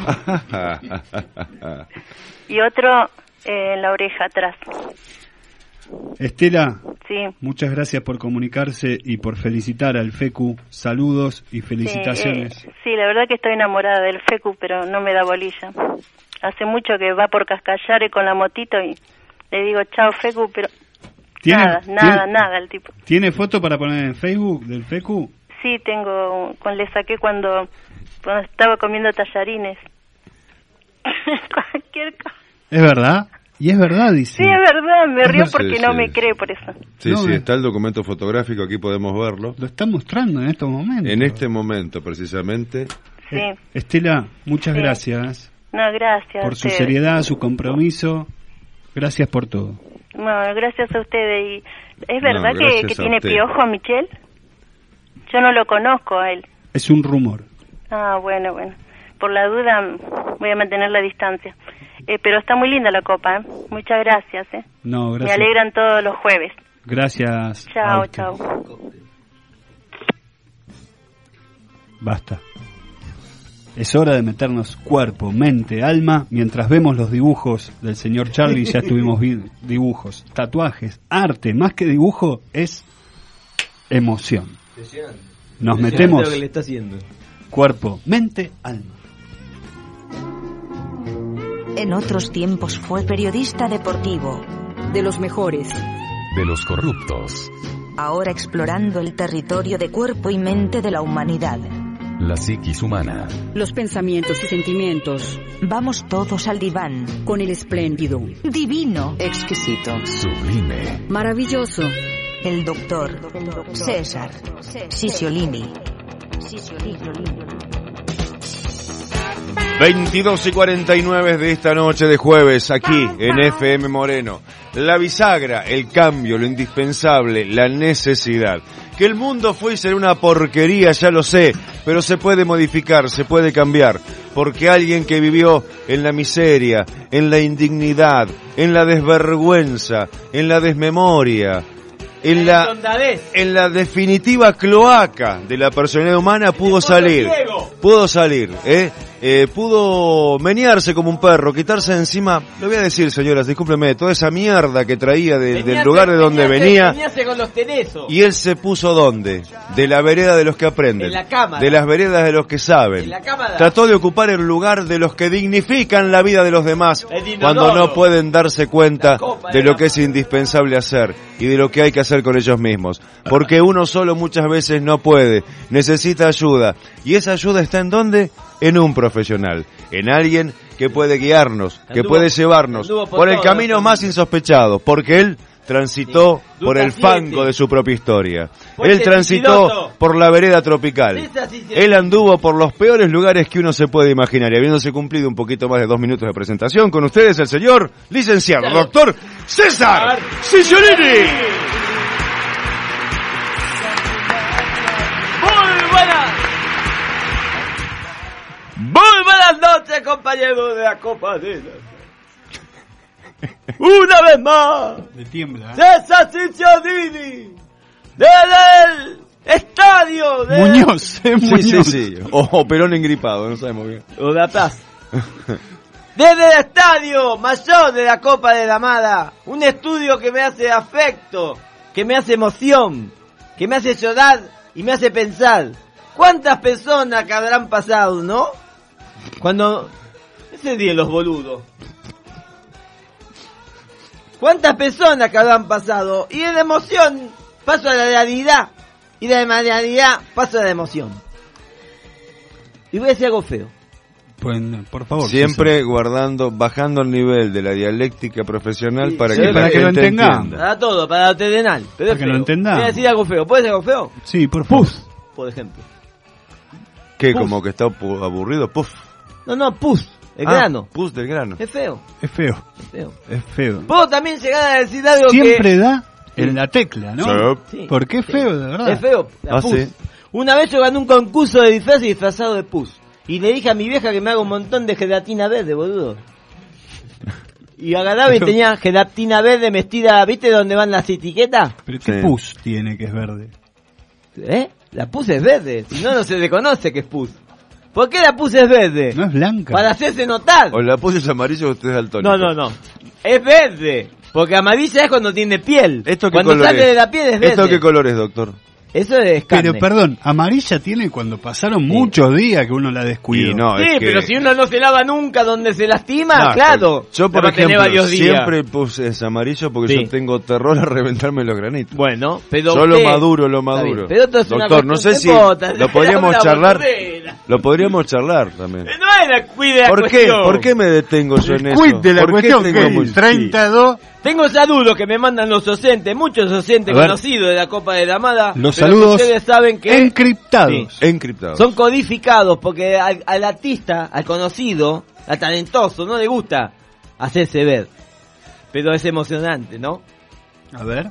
Y otro eh, en la oreja atrás. Estela, sí. Muchas gracias por comunicarse y por felicitar al Fecu. Saludos y felicitaciones. Sí, eh, sí, la verdad que estoy enamorada del Fecu, pero no me da bolilla. Hace mucho que va por Cascallares con la motito y le digo chao Fecu, pero nada, nada, nada el tipo. ¿Tiene foto para poner en Facebook del Fecu? Sí, tengo, con le saqué cuando, cuando estaba comiendo tallarines. Cualquier cosa. ¿Es verdad? Y es verdad, dice. Sí, es verdad, me río porque sí, no sí. me cree por eso. Sí, no, sí, me... está el documento fotográfico, aquí podemos verlo. Lo está mostrando en estos momentos. En este momento, precisamente. Sí. Eh, Estela, muchas sí. gracias. No, gracias. Por su seriedad, su compromiso. Gracias por todo. No, gracias a ustedes. ¿Y es verdad no, que, que tiene usted. piojo, Michelle? Yo no lo conozco a él. Es un rumor. Ah, bueno, bueno. Por la duda voy a mantener la distancia. Eh, pero está muy linda la copa, ¿eh? Muchas gracias, ¿eh? No, gracias. Me alegran todos los jueves. Gracias. Chao, chao. Basta. Es hora de meternos cuerpo, mente, alma, mientras vemos los dibujos del señor Charlie. Ya estuvimos viendo dibujos, tatuajes, arte, más que dibujo, es emoción. Nos metemos lo que le está haciendo. Cuerpo, mente, alma. En otros tiempos fue periodista deportivo. De los mejores. De los corruptos. Ahora explorando el territorio de cuerpo y mente de la humanidad. La psiquis humana. Los pensamientos y sentimientos. Vamos todos al diván. Con el espléndido. Divino. Exquisito. Sublime. Maravilloso. El doctor César Cicciolini. veintidós y cuarenta y nueve de esta noche de jueves, aquí en F M Moreno. La bisagra, el cambio, lo indispensable, la necesidad. Que el mundo fue y será una porquería, ya lo sé, pero se puede modificar, se puede cambiar. Porque alguien que vivió en la miseria, en la indignidad, en la desvergüenza, en la desmemoria, en la, en la definitiva cloaca de la personalidad humana pudo salir, pudo salir, ¿eh? Eh, pudo menearse como un perro, quitarse de encima, lo voy a decir señoras, discúlpenme, toda esa mierda que traía de, veníase, del lugar de donde veníase, venía, veníase con los tenezos. Y él se puso ¿dónde? De la vereda de los que aprenden, en la cámara. De las veredas de los que saben, en la cámara. Trató de ocupar el lugar de los que dignifican la vida de los demás, cuando no pueden darse cuenta de lo que es indispensable hacer y de lo que hay que hacer con ellos mismos, porque uno solo muchas veces no puede, necesita ayuda, y esa ayuda está ¿en dónde? En un profesional, en alguien que puede guiarnos, que anduvo, puede llevarnos por, por el camino más insospechado, porque él transitó sí, por el fango siete. De su propia historia. Pues él transitó piloto. Por la vereda tropical. Sí, él anduvo por los peores lugares que uno se puede imaginar. Y habiéndose cumplido un poquito más de dos minutos de presentación, con ustedes el señor licenciado, claro. Doctor César Cicciolini. Muy buenas noches, compañeros de la Copa de la... Una vez más, de tiembla, ¿eh? César Cicciolini, desde el estadio de... Muñoz, eh, sí, Muñoz. Sí, sí, o, o Perón engripado, no sabemos bien. O La Paz. Desde el estadio mayor de la Copa de la Amada, un estudio que me hace afecto, que me hace emoción, que me hace llorar y me hace pensar. ¿Cuántas personas que habrán pasado, no? Cuando... Ese día los boludos. ¿Cuántas personas que habrán pasado? Y de la emoción paso a la realidad. Y de la realidad paso a la emoción. Y voy a decir algo feo. Pues, por favor. Siempre sí, guardando, bajando el nivel de la dialéctica profesional sí, para, sí, que, para que lo entendamos. Para todo, para lo terrenal. Pero para que lo entendamos. Voy a decir algo feo. ¿Puedes decir algo feo? Sí, por favor. Pus, por ejemplo. ¿Qué? Pus. Como que está aburrido. Puf. No, no, pus. El ah, grano. Pus del grano. Es feo. Es feo. Es feo. Es feo. Puedo también llegar a decir algo Siempre que... Siempre da en la tecla, ¿no? Sí. ¿Por qué es feo, sí, de verdad? Es feo. La ah, pus. Sí. Una vez yo gané un concurso de disfraz y disfrazado de pus. Y le dije a mi vieja que me haga un montón de gelatina verde, boludo. Y agarraba y tenía gelatina verde vestida, ¿viste dónde van las etiquetas? ¿Pero qué sí. pus tiene que es verde? ¿Eh? La pus es verde, si no, no se le conoce que es pus. ¿Por qué la pus es verde? No es blanca. Para hacerse notar. O la pus es amarillo o usted es daltónico. No, no, no. Es verde. Porque amarilla es cuando tiene piel. ¿Esto qué cuando color sale es? de la piel es verde. ¿Esto qué color es, doctor? Eso es carne. Pero perdón, amarilla tiene cuando pasaron sí. muchos días que uno la descuidó. Y no, sí, es que... pero si uno no se lava nunca donde se lastima, no, claro. Yo, por ejemplo, varios días. siempre puse ese amarillo porque sí. yo tengo terror a reventarme los granitos. Bueno, pero yo usted... lo maduro, lo maduro. Pero esto es doctor, no sé si pota, lo podríamos charlar. Lo podríamos charlar también. No era cuide la ¿Por cuestión. qué? ¿Por qué me detengo yo en eso? Cuide la cuestión que muy... treinta y dos. Tengo saludos que me mandan los docentes, muchos docentes conocidos de la Copa de la Amada. Los saludos ustedes saben que encriptados. Sí, encriptados. Son codificados porque al, al artista, al conocido, al talentoso, no le gusta hacerse ver. Pero es emocionante, ¿no? A ver.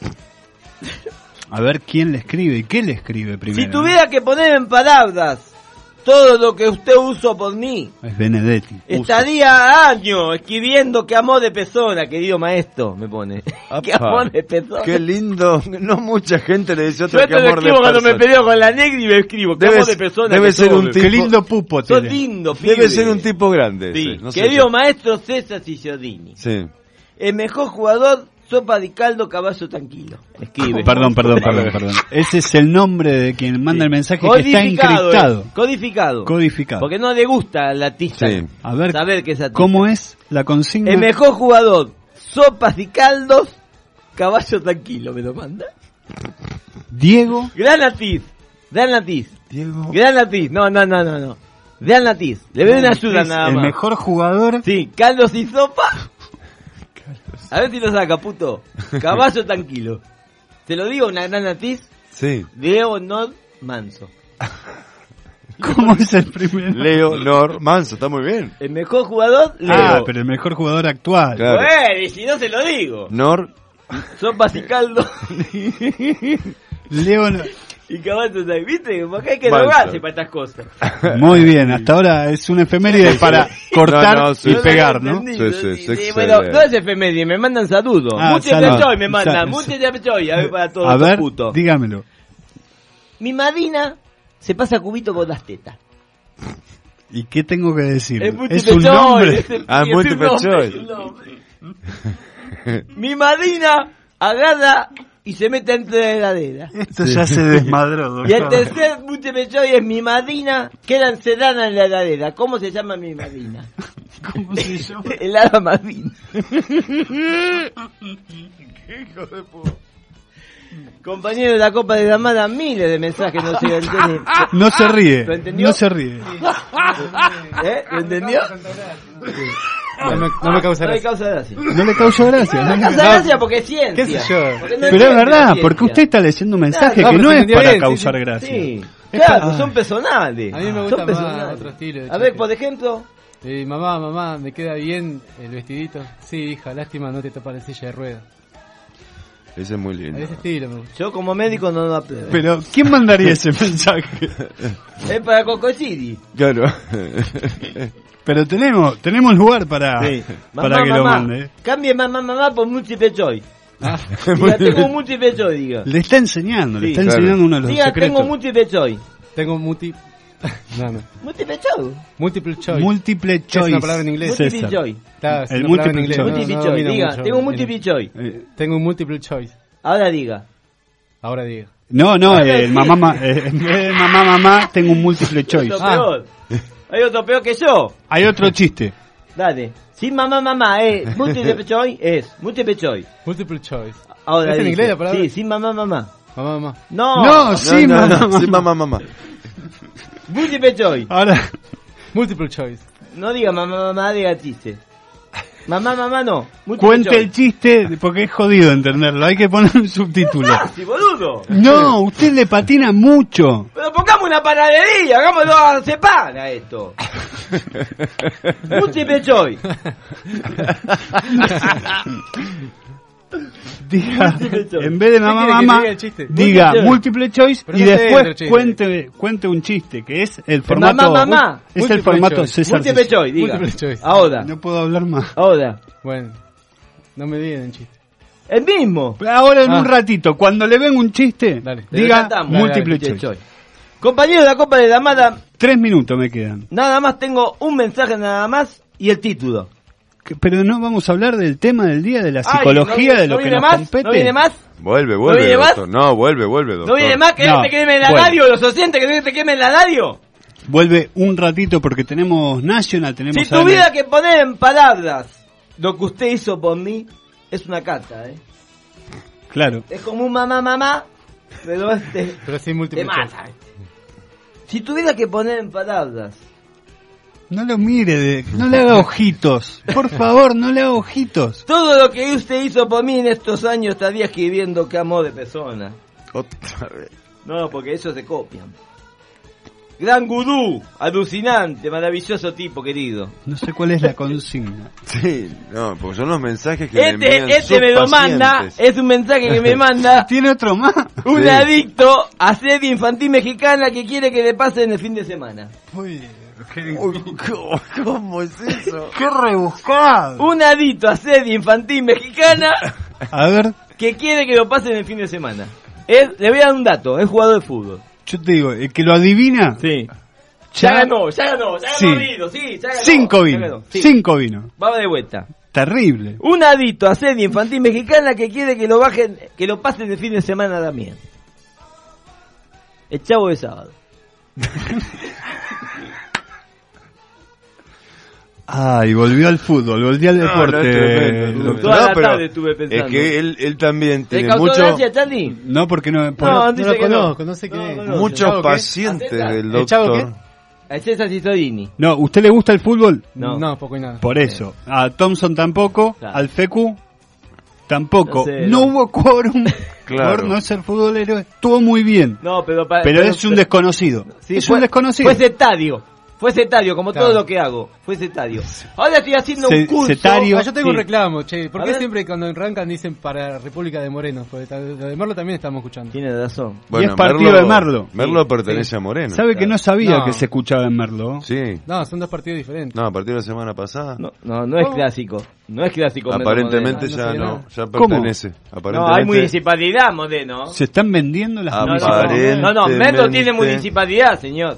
A ver quién le escribe y qué le escribe primero. Si tuviera que poner en palabras todo lo que usted usó por mí, es Benedetti. Estaría años escribiendo que amor de persona, querido maestro, me pone. Que amor de persona. Qué lindo. No mucha gente le dice otro yo que amor de persona. Yo escribo cuando me peleo con la negra y me escribo que amor de persona. Debe ser un tipo. Qué lindo pupo tiene. lindo, pibe. Debe ser un tipo grande. Sí. Ese, no sé querido yo. maestro César Ciciodini. Sí. El mejor jugador, sopa de caldo, caballo tranquilo. Escribe. Perdón, perdón, perdón, perdón. Ese es el nombre de quien manda sí. el mensaje que está encriptado. Eh. Codificado. Codificado. Porque no le gusta al artista sí. a ver, saber que es artista. ¿Cómo es la consigna? El mejor jugador, sopas y caldos, caballo tranquilo, me lo manda. Diego. Gran Latiz. Gran Latiz. Diego. Gran Latiz. No, no, no, no, no. Gran Latiz. Le doy una ayuda nada el más. El mejor jugador. Sí, caldos y sopa. A ver si lo saca, puto. Caballo tranquilo. ¿Te lo digo, una gran Latiz? Sí. Leonor Manso. ¿Cómo es el primero? Leonor Manso, está muy bien. El mejor jugador, Leo. Ah, pero el mejor jugador actual. Claro. Bueno, y si no se lo digo. Nor. Sopas y caldo. Leonor. Y caballo, ¿viste? Porque hay que drogarse para estas cosas. Muy bien, hasta ahora es una efeméride para cortar no, no, sí, y no, pegar, no, ¿no? Sí, sí, sí, sí, bueno, no es efeméride, me mandan saludos. Ah, muchos salud. pechoy me mandan, Sal, muchos pechoy, a ver para todos a estos ver, putos. dígamelo. Mi madrina se pasa cubito con las tetas. ¿Y qué tengo que decir? Es, ¿Es un nombre? Es el, ah, es multipechoy. Mi madrina agarra y se mete entre la heladera. Esto sí. ya se desmadró, doctor. Y el tercer multipechoy es mi madrina, queda encerrada en la heladera. ¿Cómo se llama mi madrina? ¿Cómo se llama? El hada madrina. ¿Qué hijo de puta? Compañero de la Copa de la Amada, miles de mensajes no se entienden. No se ríe. ¿Lo entendió? No se ríe. ¿Eh? ¿Lo entendió? No, no, no me causa no gracia. le causa gracia. No le causa gracia. No le causa gracia porque es ciencia. ¿Qué sé yo? No Pero es verdad, porque usted está leyendo un mensaje claro, que no, no es para bien, causar sí, sí. gracia. Sí, claro, son personales. A mí me gusta son más personales. otro estilo. A ver, por ejemplo. Eh, mamá, mamá, ¿me queda bien el vestidito? Sí, hija, lástima no te topa la silla de ruedas. Ese es muy lindo. A ese estilo me gusta. Yo como médico no lo apruebo. Pero, ¿quién mandaría ese mensaje? Es para Coco City. Claro. Pero tenemos tenemos lugar para, sí. para mamá, que mamá, lo mande. Cambie mamá, mamá por multipechoy. Ah. Diga, tengo un multipechoy, diga. Le está enseñando, sí, le está claro. enseñando uno de los diga, secretos. tengo multipechoy. Tengo multi... no, no. Multiple choice. Multiple choice. Multiple choice. Es una palabra en inglés. Multiple choice. Claro, es el una multiple en inglés. choice. Multiple no, choice. no, Diga, mucho. tengo un multiple choice. Eh, tengo un multiple choice. Ahora diga. Ahora diga. No, no, eh, el mamá, ma, eh, eh, mamá, mamá, tengo un múltiple choice. Hay otro peor. Hay otro peor que yo. Hay otro chiste. Dale. Sin mamá, mamá, eh. Multiple choice es. Multiple choice. Multiple choice. Ahora ¿Es en dice. inglés la palabra? Sí, sin mamá, mamá. Mamá, mamá. No. No, sin no, mamá, no, mamá. sin mamá, mamá. Multiple choice. Ahora, Multiple choice. No diga mamá, mamá, diga chiste. Mamá, mamá, no. Multiple cuente choice. el chiste porque es jodido entenderlo. Hay que poner un subtítulo. ¡Sí, boludo! No, usted le patina mucho. Pero pongamos una panadería, hagámoslo a separa esto. Multiple choice. Diga, Multiple choice. en vez de ¿Qué mamá, quiere que mamá, diga el chiste? diga Multiple múltiple choice Pero y no sé después el chiste. cuente, cuente un chiste, que es el formato. Mamá, mamá. Es el Multiple formato choice. César. Multiple César. choice, diga. Multiple choice. Ahora, No puedo hablar más. ahora. Bueno, no me digan el chiste. El mismo. Ahora en Ah. un ratito, cuando le ven un chiste, Dale. diga Dale, múltiple dale, choice. Compañero de la Copa de la Mata, Tres minutos me quedan. nada más tengo un mensaje nada más y el título. Que- Pero no vamos a hablar del tema del día, de la Ay, psicología, ¿no- de lo no que viene nos más? compete. ¿No viene más? Vuelve, ¿No vuelve, viene más? doctor. No, vuelve, vuelve, doctor. ¿No viene más? ¿Querés No, que te quemen la bueno. radio? ¿Los oyentes que te quemen la radio? Vuelve un ratito porque tenemos National, tenemos... Si a- tuviera que poner en palabras lo que usted hizo por mí, es una carta, ¿eh? Claro. Es como un mamá, mamá, pero este Pero sin te múltiple choice. mata. Si tuviera que poner en palabras, No lo mire, de- no le haga ojitos. Por favor, no le haga ojitos. todo lo que usted hizo por mí en estos años estaría escribiendo que amor de persona. Otra vez. No, porque ellos se copian. Gran gurú, alucinante, maravilloso tipo, querido. No sé cuál es la consigna. Sí, no, porque son los mensajes que me envían Este, este sus me lo manda, pacientes. es un mensaje que me manda ¿Tiene otro más? un Sí. adicto a serie infantil mexicana que quiere que le pase en el fin de semana. Uy, qué, Uy, ¿cómo, cómo es eso? qué rebuscado. Un adicto a serie infantil mexicana A ver, que quiere que lo pase en el fin de semana. Es, le voy a dar un dato, es jugador de fútbol. yo te digo, el que lo adivina, Sí. ya, Ya ganó, ya ganó, ya ganó Sí. Rido, sí, ya ganó. cinco ya vino, ganó, sí. cinco vino. Vamos de vuelta. Terrible. Un adicto a serie infantil mexicana que quiere que lo bajen, que lo pasen el fin de semana también. El Chavo de Sábado. Ay, volvió al fútbol, volvió al No, deporte. no, es tremendo, doctor. Toda No, la pero tarde estuve pensando. Es que él, él también ¿Te tiene causó mucho, gracia, Charlie? No, porque no... por- No, No dice lo que no. conozco, no sé qué No, es. no, no. muchos ¿Chavo qué? pacientes ¿Acepta? del ¿El Chavo doctor. A César Cisorini. No, ¿usted le gusta el fútbol? No. No, poco y nada. Por eso. A Thompson tampoco, Claro. al Fecu tampoco. No sé, no no. hubo quórum Claro. por no ser futbolero. Estuvo muy bien. No, pero... pa- Pero es un desconocido. Sí, es fue- un desconocido. Fue sectario. Fue sectario, como Claro. todo lo que hago. Fue sectario. Ahora estoy haciendo Se- un curso. setario. Ah, yo tengo Sí. un reclamo, che. ¿Por A qué ver. siempre cuando arrancan dicen para República de Moreno? Porque ta- lo de Merlo también estamos escuchando. Tiene razón. Y es partido de Merlo. Merlo Sí, pertenece sí. a Moreno. ¿Sabe que no sabía No. que se escuchaba en Merlo? Sí. No, son dos partidos diferentes. No, a partir de la semana pasada. No, no, no es ¿Cómo? clásico. No es clásico. Aparentemente no ya sabía no, nada. ya ¿Cómo? pertenece. No, hay Aparentemente. municipalidad, Moreno. Se están vendiendo las Ah, municipalidades. No, no, Merlo tiene Aparentemente- municipalidad, señor.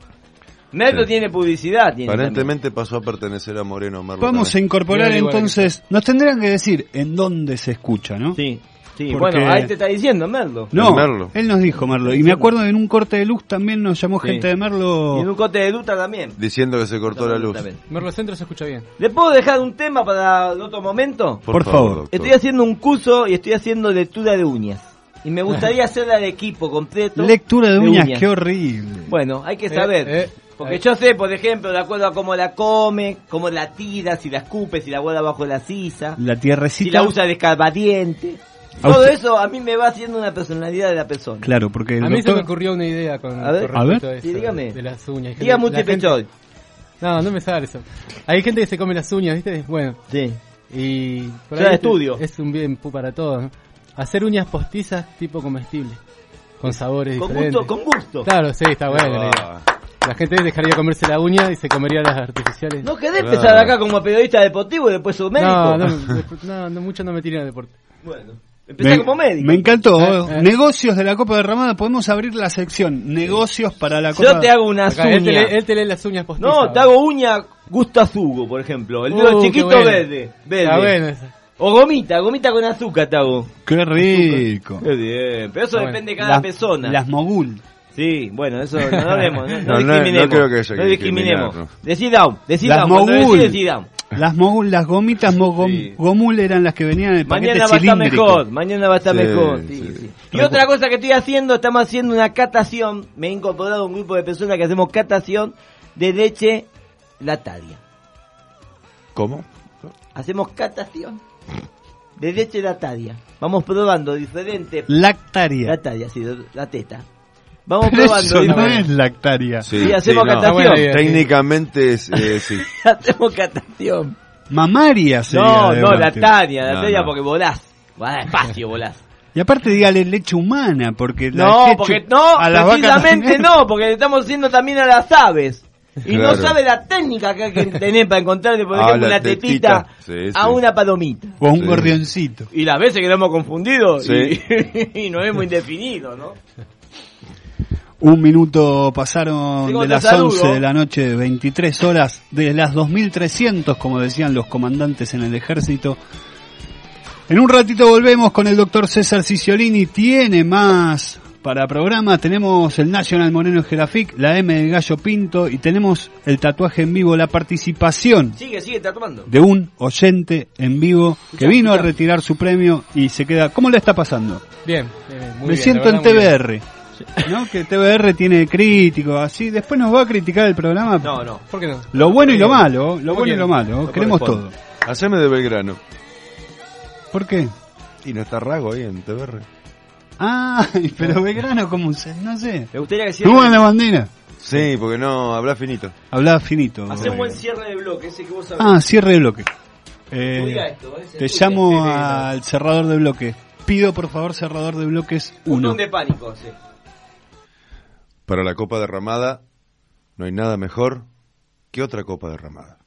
Merlo Sí. tiene publicidad. Tiene Aparentemente pasó a pertenecer a Moreno. Merlo Vamos a también. incorporar Igual, igual entonces... Nos tendrían que decir en dónde se escucha, ¿no? también. Sí, sí. Porque- Bueno, ahí te está diciendo Merlo. No, En Merlo. él nos dijo Merlo. Y me acuerdo en un corte de luz también nos llamó Sí. gente de Merlo. Y en un corte de luta también. Diciendo que se cortó la luz. También. Merlo Centro se escucha bien. ¿Le puedo dejar un tema para otro momento? Por favor. doctor. Estoy haciendo un curso y estoy haciendo lectura de uñas. Y me gustaría hacerla de equipo completo. Lectura de uñas, qué horrible. Bueno, hay que Eh, saber. eh, Porque eh. yo sé, por ejemplo, de acuerdo a cómo la come, cómo la tira, si la escupe, si la guarda bajo la sisa, La si tierrecita... la usa de escarbadiente. A Todo usted- eso a mí me va haciendo una personalidad de la persona. Claro, porque el A mí se doctor... me ocurrió una idea con, A ver. con A ver. respecto a eso. Sí, dígame. De las uñas. Diga La múltiple gente- choice. No, no me sale eso. Hay gente que se come las uñas, ¿viste? Bueno, Sí. y... por Yo la ahí estudio. Es un bien pu- para todos, ¿no? Hacer uñas postizas tipo comestibles. Con sabores Con diferentes. gusto, con gusto. Claro, sí, está bueno la idea. La gente dejaría de comerse la uña y se comería las artificiales. No querés Claro. empezar acá como periodista deportivo y después sos médico. no, no, después- no, no, mucho no me tiran a deporte. Bueno, empezá Me, como médico. me encantó. Eh, eh. Negocios de la Copa Derramada. Podemos abrir la sección. Negocios para la Copa. Yo te hago unas Acá, él, te uñas. lee, él te lee las uñas postizas. No, te hago uña gusto azugo, por ejemplo. El dedo Uh, qué chiquito bueno. verde. Verde. Está bueno eso. O gomita, gomita con azúcar te hago. Qué rico. Qué bien. Pero eso Está depende de bueno. cada Las- persona. Las mogul. Sí, bueno, eso no hablemos, no, no, no, discriminemos. No, no creo que haya no que discriminemos. no. Decí down, decí las down, mogul, decí down. Las mogul, las gomitas mogom, sí. Gomul eran las que venían en el paquete mañana cilíndrico. Va a estar mejor, mañana va a estar sí, mejor. Sí, sí. Sí. Y Recu otra cosa que estoy haciendo, estamos haciendo una catación, me he incorporado a un grupo de personas que hacemos catación de leche lactaria. ¿Cómo? Hacemos catación de leche lactaria. Vamos probando diferentes... Lactaria. Lactaria, sí, la teta. Vamos Pero probando. Eso no es lactaria. Sí, sí hacemos sí, no, catación. bueno, técnicamente es, eh, sí. Hacemos catación. Mamaria sería. No, no, lactaria, no, lactaria no. porque volás. Volás despacio, volás. Y aparte dígale leche humana, porque la No, leche porque no, a la precisamente vaca no, porque le estamos haciendo también a las aves. Y claro. no sabe la técnica que hay que tener para encontrarle, por ah, ejemplo, una tetita sí, a sí. una palomita. O a un sí. gorrioncito. Y las veces que lo hemos confundido sí. y, y nos hemos indefinido, ¿no? Un minuto pasaron Tengo de las saludo. once de la noche, veintitrés horas, de las dos mil trescientos, como decían los comandantes en el ejército. En un ratito volvemos con el doctor César Ciciolini. Tiene más para programa. Tenemos el National Moreno Gerafic, la M del Gallo Pinto y tenemos el tatuaje en vivo, la participación Sigue, sigue tatuando. de un oyente en vivo escuchá, que vino escuchá. a retirar su premio y se queda... ¿Cómo le está pasando? Bien, bien, bien, muy Me bien, siento en verdad, T V R. ¿No? Que T V R tiene críticos, así. Después nos va a criticar el programa. No, no. ¿Por qué no? Lo bueno y lo malo, lo ¿Por bueno qué? y lo malo. No Queremos corresponde. todo. Haceme de Belgrano. ¿Por qué? Y no está Rago ahí en T V R. Ah, pero Belgrano como un... No sé. Me gustaría que ¿Cómo cierre... en la bandera? Sí, porque no, habla finito. Hablaba finito. Hace un buen cierre de bloque, ese que vos sabés. Ah, cierre de bloque. Eh, Cuida esto, ¿eh? Se te escucha. llamo Sí, sí, al cerrador de bloque. Pido por favor cerrador de bloques uno. Botón de pánico, sí. Para la copa derramada no hay nada mejor que otra copa derramada.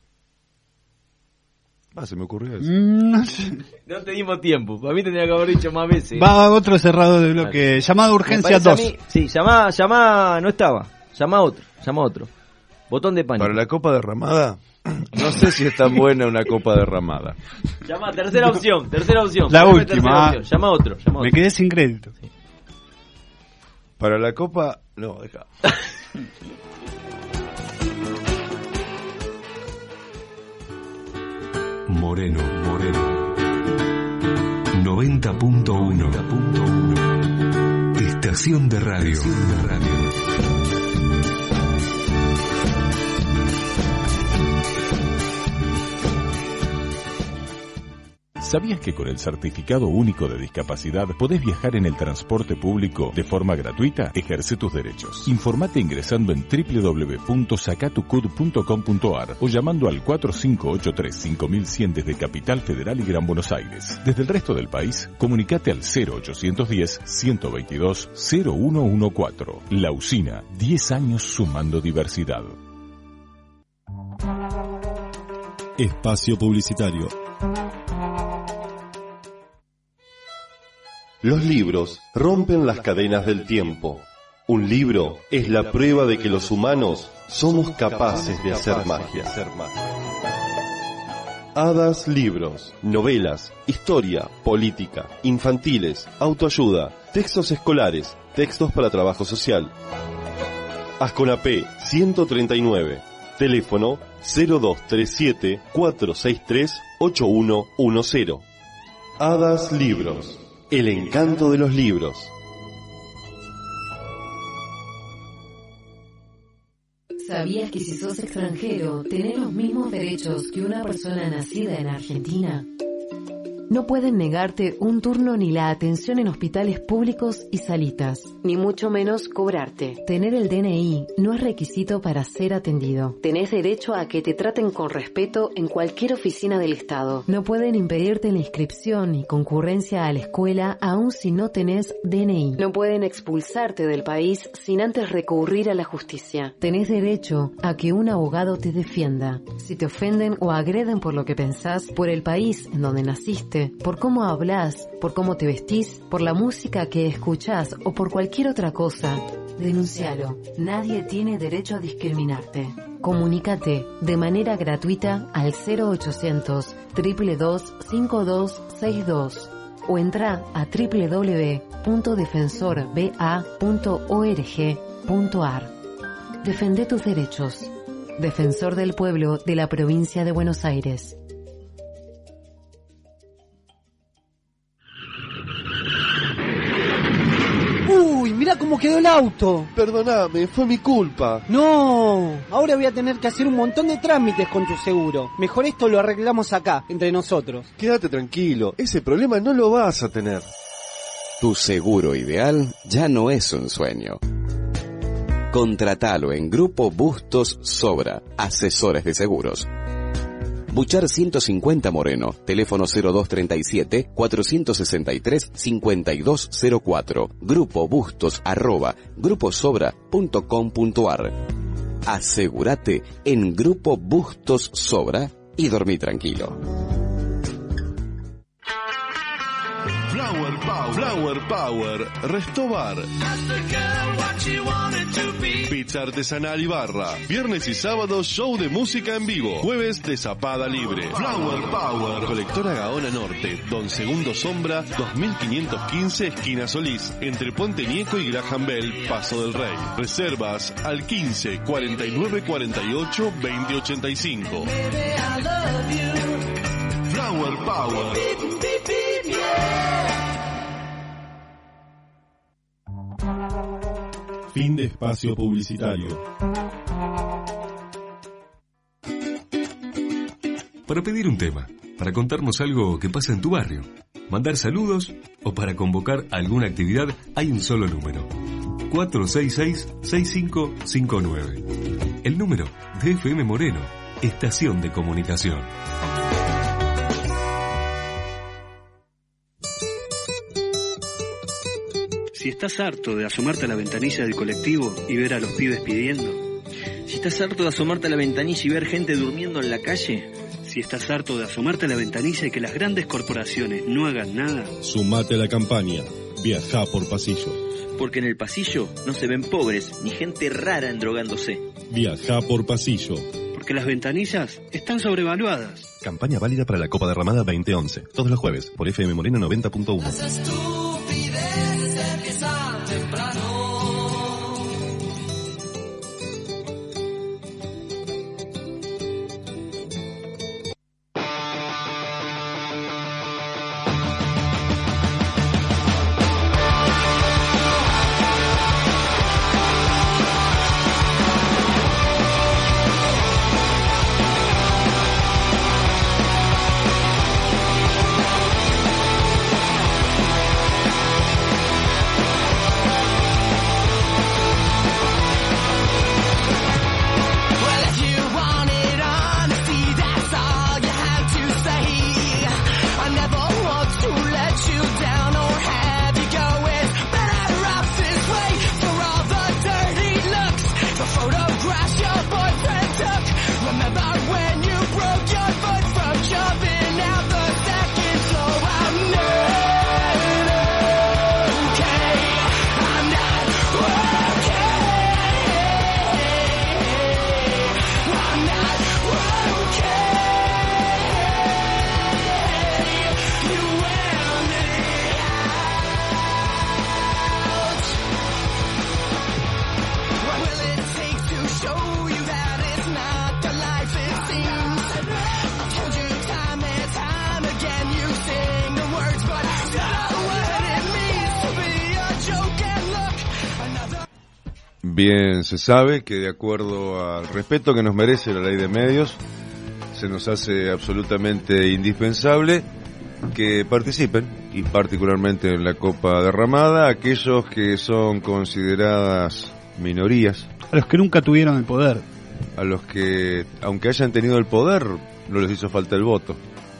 Ah, se me ocurrió eso. Mm, no sé. No teníamos tiempo. Para mí tendría que haber dicho más veces. Va otro cerrador de bloque. Vale. Llamada urgencia dos. Mí, sí, llamá, llamá, no estaba. Llamá otro, llamá otro. Botón de pánico. Para la copa derramada, no sé si es tan buena una copa derramada. Llama, tercera opción, tercera opción. La Llama última. tercera opción. Llama otro, llama otro. Me quedé sin crédito. Sí. Para la copa, no, deja. Moreno, Moreno. noventa punto uno. Estación de radio. Estación de radio. ¿Sabías que con el Certificado Único de Discapacidad podés viajar en el transporte público de forma gratuita? Ejerce tus derechos. Informate ingresando en doble u doble u doble u punto sacatucud punto com punto ar o llamando al cuatro cinco ocho tres cinco mil cien desde Capital Federal y Gran Buenos Aires. Desde el resto del país, comunicate al cero ochocientos diez, ciento veintidós, cero uno catorce. La Usina, diez años sumando diversidad. Espacio publicitario. Los libros rompen las cadenas del tiempo. Un libro es la prueba de que los humanos somos capaces de hacer magia. Hadas Libros, novelas, historia, política, infantiles, autoayuda, textos escolares, textos para trabajo social. Asconapé ciento treinta y nueve, teléfono cero dos tres siete, cuatro seis tres, ocho uno uno cero. Hadas Libros. El encanto de los libros. ¿Sabías que si sos extranjero, tenés los mismos derechos que una persona nacida en Argentina? No pueden negarte un turno ni la atención en hospitales públicos y salitas, ni mucho menos cobrarte. Tener el D N I no es requisito para ser atendido. Tenés derecho a que te traten con respeto en cualquier oficina del Estado. No pueden impedirte la inscripción y concurrencia a la escuela aun si no tenés D N I. No pueden expulsarte del país sin antes recurrir a la justicia. Tenés derecho a que un abogado te defienda. Si te ofenden o agreden por lo que pensás, por el país en donde naciste, por cómo hablas, por cómo te vestís, por la música que escuchás o por cualquier otra cosa, denuncialo. Nadie tiene derecho a discriminarte. Comunícate de manera gratuita al cero ochocientos, dos dos cinco dos seis dos o entra a doble u doble u doble u punto defensor b a punto org punto ar. Defende tus derechos. Defensor del Pueblo de la Provincia de Buenos Aires. Uy, mirá cómo quedó el auto. Perdóname, fue mi culpa. No, ahora voy a tener que hacer un montón de trámites con tu seguro. Mejor esto lo arreglamos acá, entre nosotros. Quédate tranquilo, ese problema no lo vas a tener. Tu seguro ideal ya no es un sueño. Contratalo en Grupo Bustos Sobra, asesores de seguros. Buchar ciento cincuenta Moreno, teléfono cero dos treinta y siete, cuatrocientos sesenta y tres, cincuenta y dos cero cuatro, Grupo Bustos arroba, gruposobra punto com punto ar. Asegúrate en Grupo Bustos Sobra y dormí tranquilo. Flower Power, Flower Power, Restobar. Pizza artesanal y barra. Viernes y sábado show de música en vivo. Jueves de zapada libre. Flower Power. Colectora Gaona Norte, Don Segundo Sombra, dos mil quinientos quince, esquina Solís, entre Puente Nieco y Graham Bell, Paso del Rey. Reservas al quince, cuarenta y nueve, cuarenta y ocho, veinte, ochenta y cinco. Flower Power. Fin de espacio publicitario. Para pedir un tema, para contarnos algo que pasa en tu barrio, mandar saludos o para convocar alguna actividad, hay un solo número. cuatro seis seis, seis cinco cinco nueve. El número de F M Moreno, Estación de Comunicación. Si estás harto de asomarte a la ventanilla del colectivo y ver a los pibes pidiendo. Si estás harto de asomarte a la ventanilla y ver gente durmiendo en la calle. Si estás harto de asomarte a la ventanilla y que las grandes corporaciones no hagan nada. Sumate a la campaña. Viajá por pasillo. Porque en el pasillo no se ven pobres ni gente rara endrogándose. Viajá por pasillo. Porque las ventanillas están sobrevaluadas. Campaña válida para la Copa Derramada veinte once. Todos los jueves por F M Moreno noventa punto uno. Bien, se sabe que de acuerdo al respeto que nos merece la ley de medios, se nos hace absolutamente indispensable que participen, y particularmente en la Copa Derramada, aquellos que son consideradas minorías. A los que nunca tuvieron el poder. A los que, aunque hayan tenido el poder, no les hizo falta el voto.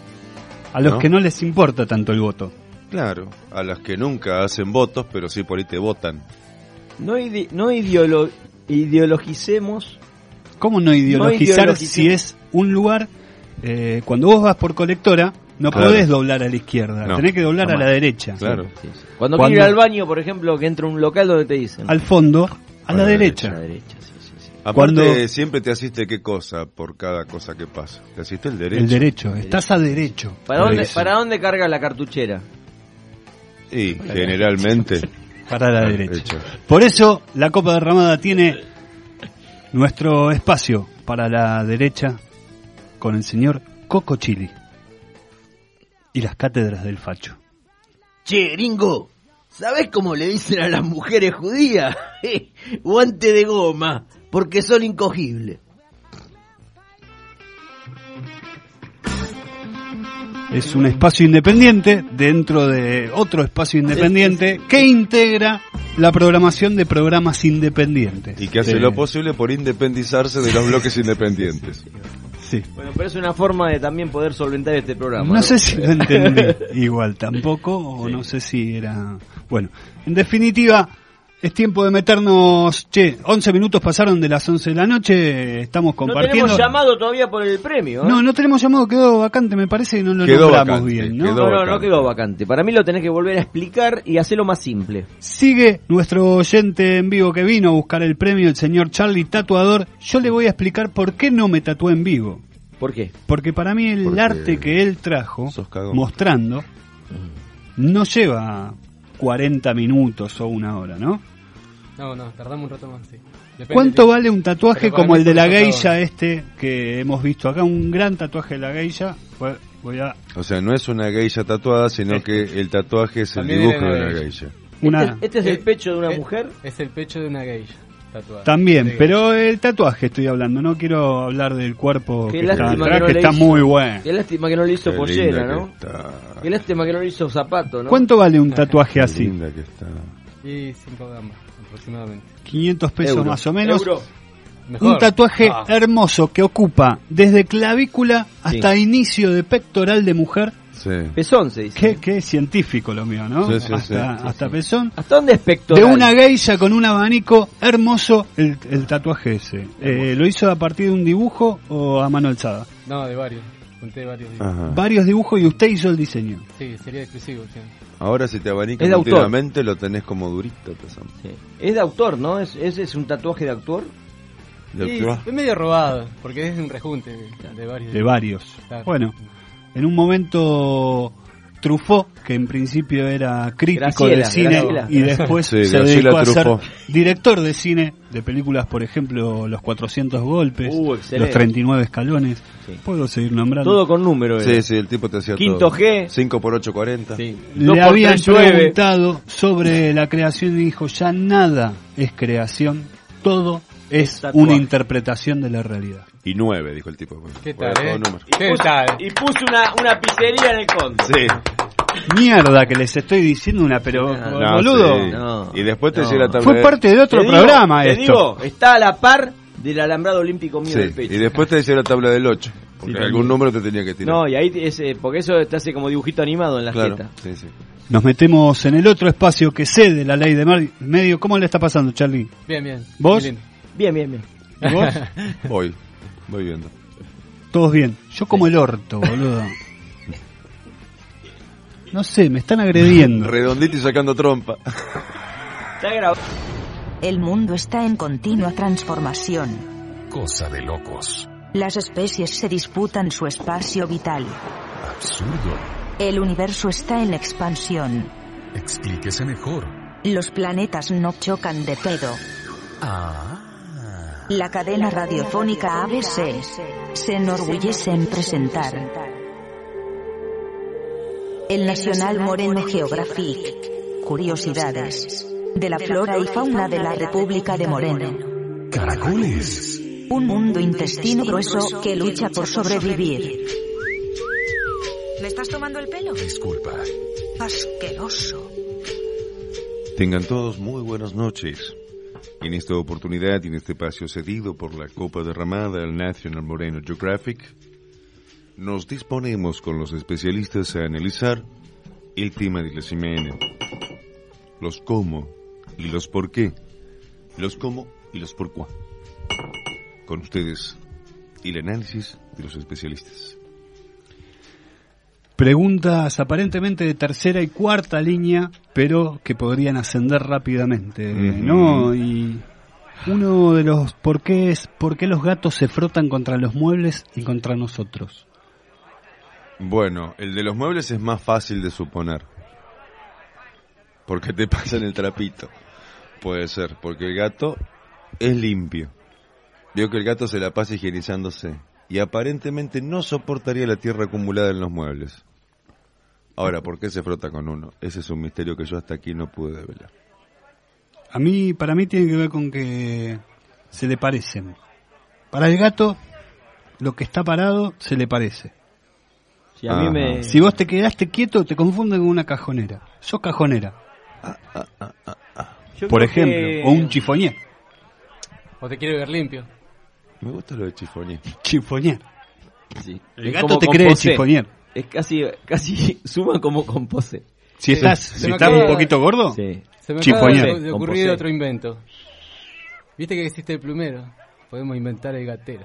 A los ¿no? que no les importa tanto el voto. Claro, a los que nunca hacen votos, pero sí por ahí te votan. No, ide- no ideolo- ideologicemos. ¿Cómo no ideologizar, no ideologicemos si es un lugar, eh, cuando vos vas por colectora, no claro. podés doblar a la izquierda, No. tenés que doblar Jamás. a la derecha. Claro. Sí, sí. Cuando, Cuando- quiero ir al baño, por ejemplo, que entra a un local donde te dicen. Al fondo, a la la derecha. A la derecha, sí, sí, sí. Aparte, Cuando- siempre te asiste qué cosa por cada cosa que pasa. Te asiste el derecho. El derecho, estás a derecho. ¿Para dónde, Eso. ¿Para dónde carga la cartuchera? Y generalmente para la derecha. Por eso la Copa Derramada tiene nuestro espacio para la derecha con el señor Coco Chili y las cátedras del facho. Che, gringo, ¿sabés cómo le dicen a las mujeres judías? Guante de goma, porque son incogibles. Es un espacio independiente dentro de otro espacio independiente que integra la programación de programas independientes. Y que hace sí. lo posible por independizarse de los bloques independientes. Sí. Bueno, pero es una forma de también poder solventar este programa. No, ¿no? sé si lo entendí igual tampoco, o sí. no sé si era... Bueno, en definitiva, es tiempo de meternos... Che, once minutos pasaron de las once de la noche, estamos compartiendo... No tenemos llamado todavía por el premio, ¿eh? No, no tenemos llamado, quedó vacante, me parece que no lo quedó nombramos vacante, bien, ¿no? No, no, no quedó vacante. Para mí lo tenés que volver a explicar y hacerlo más simple. Sigue nuestro oyente en vivo que vino a buscar el premio, el señor Charlie Tatuador. Yo le voy a explicar por qué no me tatué en vivo. ¿Por qué? Porque para mí el Porque arte que él trajo, mostrando, no lleva cuarenta minutos o una hora, ¿no? No, no, tardamos un rato más, sí. Depende ¿Cuánto de... vale un tatuaje Pero para como mí el de fue la un geisha tatuador. este que hemos visto acá? Un gran tatuaje de la geisha. Voy, voy a... O sea, no es una geisha tatuada, sino Este. que el tatuaje es el También dibujo era de una una geisha. geisha. Una... ¿Este, este es el pecho de una es, mujer? Es el pecho de una geisha tatuada. También, De pero el tatuaje estoy hablando, no quiero hablar del cuerpo Qué que está lástima atrás, que no que le está hizo- muy bueno. Qué lástima que no le hizo Qué pollera, linda ¿no? que está. Qué lástima que no le hizo zapato, ¿no? ¿Cuánto vale un tatuaje Qué así? linda que está. Y cinco gambas, aproximadamente. quinientos pesos Euro. más o menos. Euro. Mejor. Un tatuaje Ah. hermoso que ocupa desde clavícula hasta inicio de pectoral de mujer. Sí. Pezón se dice. Qué, qué científico lo mío, ¿no? Sí, sí, hasta sí. hasta pezón. ¿Hasta dónde es pectoral? De una geisha con un abanico hermoso el, el tatuaje ese. Eh, ¿Lo hizo a partir de un dibujo o a mano alzada? No, de varios. Junté varios. dibujos. Ajá. Varios dibujos y usted hizo el diseño. Sí, sería exclusivo. Sí. Ahora si te Es abanicas de autor. continuamente lo tenés como durito. Pezón. Sí. Es de autor, ¿no? ¿Es, es, es un tatuaje de autor? De Y autor. es medio robado, porque es un rejunte de varios. De varios. Claro. Bueno, en un momento Truffaut, que en principio era crítico Graciela, de cine Graciela. y después Sí, se Graciela dedicó a ser Truffaut. director de cine de películas, por ejemplo, Los cuatrocientos golpes, Uh, excelente. Los treinta y nueve escalones. Sí. Puedo seguir nombrando. Todo con número. Sí, era. sí, el tipo te hacía Quinto todo. G. cinco por ocho, cuarenta. Sí. Dos Le por habían tres, nueve. preguntado sobre la creación y dijo, ya nada es creación, todo es Tatuaje. una interpretación de la realidad. Y nueve, dijo el tipo. ¿Qué Por tal, todo eh? número. Y ¿Qué puso, tal? y puso una, una pizzería en el conde. Sí. Mierda que les estoy diciendo una, pero No, boludo. sí. No. Y después te No. llega la tabla Fue de- parte de otro Te digo- programa te esto. digo, está a la par del alambrado olímpico mío Sí, del pecho. y después te decía la tabla del ocho. Porque Sí, algún número te tenía que tirar. No, y ahí es, eh, porque eso te hace como dibujito animado en la claro. jeta. Sí, sí. Nos metemos en el otro espacio que cede la ley de mar- medio. ¿Cómo le está pasando, Charlie? Bien, bien. ¿Vos? Muy lindo. Bien, bien, bien. ¿Y vos? Voy, voy viendo. Todos bien. Yo como el orto, boludo. No sé, me están agrediendo. Redondito y sacando trompa. Está grabado. El mundo está en continua transformación. Cosa de locos. Las especies se disputan su espacio vital. Absurdo. El universo está en expansión. Explíquese mejor. Los planetas no chocan de pedo. Ah. La cadena radiofónica A B C se enorgullece en presentar el National Moreno Geographic, curiosidades de la flora y fauna de la República de Moreno. Caracoles. Un mundo intestino grueso que lucha por sobrevivir. ¿Me estás tomando el pelo? Disculpa. Asqueroso. Tengan todos muy buenas noches. En esta oportunidad y en este espacio cedido por la Copa Derramada al National Moreno Geographic, nos disponemos con los especialistas a analizar el tema de la semana. Los cómo y los por qué. Los cómo y los por cuá. Con ustedes, el análisis de los especialistas. Preguntas aparentemente de tercera y cuarta línea, pero que podrían ascender rápidamente, Ujú. ¿no? Y uno de los por qué es por qué los gatos se frotan contra los muebles y contra nosotros. Bueno, el de los muebles es más fácil de suponer. porque te pasan el trapito. Puede ser, porque el gato es limpio. Veo que el gato se la pasa higienizándose y aparentemente no soportaría la tierra acumulada en los muebles. Ahora, ¿por qué se frota con uno? Ese es un misterio que yo hasta aquí no pude develar. A mí, para mí tiene que ver con que se le parecen. Para el gato, lo que está parado se le parece. Si, a mí me... si vos te quedaste quieto, te confunden con una cajonera. Sos cajonera. Ah, ah, ah, ah, ah. Por ejemplo, que... o un chifonier. O te quiere ver limpio. Me gusta lo de chifonier. Chifonier. Sí. El gato te cree chifonier. Es casi, casi suma como con pose. Si estás, sí. si estás un poquito gordo, sí. Se me chifonier. acaba de, de ocurrir otro invento. ¿Viste que existe el plumero? Podemos inventar el gatero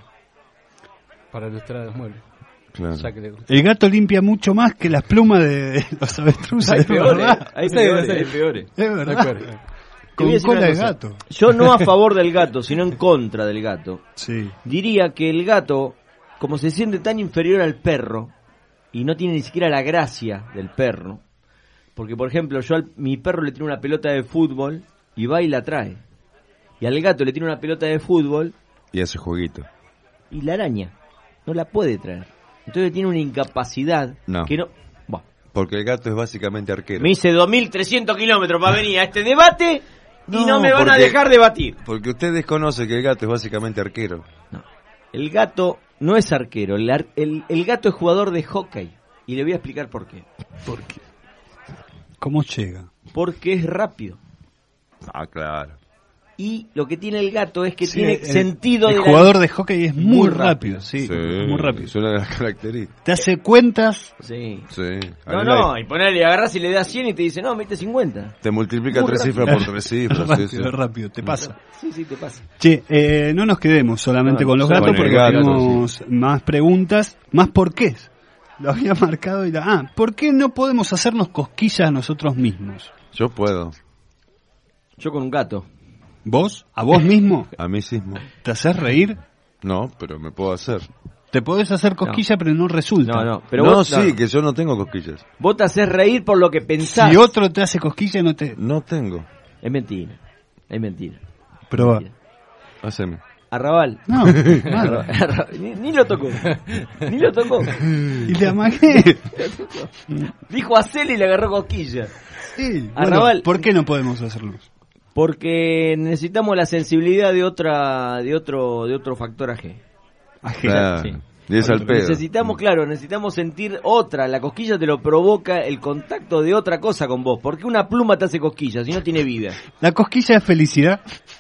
para ilustrar los muebles. Claro. Ya que le gusta. El gato limpia mucho más que las plumas de los avestruces. Hay peores, ¿verdad? hay peores, hay peores. Es verdad. Con cola de gato. Yo no a favor del gato, sino en contra del gato. Sí. Diría que el gato, como se siente tan inferior al perro, y no tiene ni siquiera la gracia del perro, porque por ejemplo yo a mi perro le tiro una pelota de fútbol y va y la trae, y al gato le tiro una pelota de fútbol y hace jueguito y la araña no la puede traer, entonces tiene una incapacidad no. que no bah. Porque el gato es básicamente arquero. Me hice dos mil trescientos kilómetros para venir a este debate y no, no me van porque, a dejar debatir porque usted desconoce que el gato es básicamente arquero. No. El gato no es arquero, el, ar- el, el gato es jugador de hockey. Y le voy a explicar por qué. ¿Por qué? ¿Cómo llega? Porque es rápido. Ah, claro. Y lo que tiene el gato es que sí, tiene el, sentido el de... El jugador de hockey es muy, muy rápido, rápido. Sí, sí, muy rápido. Es una de las características. Te hace cuentas. Sí. Sí. No, no, y ponerle, agarrás y le das cien y te dice, no, mete cincuenta. Te multiplica muy tres rápido. cifras por tres cifras. rápido, sí, sí. rápido, te pasa. Sí, sí, te pasa. Che, eh, no nos quedemos solamente no, con los gatos con porque gato, tenemos sí. más preguntas, más por qué. Lo había marcado y la... Ah, ¿por qué no podemos hacernos cosquillas a nosotros mismos? Yo puedo. Yo con un gato. ¿Vos? ¿A vos mismo? A mí mismo. ¿Te haces reír? No, pero me puedo hacer. Te podés hacer cosquilla, no. pero no resulta. No, no, pero no vos, sí, no. que yo no tengo cosquillas. Vos te haces reír por lo que pensás. Si otro te hace cosquilla, no te... No tengo. Es mentira, es mentira. Probá. Haceme. Arrabal. No, Arrabal. Arrabal. Ni, ni lo tocó. Ni lo tocó. Y le amagué. Dijo hacele y le agarró cosquilla. Sí. Arrabal. Bueno, ¿por qué no podemos hacerlo? Porque necesitamos la sensibilidad de otra, de otro, de otro factor ajeno. Claro. Sí. Y es al pedo. Necesitamos, claro, necesitamos sentir otra. La cosquilla te lo provoca el contacto de otra cosa con vos. ¿Por qué una pluma te hace cosquilla si no tiene vida? ¿La cosquilla es felicidad?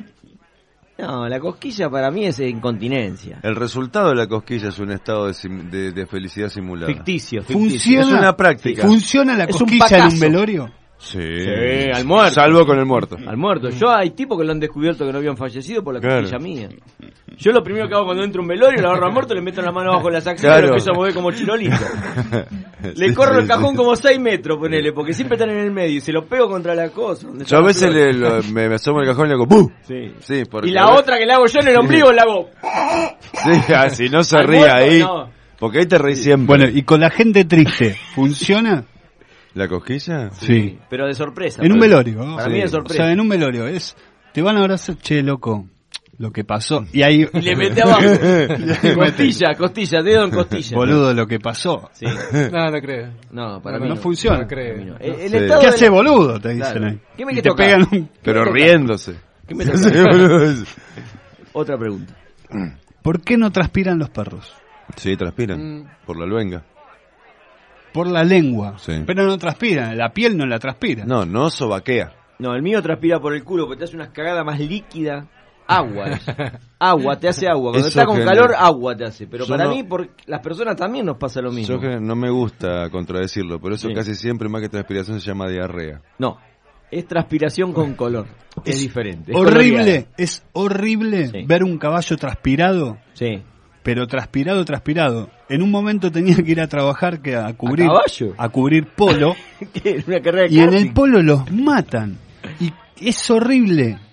No, la cosquilla para mí es incontinencia. El resultado de la cosquilla es un estado de, sim- de, de felicidad simulada. Ficticio, ficticio. ¿Funciona, es una práctica. ¿Funciona la es cosquilla en un velorio? Sí. sí, al muerto. Salvo con el muerto. Al muerto. Yo hay tipos que lo han descubierto que no habían fallecido por la claro. cosquilla mía. Yo lo primero que hago cuando entro a un velorio, lo agarro al muerto, le meto la mano abajo de las axilas claro. y lo empiezo a mover como chirolito. Le sí, corro sí, el cajón sí. como seis metros, ponele, porque siempre están en el medio y se lo pego contra la cosa. Yo a veces le, lo, me, me asomo el cajón y le hago ¡buh! Sí. Sí, y la otra que le hago yo en el ombligo sí. la hago. Sí, así no se al ríe muerto, ahí. No. Porque ahí te reís sí. siempre. Bueno, y con la gente triste, ¿funciona? ¿La cosquilla? Sí. sí. Pero de sorpresa. En un velorio. Para sí. mí de sorpresa. O sea, en un velorio. es Te van a abrazar, che, loco, lo que pasó. Y ahí... Y le mete abajo. costilla, costilla, dedo en costilla. Boludo, lo que pasó. Sí. No, no creo. No, para no, mí no no. funciona. No creo. No. El, el sí. estado ¿Qué de hace la... boludo? Te dicen claro. ahí. ¿Qué me y te pegan un... Pero riéndose. ¿Qué me toca? Otra pregunta. ¿Por qué no transpiran los perros? Sí, transpiran. Mm. Por la luenga. Por la lengua. Sí. Pero no transpiran. La piel no la transpira. No, no sobaquea. No, el mío transpira por el culo porque te hace unas cagadas más líquidas. Agua. Es. Agua, te hace agua. Cuando Eso está con genera... calor, agua te hace. Pero yo para no... mí, por las personas también nos pasa lo mismo. Yo que no me gusta contradecirlo, por eso sí. casi siempre más que transpiración se llama diarrea. No, es transpiración con color. Es, es diferente. Es horrible, coloreada. Es horrible sí. ver un caballo transpirado. Sí. Pero transpirado, transpirado. En un momento tenía que ir a trabajar que a cubrir ¿A caballo? A cubrir polo. ¿Qué? ¿Una carrera de y karting? en el polo los matan. Y es horrible.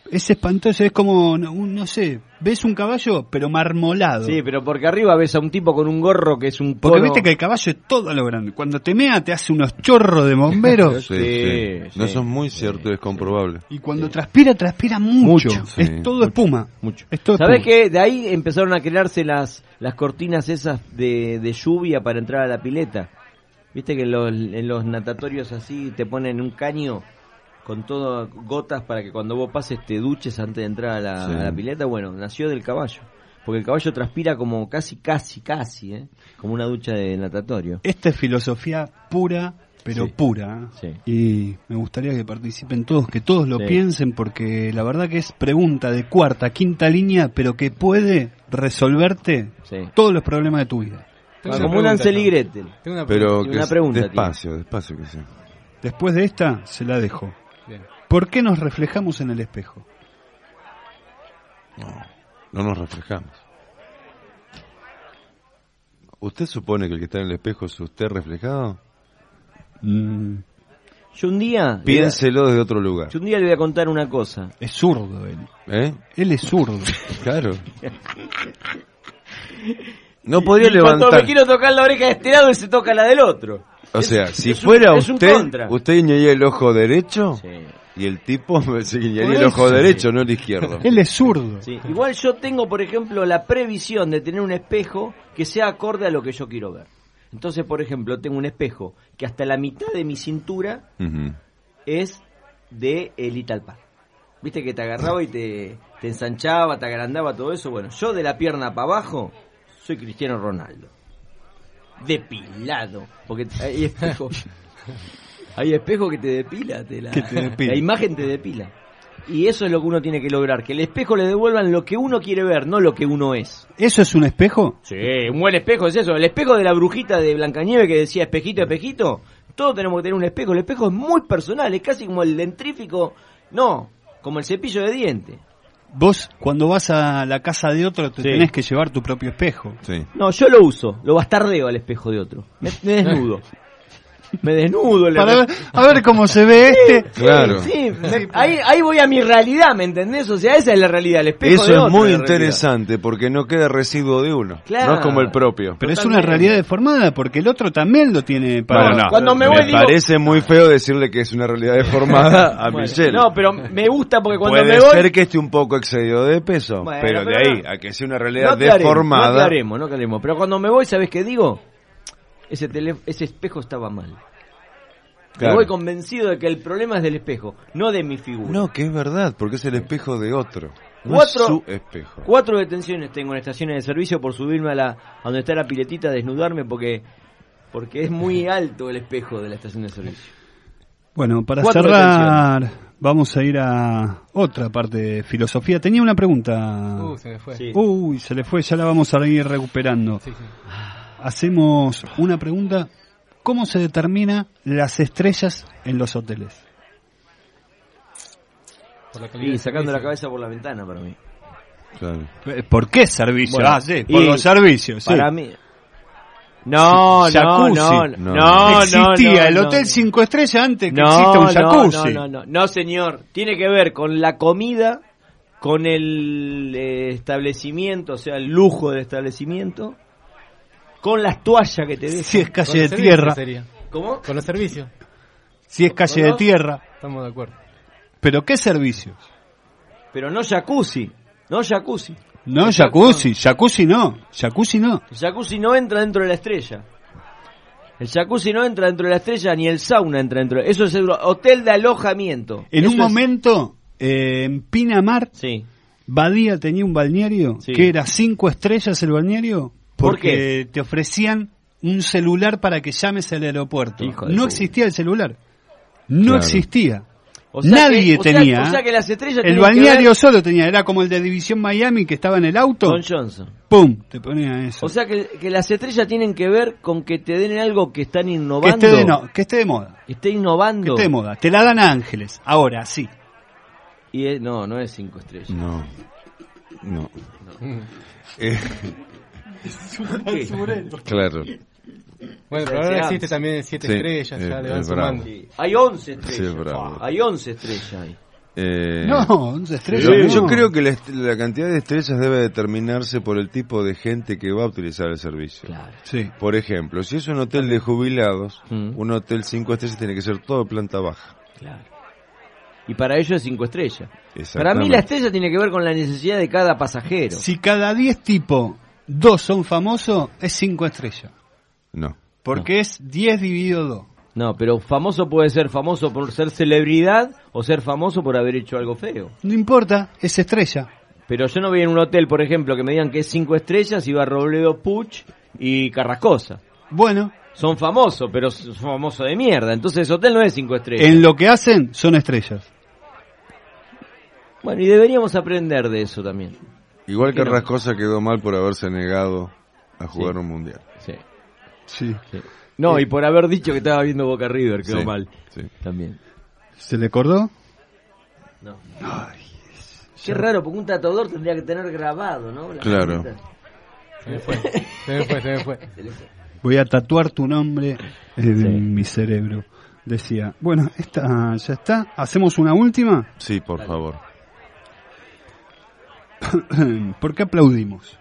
Es espantoso, es como, no, no sé, ves un caballo, pero marmolado. Sí, pero porque arriba ves a un tipo con un gorro que es un cono. Porque viste que el caballo es todo a lo grande. Cuando te mea, te hace unos chorros de bomberos. sí, sí, sí. No, eso es muy cierto, es comprobable. Y cuando sí. transpira, transpira mucho. mucho. Sí, es todo mucho, espuma. Mucho. Es todo ¿Sabés espuma. qué? De ahí empezaron a crearse las, las cortinas esas de, de lluvia para entrar a la pileta. Viste que en los, en los natatorios así te ponen un caño con todo gotas para que cuando vos pases te duches antes de entrar a la, sí. a la pileta. Bueno, nació del caballo, porque el caballo transpira como casi, casi, casi, ¿eh? Como una ducha de natatorio. Esta es filosofía pura, pero sí. pura. Sí. Y me gustaría que participen todos, que todos lo Sí. piensen, porque la verdad que es pregunta de cuarta, quinta línea, pero que puede resolverte Sí. todos los problemas de tu vida. Ah, como un Ansel y Gretel. Tengo una pero una pregunta, despacio, despacio que sea. Después de esta, se la dejo. Bien. ¿Por qué nos reflejamos en el espejo? No, no nos reflejamos. ¿Usted supone que el que está en el espejo es usted reflejado? Mm. Yo un día... Piénselo desde otro lugar. Yo un día le voy a contar una cosa. Es zurdo él. ¿Eh? Él es zurdo. Claro. No podría y levantar. Cuando me quiero tocar la oreja de este lado, él se toca la del otro. O es, sea, si es fuera un, usted, usted guiñaría el ojo derecho sí. y el tipo se guiñaría el ojo derecho, no el izquierdo. Él es zurdo. Sí. Igual yo tengo, por ejemplo, la previsión de tener un espejo que sea acorde a lo que yo quiero ver. Entonces, por ejemplo, tengo un espejo que hasta la mitad de mi cintura uh-huh. es de el Italpa. Viste que te agarraba y te, te ensanchaba, te agrandaba, todo eso. Bueno, yo de la pierna para abajo soy Cristiano Ronaldo. Depilado. Porque hay espejos. Hay espejos que te depila, te la, que te depila. La imagen te depila. Y eso es lo que uno tiene que lograr, que el espejo le devuelvan lo que uno quiere ver, no lo que uno es. ¿Eso es un espejo? Sí, un buen espejo es eso. El espejo de la brujita de Blancanieves que decía espejito, espejito. Todos tenemos que tener un espejo. El espejo es muy personal, es casi como el dentrífico. No, como el cepillo de dientes. Vos, cuando vas a la casa de otro, te sí. tenés que llevar tu propio espejo. Sí. No, yo lo uso, lo bastardeo al espejo de otro. Me, me desnudo. Me desnudo. Para ver, a ver cómo se ve este. Sí, claro. Sí, me, ahí, ahí voy a mi realidad, ¿me entendés? O sea, esa es la realidad, el espejo Eso de otro. es muy interesante porque no queda residuo de uno. Claro. No es como el propio. Pero es una realidad deformada porque el otro también lo tiene para... Bueno, no. Cuando me, me voy, digo... parece muy feo decirle que es una realidad deformada a bueno, Michelle. No, pero me gusta porque cuando Puede me voy... ser que esté un poco excedido de peso, bueno, pero, pero de ahí no, a que sea una realidad no aclaremos, deformada... No aclaremos, no aclaremos. Pero cuando me voy, ¿sabés qué digo? Ese, tele... Ese espejo estaba mal. Claro. Me voy convencido de que el problema es del espejo, no de mi figura. No, que es verdad, porque es el espejo de otro. No cuatro, es su espejo. Cuatro detenciones tengo en estaciones de servicio por subirme a la a donde está la piletita a desnudarme porque porque es muy alto el espejo de la estación de servicio. Bueno, para cuatro cerrar, vamos a ir a otra parte de filosofía. Tenía una pregunta. Uh, se me fue. Sí. Uy, se le fue, ya la vamos a ir recuperando. Sí, sí. Hacemos una pregunta. ¿Cómo se determina las estrellas en los hoteles? Y sacando la cabeza por la ventana para mí. Claro. ¿Por qué servicio? Bueno, ah, sí, por los servicios. Sí. Para mí. No, sí, no, no, no, no, no, existía no, el no, hotel no. cinco estrellas antes que no, exista un jacuzzi. No, no, no, no, señor. Tiene que ver con la comida, con el eh, establecimiento, o sea, el lujo del establecimiento. Con las toallas que te dejan. Si es calle de tierra. Sería. ¿Cómo? Con los servicios. Si es calle de tierra. Estamos de acuerdo. ¿Pero qué servicios? Pero no jacuzzi. No jacuzzi. No el jacuzzi. Jacuzzi no. Jacuzzi no. El jacuzzi no entra dentro de la estrella. El jacuzzi no entra dentro de la estrella ni el sauna entra dentro. Eso es el hotel de alojamiento. En Eso un es... momento, eh, en Pinamar, sí. Badía tenía un balneario sí. que era cinco estrellas el balneario. Porque ¿Por te ofrecían un celular para que llames al aeropuerto. No existía el celular. No claro. existía. O sea Nadie que, o tenía. Sea, o sea que las estrellas el balneario ver... solo tenía. Era como el de División Miami que estaba en el auto. Don Johnson. ¡Pum! Te ponía eso. O sea que, que las estrellas tienen que ver con que te den algo que están innovando. Que esté de, no, que esté de moda. Que esté innovando. Que esté de moda. Te la dan a Ángeles. Ahora, sí. Y es, no, no es cinco estrellas. No. No. no. eh... Claro. Bueno, pero ahora existe también siete sí, estrellas, ya eh, le van sumando. Sí. Hay once estrellas. Sí, hay once estrellas ahí. Eh, No, once estrellas. Yo, no. yo creo que la, est- la cantidad de estrellas debe determinarse por el tipo de gente que va a utilizar el servicio. Claro. Sí. Por ejemplo, si es un hotel de jubilados, Mm. un hotel cinco estrellas tiene que ser todo de planta baja. Claro. Y para ellos es cinco estrellas. Para mí Exactamente. la estrella tiene que ver con la necesidad de cada pasajero. Si cada diez tipos, dos son famosos, es cinco estrellas. No. Porque es diez dividido dos. No, pero famoso puede ser famoso por ser celebridad o ser famoso por haber hecho algo feo. No importa, es estrella. Pero yo no voy en un hotel, por ejemplo, que me digan que es cinco estrellas y va Robledo, Puch y Carrascosa. Bueno, Son famosos, pero son famosos de mierda. Entonces ese hotel no es cinco estrellas. en lo que hacen son estrellas. Bueno, y deberíamos aprender de eso también. Igual ¿Por qué no? Carrascosa quedó mal por haberse negado a jugar Sí. un mundial. Sí. Sí. No, y por haber dicho que estaba viendo Boca River, quedó Sí, mal. sí. También. ¿Se le acordó? No. Qué raro, porque un tatuador tendría que tener grabado, ¿no? La Claro. cosita. Se me fue, se me fue, se me fue. Voy a tatuar tu nombre en mi cerebro. Decía, bueno, esta ya está. ¿Hacemos una última? Sí, por favor. ¿Por qué aplaudimos?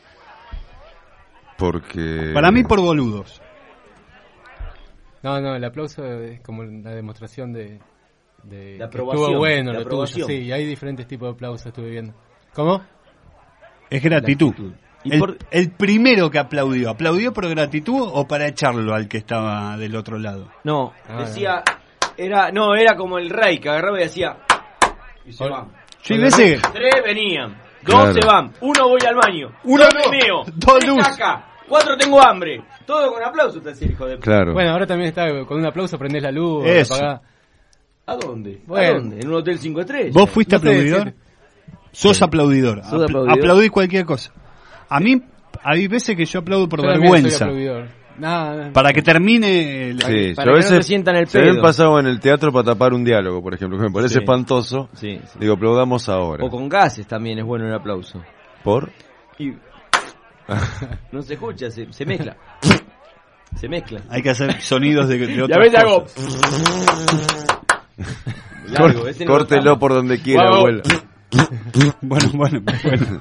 Porque... Para mí por boludos. No, no, el aplauso es como la demostración de... de De que aprobación, estuvo bueno, de lo tuyo. aprobación. Sí, hay diferentes tipos de aplausos, estuve viendo. ¿Cómo? Es gratitud. actitud. Y El, por- el primero que aplaudió, ¿aplaudió por gratitud o para echarlo al que estaba del otro lado? No, Ah, decía, era, no, era como el rey que agarraba y decía, y se Hola. van. Yo hay veces que- Tres venían, dos Claro. se van, uno voy al baño, Uno dos no, me meo, dos tres luz. caca, cuatro tengo hambre. Todo con aplauso, te decía, hijo de puta. Claro. Bueno, ahora también está con un aplauso, prendés la luz, Eso. apagás. ¿A dónde? Bueno. ¿A dónde? ¿En un hotel cinco estrellas? ¿Vos fuiste No sé aplaudidor? decir. Sos aplaudidor. Sos Apl- aplaudidor. Aplaudís cualquier cosa. A mí hay veces que yo aplaudo por Yo también soy vergüenza. aplaudidor. Nada, Para que termine el... Sí, para yo a que no te veces sientan el se ven pedo. pasado en el teatro para tapar un diálogo, por ejemplo, que me parece Sí. espantoso. Sí, sí. Digo, aplaudamos ahora. O con gases también es bueno el aplauso. ¿Por? Y no se escucha, se, se mezcla. Se mezcla. Hay que hacer sonidos de, de Y a otras veces hago... cosas. Largo, ese no lo Córtelo usamos. por donde quiera, Guau. abuela. Bueno, bueno, bueno.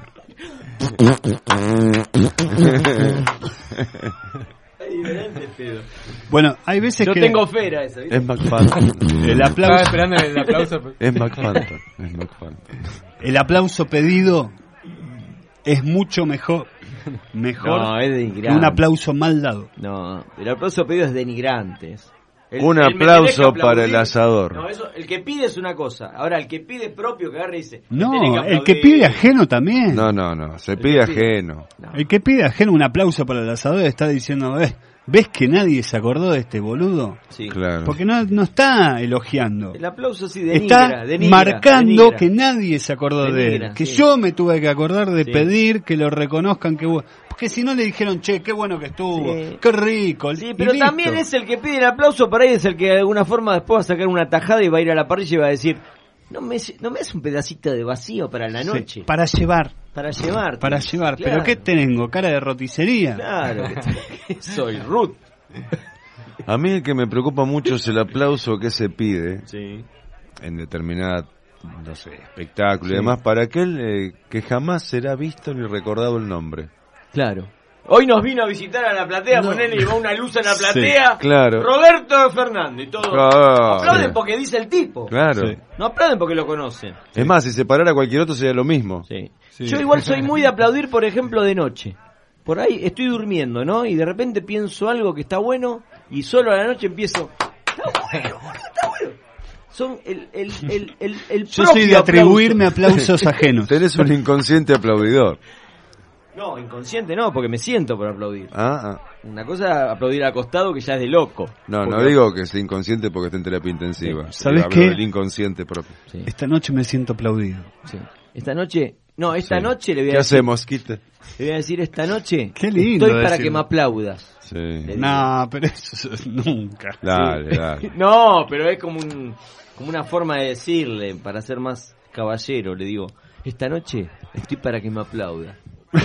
Hay diferentes pedos. Bueno, hay veces Yo que... tengo fera esa, ¿viste? Es McPhantom. El estaba aplauso, esperando el aplauso. Es McPhantom. Es McPhantom. el aplauso pedido es mucho mejor, mejor No, es que denigrante. un aplauso mal dado. No, el aplauso pedido es denigrante. El- Un el me aplauso tenés que para el aplaudir. asador. No, eso, el que pide es una cosa. Ahora, el que pide propio que agarre y dice... me No, tenés el aplaudir. que pide ajeno también. No, no, no. Se pide ajeno. No. El que pide ajeno un aplauso para el asador está diciendo, ¿ves, ¿ves que nadie se acordó de este boludo? Sí. Claro. Porque no, no está elogiando. El aplauso sí denigra, Está denigra, marcando denigra. que nadie se acordó de Denigra, él. Que sí. yo me tuve que acordar de Sí. pedir que lo reconozcan que bu- porque si no le dijeron, che, qué bueno que estuvo, Sí. qué rico. Sí, y pero listo. también es el que pide el aplauso, por ahí es el que de alguna forma después va a sacar una tajada y va a ir a la parrilla y va a decir, no me, no me es un pedacito de vacío para la Sí, noche, para llevar, para llevar. para llevar. Claro. ¿Pero qué tengo? ¿Cara de roticería? Claro, que, que soy Ruth. A mí el que me preocupa mucho es el aplauso que se pide Sí. en determinada, no sé, espectáculo Sí. y demás, para aquel eh, que jamás será visto ni recordado el nombre. Claro. Hoy nos vino a visitar a la platea, No. ponerle llevó una luz en la platea. Sí, claro. Roberto Fernández y todo. Claro. Aplauden Sí. porque dice el tipo. Claro. Sí. No aplauden porque lo conocen. Es más, si se parara cualquier otro sería lo mismo. Sí. Sí. Yo igual soy muy de aplaudir, por ejemplo, de noche. Por ahí estoy durmiendo, ¿no? Y de repente pienso algo que está bueno y solo a la noche empiezo... Está bueno, boludo, está bueno. Son el, el, el, el, el Yo soy de propio atribuirme aplauso. aplausos ajenos. Tenés un inconsciente aplaudidor. No, inconsciente no, porque me siento por aplaudir. Ah, ah. Una cosa aplaudir acostado que ya es de loco. No, no Porque- digo que sea inconsciente porque esté en terapia intensiva. ¿Sabés Hablo qué? del inconsciente propio. Sí, Esta noche me siento aplaudido. sí. Esta noche... No, esta Sí. noche le voy a ¿Qué decir... hacemos, Quite? Le voy a decir esta noche... Qué lindo Estoy para decirlo. que me aplaudas. Sí. Le digo. No, pero eso es- nunca. Dale, dale. No, pero es como un como una forma de decirle, para ser más caballero, le digo, esta noche estoy para que me aplauda.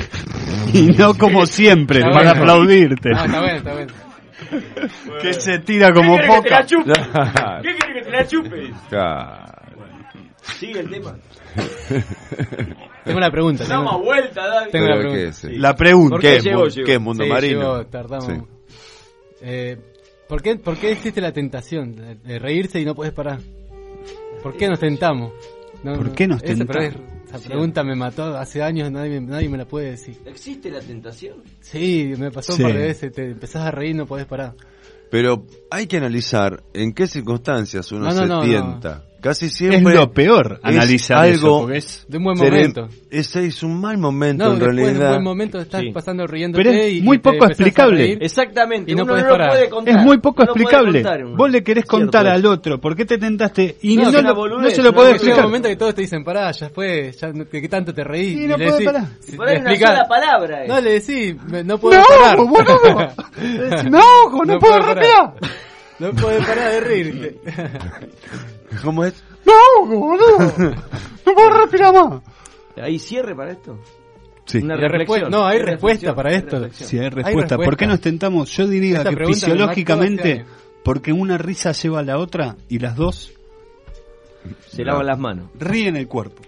Y no como siempre, Está para bueno. aplaudirte. Ah, está bien, está bien. Que se tira como ¿Qué querés que te poca. la chupe? Claro. ¿Qué querés que te la chupe? Claro. Sigue el tema. Tengo una pregunta. Tengo... Damos vuelta, David. Tengo una pregunta. ¿Qué es? Sí. La pregunta. ¿Por qué, ¿Qué, llegó, llegó? ¿Qué es mundo sí, marino? Llegó, tardamos. Sí. Eh, ¿por, qué, ¿Por qué existe la tentación de, de reírse y no puedes parar? ¿Por qué nos tentamos? No, ¿Por qué nos esa, tentamos? Esa pregunta me mató hace años, nadie, nadie me la puede decir. ¿Existe la tentación? Sí, me pasó sí. un par de veces, te empezás a reír y no podés parar. Pero hay que analizar en qué circunstancias uno no, no, se no, tienta. No. Casi siempre es lo peor analizar algo eso, porque es de un buen momento. Ese es un mal momento no, en realidad. realidad. De un buen momento estás sí. pasando riéndote pero es y muy poco explicable. Exactamente. Y no, uno no lo puede contar. Es muy poco no explicable. Contar, Vos le querés contar Cierto, al otro, ¿por qué te tentaste? Y no, no, no, lo, no se lo podés explicar. Llega un momento que todos te dicen, pará, ya fue, ya ¿de qué tanto te reís? Y y no le podés decís, parar. Si por ahí una sola palabra. No, le decís, no puedo no, parar. Boludo. no, no, no puedo respirar. No puedes parar de reírte. ¿Cómo es? No, boludo. No puedo respirar más. ¿Hay cierre para esto? Sí. Una reflexión. No, hay respuesta para esto. Sí, hay respuesta. hay respuesta. ¿Por qué nos tentamos? Yo diría Esta que fisiológicamente, porque una risa lleva a la otra y las dos se lavan las manos. Ríen el cuerpo.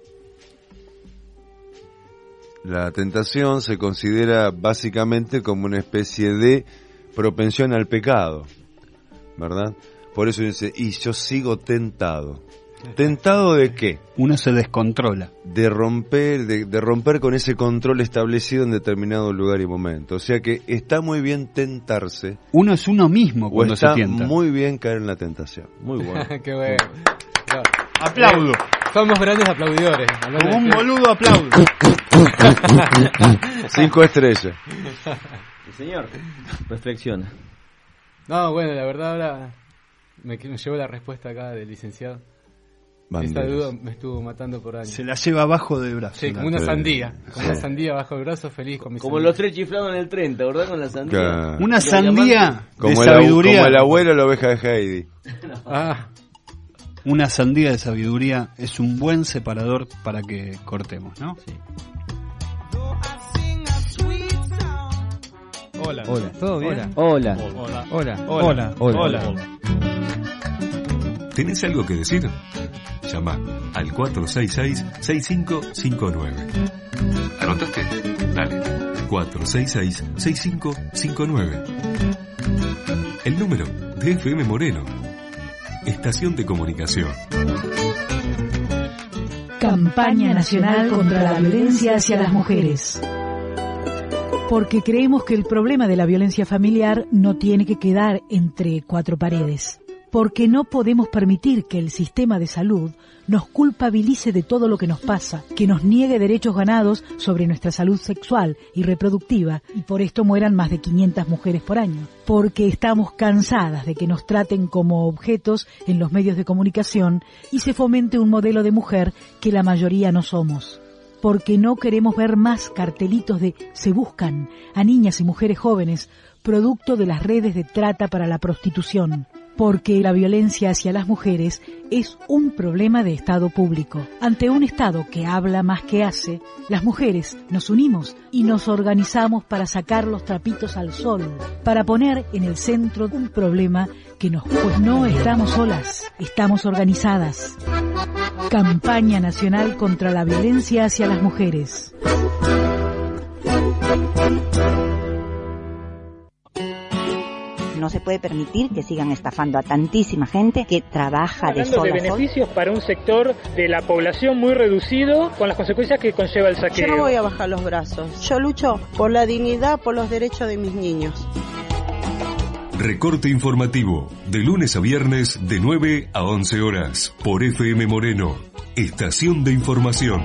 La tentación se considera básicamente como una especie de propensión al pecado, ¿verdad? Por eso dice, y yo sigo tentado. ¿Tentado de qué? Uno se descontrola. De romper, de, de romper con ese control establecido en determinado lugar y momento. O sea que está muy bien tentarse. Uno es uno mismo cuando o está se tienta. Muy bien caer en la tentación. Muy bueno. Qué bueno. No. Aplaudo. Eh, somos grandes aplaudidores. Como un boludo aplaudo. Cinco estrellas. Sí, señor. Reflexiona. No, bueno, la verdad ahora me, me llevó la respuesta acá del licenciado. Banderas. Esta duda me estuvo matando por años. Se la lleva abajo del brazo. Sí, como una sandía. Como una sandía bajo el brazo, feliz con mi Como sandía. los tres chiflados en el treinta, ¿verdad? Con la sandía. Claro. Una sandía como de el, sabiduría. Como el abuelo la oveja de Heidi. No. Ah. Una sandía de sabiduría es un buen separador para que cortemos, ¿no? Sí. Hola. Hola. ¿Todo bien? Hola. Hola. Hola. Hola. Hola. Hola. ¿Tenés algo que decir? Llama al cuatro seis seis, seis cinco cinco nueve. ¿Anotaste? Dale. cuatro seis seis, seis cinco cinco nueve. El número de F M Moreno. Estación de comunicación. Campaña Nacional contra la Violencia hacia las Mujeres. Porque creemos que el problema de la violencia familiar no tiene que quedar entre cuatro paredes. Porque no podemos permitir que el sistema de salud nos culpabilice de todo lo que nos pasa, que nos niegue derechos ganados sobre nuestra salud sexual y reproductiva, y por esto mueran más de quinientas mujeres por año. Porque estamos cansadas de que nos traten como objetos en los medios de comunicación y se fomente un modelo de mujer que la mayoría no somos. Porque no queremos ver más cartelitos de se buscan a niñas y mujeres jóvenes, producto de las redes de trata para la prostitución. Porque la violencia hacia las mujeres es un problema de Estado público. Ante un Estado que habla más que hace, las mujeres nos unimos y nos organizamos para sacar los trapitos al sol, para poner en el centro un problema que nos... Pues no estamos solas, estamos organizadas. Campaña Nacional contra la Violencia hacia las Mujeres. No se puede permitir que sigan estafando a tantísima gente que trabaja de Hablando sol de a sol. beneficios para un sector de la población muy reducido, con las consecuencias que conlleva el saqueo. Yo no voy a bajar los brazos. Yo lucho por la dignidad, por los derechos de mis niños. Recorte informativo, de lunes a viernes de nueve a once horas, por F M Moreno, Estación de Información.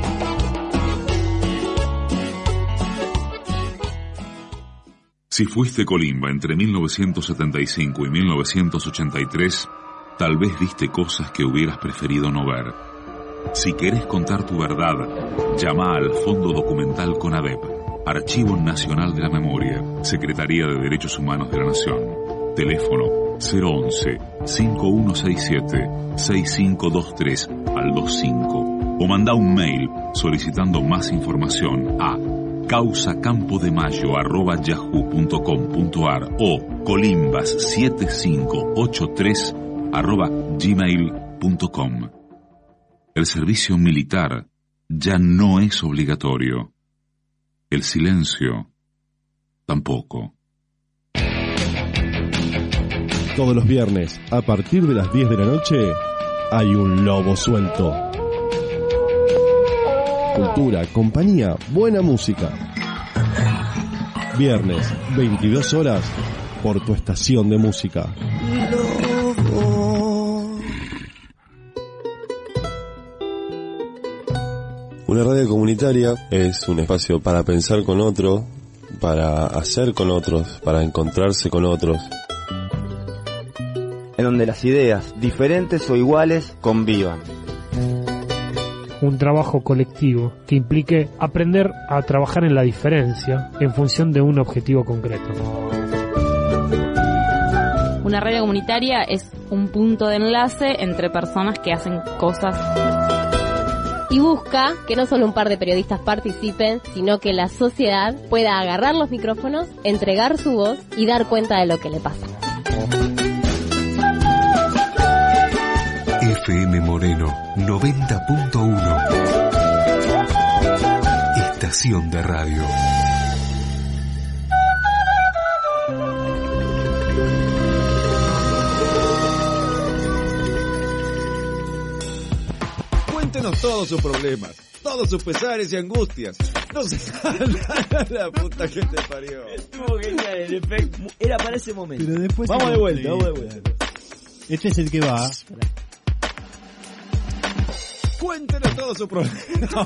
Si fuiste Colimba entre mil novecientos setenta y cinco y mil novecientos ochenta y tres, tal vez viste cosas que hubieras preferido no ver. Si querés contar tu verdad, llama al Fondo Documental CONADEP, Archivo Nacional de la Memoria, Secretaría de Derechos Humanos de la Nación. Teléfono cero once, cinco uno seis siete, seis cinco dos tres al veinticinco o manda un mail solicitando más información a causa campo de mayo arroba yahoo punto com punto ar o colimbas siete cinco ocho tres arroba gmail punto com. El servicio militar ya no es obligatorio. El silencio tampoco. Todos los viernes, a partir de las diez de la noche, hay un lobo suelto. Cultura, compañía, buena música. Viernes, veintidós horas, por tu estación de música. Una radio comunitaria es un espacio para pensar con otro, para hacer con otros, para encontrarse con otros. En donde las ideas, diferentes o iguales, convivan. Un trabajo colectivo que implique aprender a trabajar en la diferencia en función de un objetivo concreto. Una radio comunitaria es un punto de enlace entre personas que hacen cosas. Y busca que no solo un par de periodistas participen, sino que la sociedad pueda agarrar los micrófonos, entregar su voz y dar cuenta de lo que le pasa. F M Moreno noventa punto uno. Estación de radio. Cuéntenos todos sus problemas, todos sus pesares y angustias. No se la puta que te parió. Estuvo genial el efecto. Era para ese momento. Pero después vamos se de vuelta, complica. vamos de vuelta. Este es el que va. Cuéntenos todos sus problemas.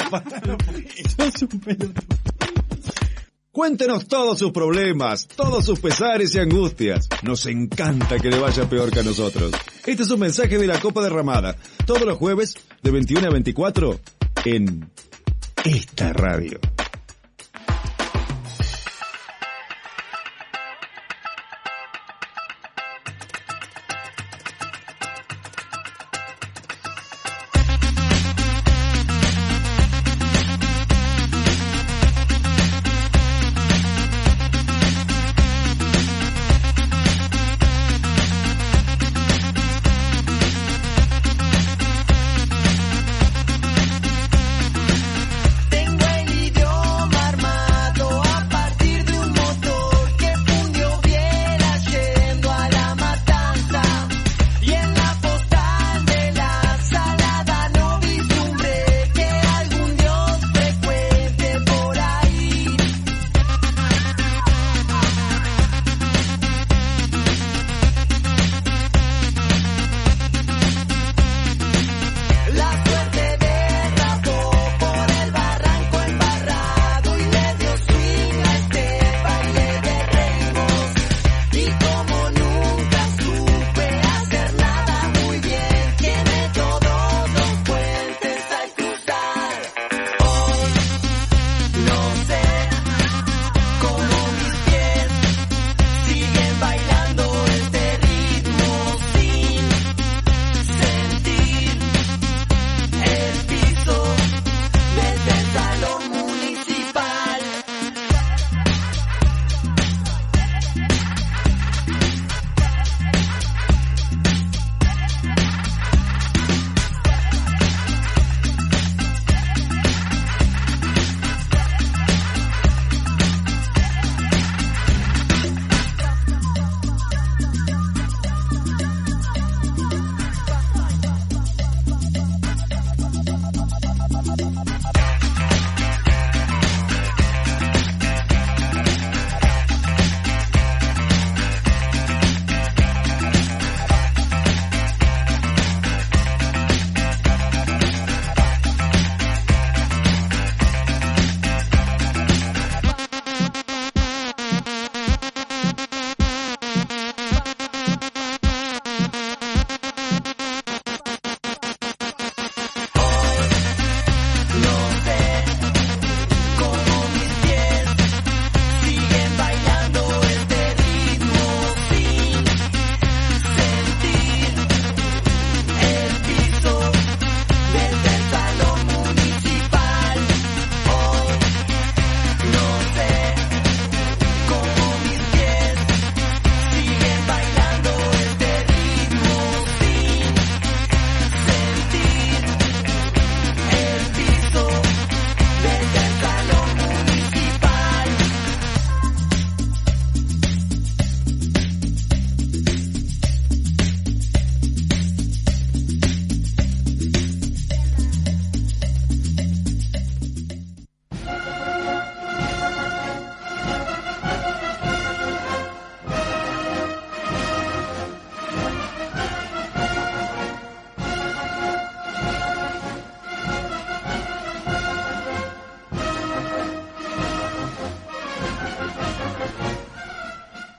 Cuéntenos todos sus problemas, todos sus pesares y angustias. Nos encanta que le vaya peor que a nosotros. Este es un mensaje de la Copa Derramada. Todos los jueves, de veintiuno a veinticuatro, en esta radio. Tengo el idioma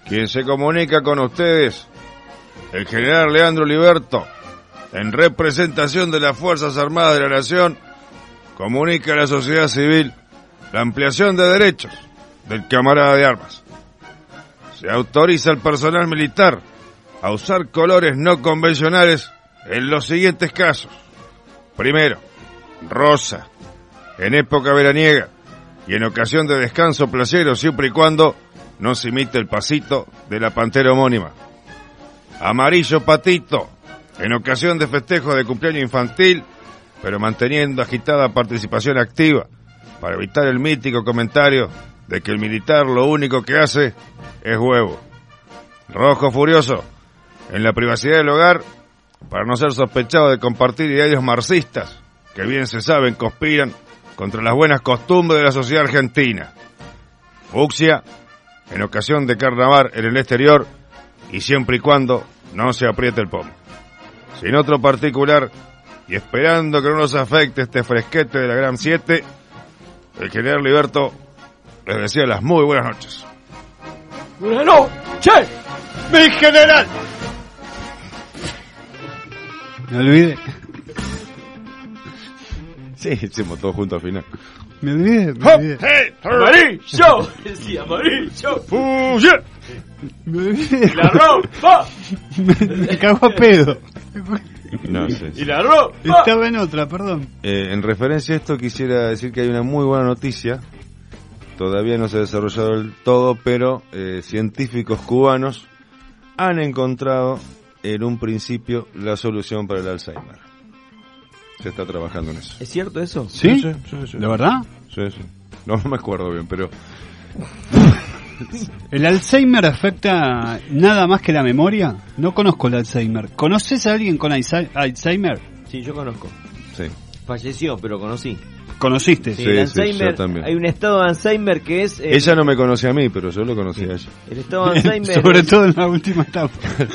Quien se comunica con ustedes, el general Leandro Liberto, en representación de las Fuerzas Armadas de la Nación, comunica a la sociedad civil la ampliación de derechos del camarada de armas. Se autoriza al personal militar a usar colores no convencionales en los siguientes casos. Primero, rosa, en época veraniega y en ocasión de descanso placero, siempre y cuando no se imite el pasito de la pantera homónima. Amarillo patito, en ocasión de festejo de cumpleaños infantil, pero manteniendo agitada participación activa, para evitar el mítico comentario de que el militar lo único que hace es huevo. Rojo furioso, en la privacidad del hogar, para no ser sospechado de compartir idearios marxistas, que bien se saben conspiran contra las buenas costumbres de la sociedad argentina. Fucsia, en ocasión de carnaval en el exterior, y siempre y cuando no se apriete el pomo. Sin otro particular, y esperando que no nos afecte este fresquete de la Gran siete, el general Liberto les decía las muy buenas noches. ¡Buenas noches, mi general! Me olvidé. Sí, hicimos todo juntos al final. Me olvidé, me olvidé. ¡Hey! ¡Amarillo! Decía amarillo. ¡Fuya! Me olvidé. ¡La ropa! me, me cago a pedo. No sé. ¡Y la ropa! Estaba en otra, perdón. Eh, en referencia a esto quisiera decir que hay una muy buena noticia. Todavía no se ha desarrollado del todo, pero eh, científicos cubanos han encontrado en un principio la solución para el Alzheimer. Se está trabajando en eso. ¿Es cierto eso? ¿Sí? Sí, sí, sí. ¿De verdad? Sí, sí. No, no me acuerdo bien, pero... ¿El Alzheimer afecta nada más que la memoria? No conozco el Alzheimer. ¿Conoces a alguien con Alzheimer? Sí, yo conozco. Sí. Falleció, pero conocí. ¿Conociste? Sí, Sí, el sí, Alzheimer, yo también. hay un estado de Alzheimer que es... eh, Ella no me conocía a mí, pero yo lo conocí a ella. El estado de Alzheimer... Sobre es- todo en la última etapa.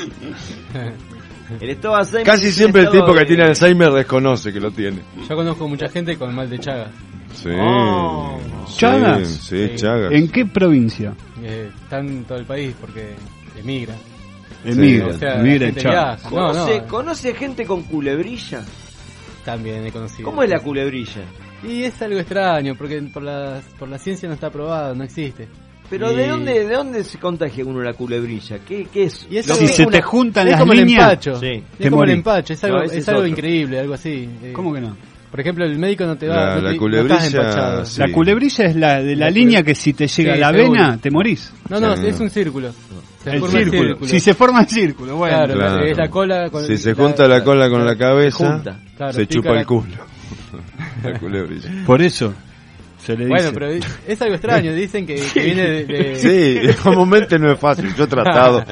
El estado de Alzheimer Casi es un siempre el estado tipo que de- tiene Alzheimer desconoce que lo tiene. Yo conozco mucha gente con mal de Chagas. Sí. Oh. Sí, ¿Chagas? Sí, Sí. Chagas. ¿En qué provincia? Eh, están en todo el país porque emigra. Emigra, O sea, emigra gente Chagas. viaja. No, ¿Conoce, no, ¿Conoce gente con culebrilla? también he conocido. ¿Cómo es la culebrilla? Y es algo extraño porque por la, por la ciencia no está probado, no existe. Pero Y- ¿de dónde de dónde se contagia uno la culebrilla? ¿Qué, qué es? Y es Lo Si que- se una- te juntan es las como el líneas, empacho. Sí. Es te como el morís. empacho, es algo, No, ese es es algo otro. increíble, algo así. Eh, ¿Cómo que no? Por ejemplo, el médico no te va La- no la te- no culebrilla, estás empachado. sí. La culebrilla es la de la, La línea cule- que si te llega Sí, a la seguro. vena, te morís. No, no, Sí. es un círculo. Se El forma círculo. Si se forma el círculo, bueno. Claro, Claro. es la cola con Si se junta la cola con la cabeza, junta. Claro, se pica chupa la- el culo. La culebrilla. Por eso se le dice. Bueno, pero es es algo extraño, dicen que, que viene de... de- Sí, comúnmente no es fácil. Yo he tratado.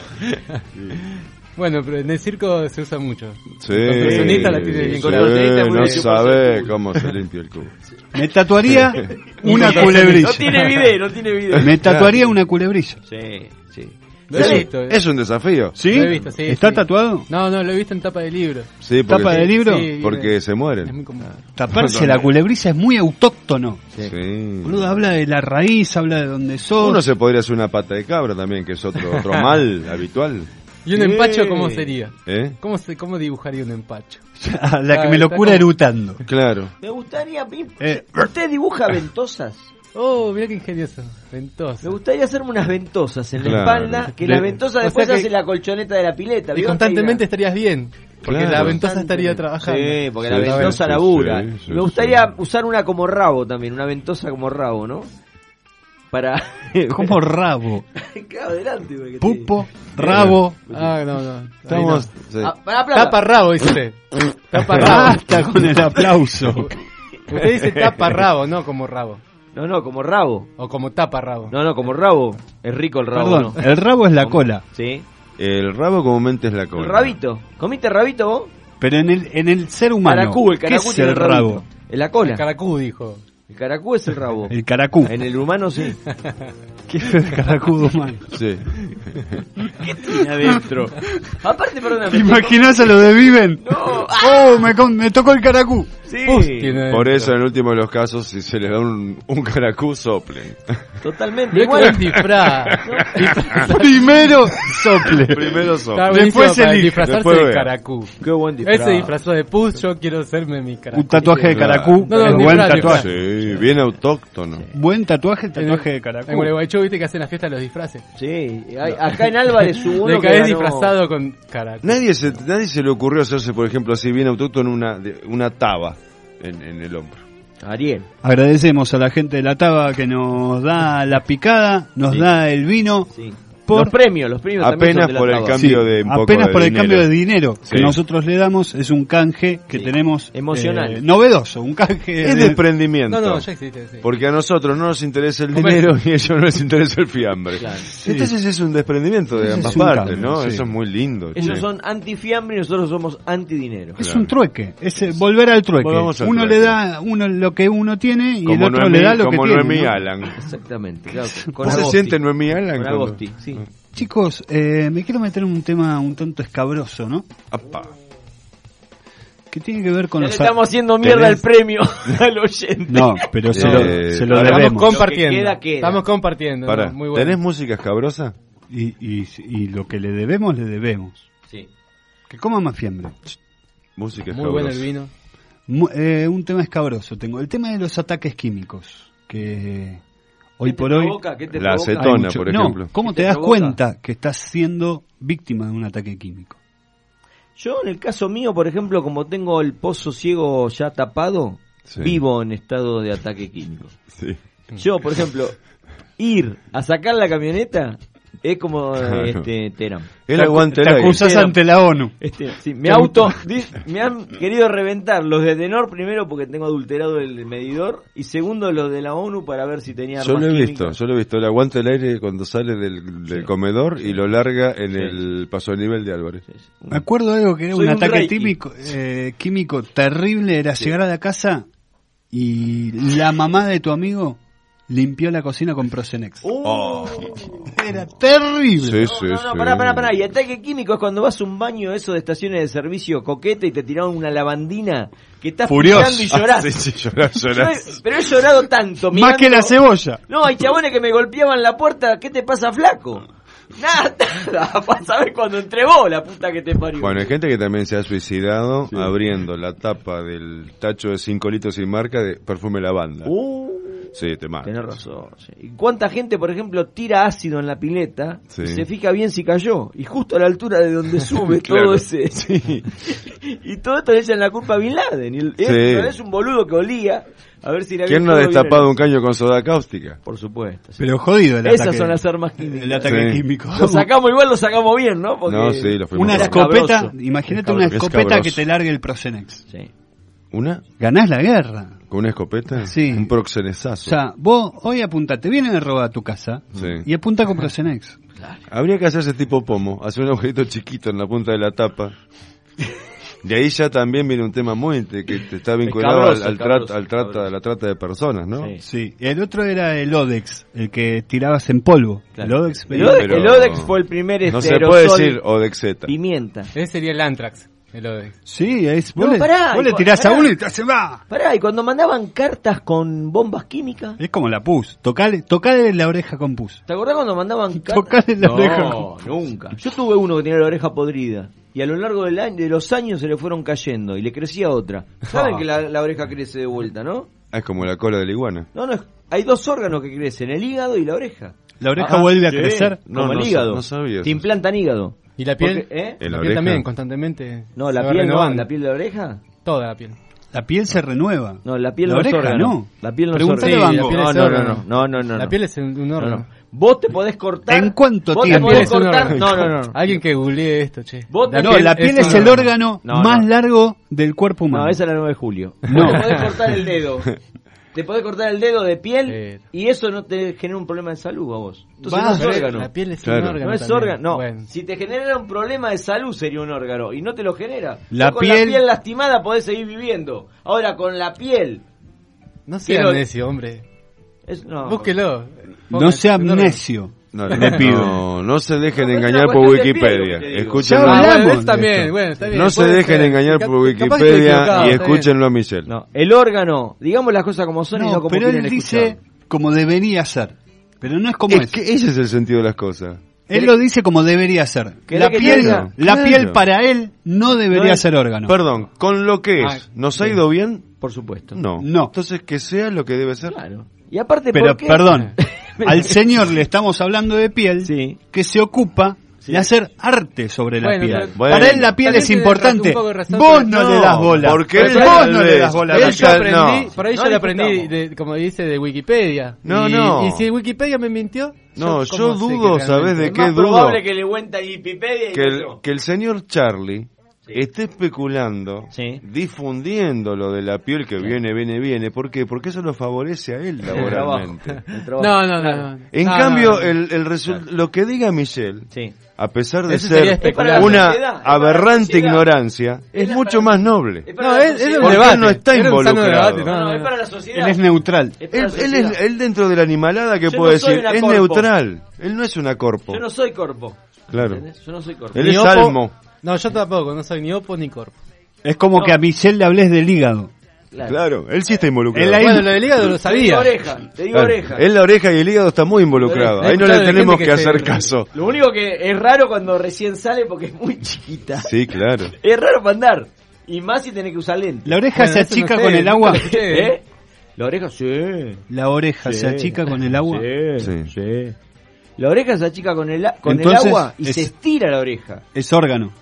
Bueno, pero en el circo se usa mucho. Sí, Los percusionistas la tienen bien sí, clara. no sabe cómo se limpia el culo. Me tatuaría una No culebrilla. tiene video, no tiene video. Me tatuaría una culebrilla. Sí, sí. Lo he visto. eh. Es un desafío. ¿Sí? Lo he visto, sí, ¿Está sí. tatuado? No, no, lo he visto en tapa de libro. Sí, porque, ¿Tapa de libro? Sí, porque viene- se mueren. Es muy común. Taparse la culebrilla es muy autóctono. Sí. Boludo, habla de la raíz, habla de dónde sos. Uno se podría hacer una pata de cabra también, que es otro, otro mal habitual. ¿Y un Eh. empacho cómo sería? ¿Eh? ¿Cómo, se, ¿Cómo dibujaría un empacho? la que me lo Está cura como- erutando. Claro. Me gustaría... Eh. ¿Usted dibuja ventosas? Oh, mira qué ingenioso. Ventosa. Me gustaría hacerme unas ventosas en la Claro. espalda, que De- la ventosa o después sea que- hace la colchoneta de la pileta. Y ¿vio? constantemente estarías bien. Porque Claro. la ventosa estaría trabajando. Sí, porque Sí, la sí, ventosa sí, labura. sí, sí, Me gustaría sí. usar una como rabo también, una ventosa como rabo, ¿no? Para... Como rabo. Claro, adelante. porque te- Pupo, rabo. Ah, no, no. Estamos. Ahí sí. Ah, pará, plata. Tapa rabo, dice usted. Tapa rabo. Basta con el aplauso. Usted dice tapa rabo, no como rabo. No, no, como rabo. O como tapa rabo. No, no, como rabo. Es rico el rabo, Perdón, ¿no? el rabo es la cola. Sí. El rabo comúnmente es la cola. El rabito. ¿Comiste rabito vos? Pero en el, en el ser humano, Caracú, el ¿qué caracú es tiene el rabito. rabo? En la cola. El caracú dijo. El caracú es el rabo. El caracú. En el humano sí. Queso de caracudo humano. Sí. ¿Qué tiene adentro? Aparte, perdóname. ¿Te imaginas a lo de Viven? No. Oh, me, con- me tocó el caracú. Sí. Uf, Por eso, en el último de los casos, si se le da un, un caracú, soplen. Totalmente. Mirá Igual qué buen disfraz. Primero sople. Primero Está sople. buenísimo Después para elige. disfrazarse Después de vea. caracú. Qué buen disfraz. Ese disfrazó de pus, yo quiero serme mi caracú. Un tatuaje de caracú. No, no, es disfraz, buen disfraz. tatuaje. Sí, bien autóctono. Buen tatuaje, el tatuaje de En caracú. Gualeguaychú viste que hacen la fiesta de los disfraces. Sí, hay- acá en Álvarez hubo uno De que caer ganó- disfrazado con caracú. Nadie se, nadie se le ocurrió hacerse, por ejemplo, así bien autóctono una, de- una taba en, en el hombro. Ariel. Agradecemos a la gente de la Taba que nos da la picada, nos Sí. da el vino. Sí. Por- Los premios, los premios también Apenas son de la por el Taba. cambio de un poco apenas de por el dinero. cambio de dinero que Sí. nosotros le damos, es un canje que Sí. tenemos Emocional. eh, novedoso, un canje Es de- desprendimiento. No, no, ya existe, sí. Porque a nosotros no nos interesa el Comer. dinero y a ellos no les interesa el fiambre. Claro. Entonces es un desprendimiento de Ese ambas es un partes, cambio, ¿no? sí. Eso es muy lindo. Ellos che. son anti-fiambre y nosotros somos anti-dinero. es Claro. un trueque, es eh, volver al trueque. Volvamos al Uno trueque. le da uno lo que uno tiene y el Como otro Noemí- le da lo que como tiene. Noemí ¿no? Alan. Exactamente, claro. Con ¿Cómo se Agosti. siente Noemí Alan? Con cuando- Agosti, sí. Chicos, eh, me quiero meter en un tema un tanto escabroso, ¿no? Apa. Que tiene que ver con Ya le los... estamos haciendo mierda ¿Tenés? el premio al oyente. No, pero se, Eh, lo, se lo pará. Estamos debemos. compartiendo. Lo que queda, queda. Estamos compartiendo. Pará, ¿no? Muy bueno. ¿tenés música escabrosa? Y, y, y lo que le debemos, le debemos. Sí. Que coma más fiambre. Música Muy escabrosa. bueno el vino. Mu- eh, un tema escabroso tengo. El tema de los ataques químicos. Que hoy ¿Qué te por hoy... provoca? ¿Qué te La provoca? acetona, hay mucho- por no, ejemplo. ¿cómo ¿Qué te te das provoca? cuenta que estás siendo víctima de un ataque químico? Yo, en el caso mío, por ejemplo, como tengo el pozo ciego ya tapado, Sí. vivo en estado de ataque químico. Sí. Yo, por ejemplo, ir a sacar la camioneta es como Claro. este Teram. El Te acu- aguante Te el aire. acusás Teram. ante la ONU. Este, sí, me auto, di- me han querido reventar los de Tenor primero porque tengo adulterado el medidor y segundo los de la ONU para ver si tenía Yo armas lo he químicas. visto, yo lo he visto. El aguante el aire cuando sale del, del comedor y lo larga en Sí. el paso a nivel de Álvarez. Sí, sí. Me acuerdo de algo que era Soy un un ataque reiki. químico, eh, químico terrible, era llegar a la casa y la mamá de tu amigo limpió la cocina con Prosenex. Oh. Era terrible. Sí, sí, No, sí. no, pará, pará, pará. Y ataque químico es cuando vas a un baño eso de estaciones de servicio coquete y te tiraron una lavandina que estás Furioso. pillando y llorás. Ah, sí, sí, llorás, Yo llorás. he- pero he llorado tanto. Más mirando- que la cebolla. No, hay chabones que me golpeaban la puerta. ¿Qué te pasa, flaco? Nada, nada. Para saber cuando entré vos, la puta que te parió. Bueno, hay gente que también se ha suicidado abriendo la tapa del tacho de cinco litros sin marca de perfume lavanda. Uh, Sí, te mata. tenés razón. Sí. ¿Y cuánta gente, por ejemplo, tira ácido en la pileta Sí. y se fija bien si cayó? Y justo a la altura de donde sube Claro. todo ese... Sí. Y todo esto le echan la culpa a Bin Laden. Y el- Sí. él es un boludo que olía a ver si le había ¿Quién no ha todo bien destapado en- un caño con soda cáustica? Por supuesto. sí. Pero jodido el Esas ataque. son las armas químicas. El ataque Sí. químico. Lo sacamos igual, lo sacamos bien, ¿no? Porque No, sí, lo fuimos Una Era escopeta, escabroso. imagínate una Es escopeta escabroso. que te largue el Prosenex. Sí. ¿Una? Ganás la guerra. ¿Con una escopeta? Sí. Un O proxenesazo. sea, vos hoy apuntate, vienen a robar a tu casa Sí. y apunta con Prosenex. Habría que hacerse tipo pomo, hacer un agujerito chiquito en la punta de la tapa. De ahí ya también viene un tema muy que te está vinculado al, Escabroso, al, escabroso, trata, al trata, a la trata de personas, ¿no? Sí. Sí, el otro era el Odex, el que tirabas en polvo. Claro. El Odex, El Odex, Pero el Odex fue el primer No este, se puede aerosol decir Odexeta. pimienta. Ese sería el Antrax. El Odex. Sí, es, vos, No, le, pará, vos le y- tirás a pará. uno y te hace va. Pará, y cuando mandaban cartas con bombas químicas, Es como la pus. Tocale, tocale la oreja con pus. ¿te acordás cuando mandaban cartas? Tocale la no, oreja. nunca. Yo tuve uno que tenía la oreja podrida y a lo largo del año, de los años se le fueron cayendo y le crecía otra. Saben Ah. que la, la oreja crece de vuelta, ¿no? Ah, es como la cola de la iguana. No, no, es- hay dos órganos que crecen, el hígado y la oreja. La oreja Ah, vuelve a sí, crecer. No, como no el sa- hígado. no sabía eso. Te implantan hígado. ¿Y la piel? Porque, ¿eh? ¿En La la piel oreja? también, constantemente. No, la se va piel no, renovando. la piel de la oreja. Toda la piel. La piel se renueva. No, la piel La no es oreja órgano. no. La piel no es Pregúntale órgano. a Bango. la piel No, es no, no, órgano. no, no, no, La no. piel es un, un No, órgano. no. Vos te podés cortar. ¿En cuánto vos tiempo? te La podés piel es un cortar. órgano. No, no, no. Alguien que googlee esto, che. Vos te- No, la piel es un el órgano No, más no. largo del cuerpo humano. No, esa es la nueve de julio. No. Te podés cortar el dedo. Te podés cortar el dedo de piel Eh. y eso no te genera un problema de salud a vos. Entonces Va, no es Pero órgano. La piel es Claro. un órgano. No es también. órgano, no. Bueno. Si te genera un problema de salud sería un órgano y no te lo genera. La Vos con piel- la piel lastimada podés seguir viviendo. Ahora con la piel No Que sean lo- necio, hombre. es, no. Búsquelo. No sea amnesio. No, le no, pido. no, no se dejen engañar por Wikipedia. Escuchen, Ya hablamos. Está bien, bueno, está bien. no se Puede dejen ser. engañar Cap- por capaz que estoy Wikipedia equivocado, y está escúchenlo a Michelle. No, el órgano, digamos las cosas como son y no No, como pero quieren él dice escuchar. como debería ser. Pero no es como Es es. que ese es el sentido de las cosas. Él lo dice como debería ser. ¿Querés La que te piel, diga? la Claro. piel para él no debería No es- ser órgano. Perdón, con lo que es, ¿nos ha ido bien? Por supuesto. No. No. Entonces que sea lo que debe ser. Claro. Y aparte, Pero ¿por qué? perdón, al señor le estamos hablando de piel que se ocupa de hacer arte sobre la Bueno, piel. pero- Bueno. Para él la piel También es tiene importante. un poco de razón, Vos pero- no, No, le das bola. porque Pero él vos tal no le vez- das bola. Por Él ahí yo tal- aprendí, no. por ahí yo No le aprendí, discutamos. de, como dice, de Wikipedia. No, y, no. Y si Wikipedia me mintió, No, yo, yo ¿cómo sé dudo, que ¿sabés realmente- de Es qué más dudo? probable que le cuenta Wikipedia y Que el, eso. que el señor Charlie esté especulando, difundiendo lo de la piel que viene, viene, viene. ¿Por qué? Porque eso lo favorece a él laboralmente. El trabajo. No, no, no. no. En No, cambio, no, no. el, el resul- lo que diga Michelle, a pesar de Eso sería ser especular. una Es para la sociedad, es para la aberrante sociedad. ignorancia, es mucho más noble. Es para No, la es, es sociedad. un Porque debate. él no está Era un sano involucrado. debate, No, no, no, no, es no. para la sociedad. Él es neutral. Es para Él, la él sociedad. es, él dentro de la animalada que Yo puede no soy decir, una es corpo. neutral. Él no es una corpo. Yo no soy corpo. Claro. ¿Entendés? Yo no soy corpo. Él Ni es opo- salmo. No, yo tampoco, no soy ni opo ni corpo. Es como No. que a Michelle le hables del hígado. Claro. Claro, él sí está involucrado. Él ahí- Bueno, lo del hígado lo Te sabía. digo oreja, te digo Claro. oreja. Él la oreja y el hígado está muy involucrado. Oreja. Ahí no He le escuchado de tenemos gente que que se- hacer caso. Lo único que es raro cuando recién sale porque es muy chiquita. Sí, claro. Es raro para andar. Y más si tenés que usar lentes. La oreja Bueno, se eso no achica sé, con el nunca agua. lo escuché. ¿Eh? La oreja, sí. La oreja Sí. se achica con el agua. Sí, Sí. sí. La oreja se achica con el, a- con Entonces, el agua y es- se estira la oreja. Es órgano.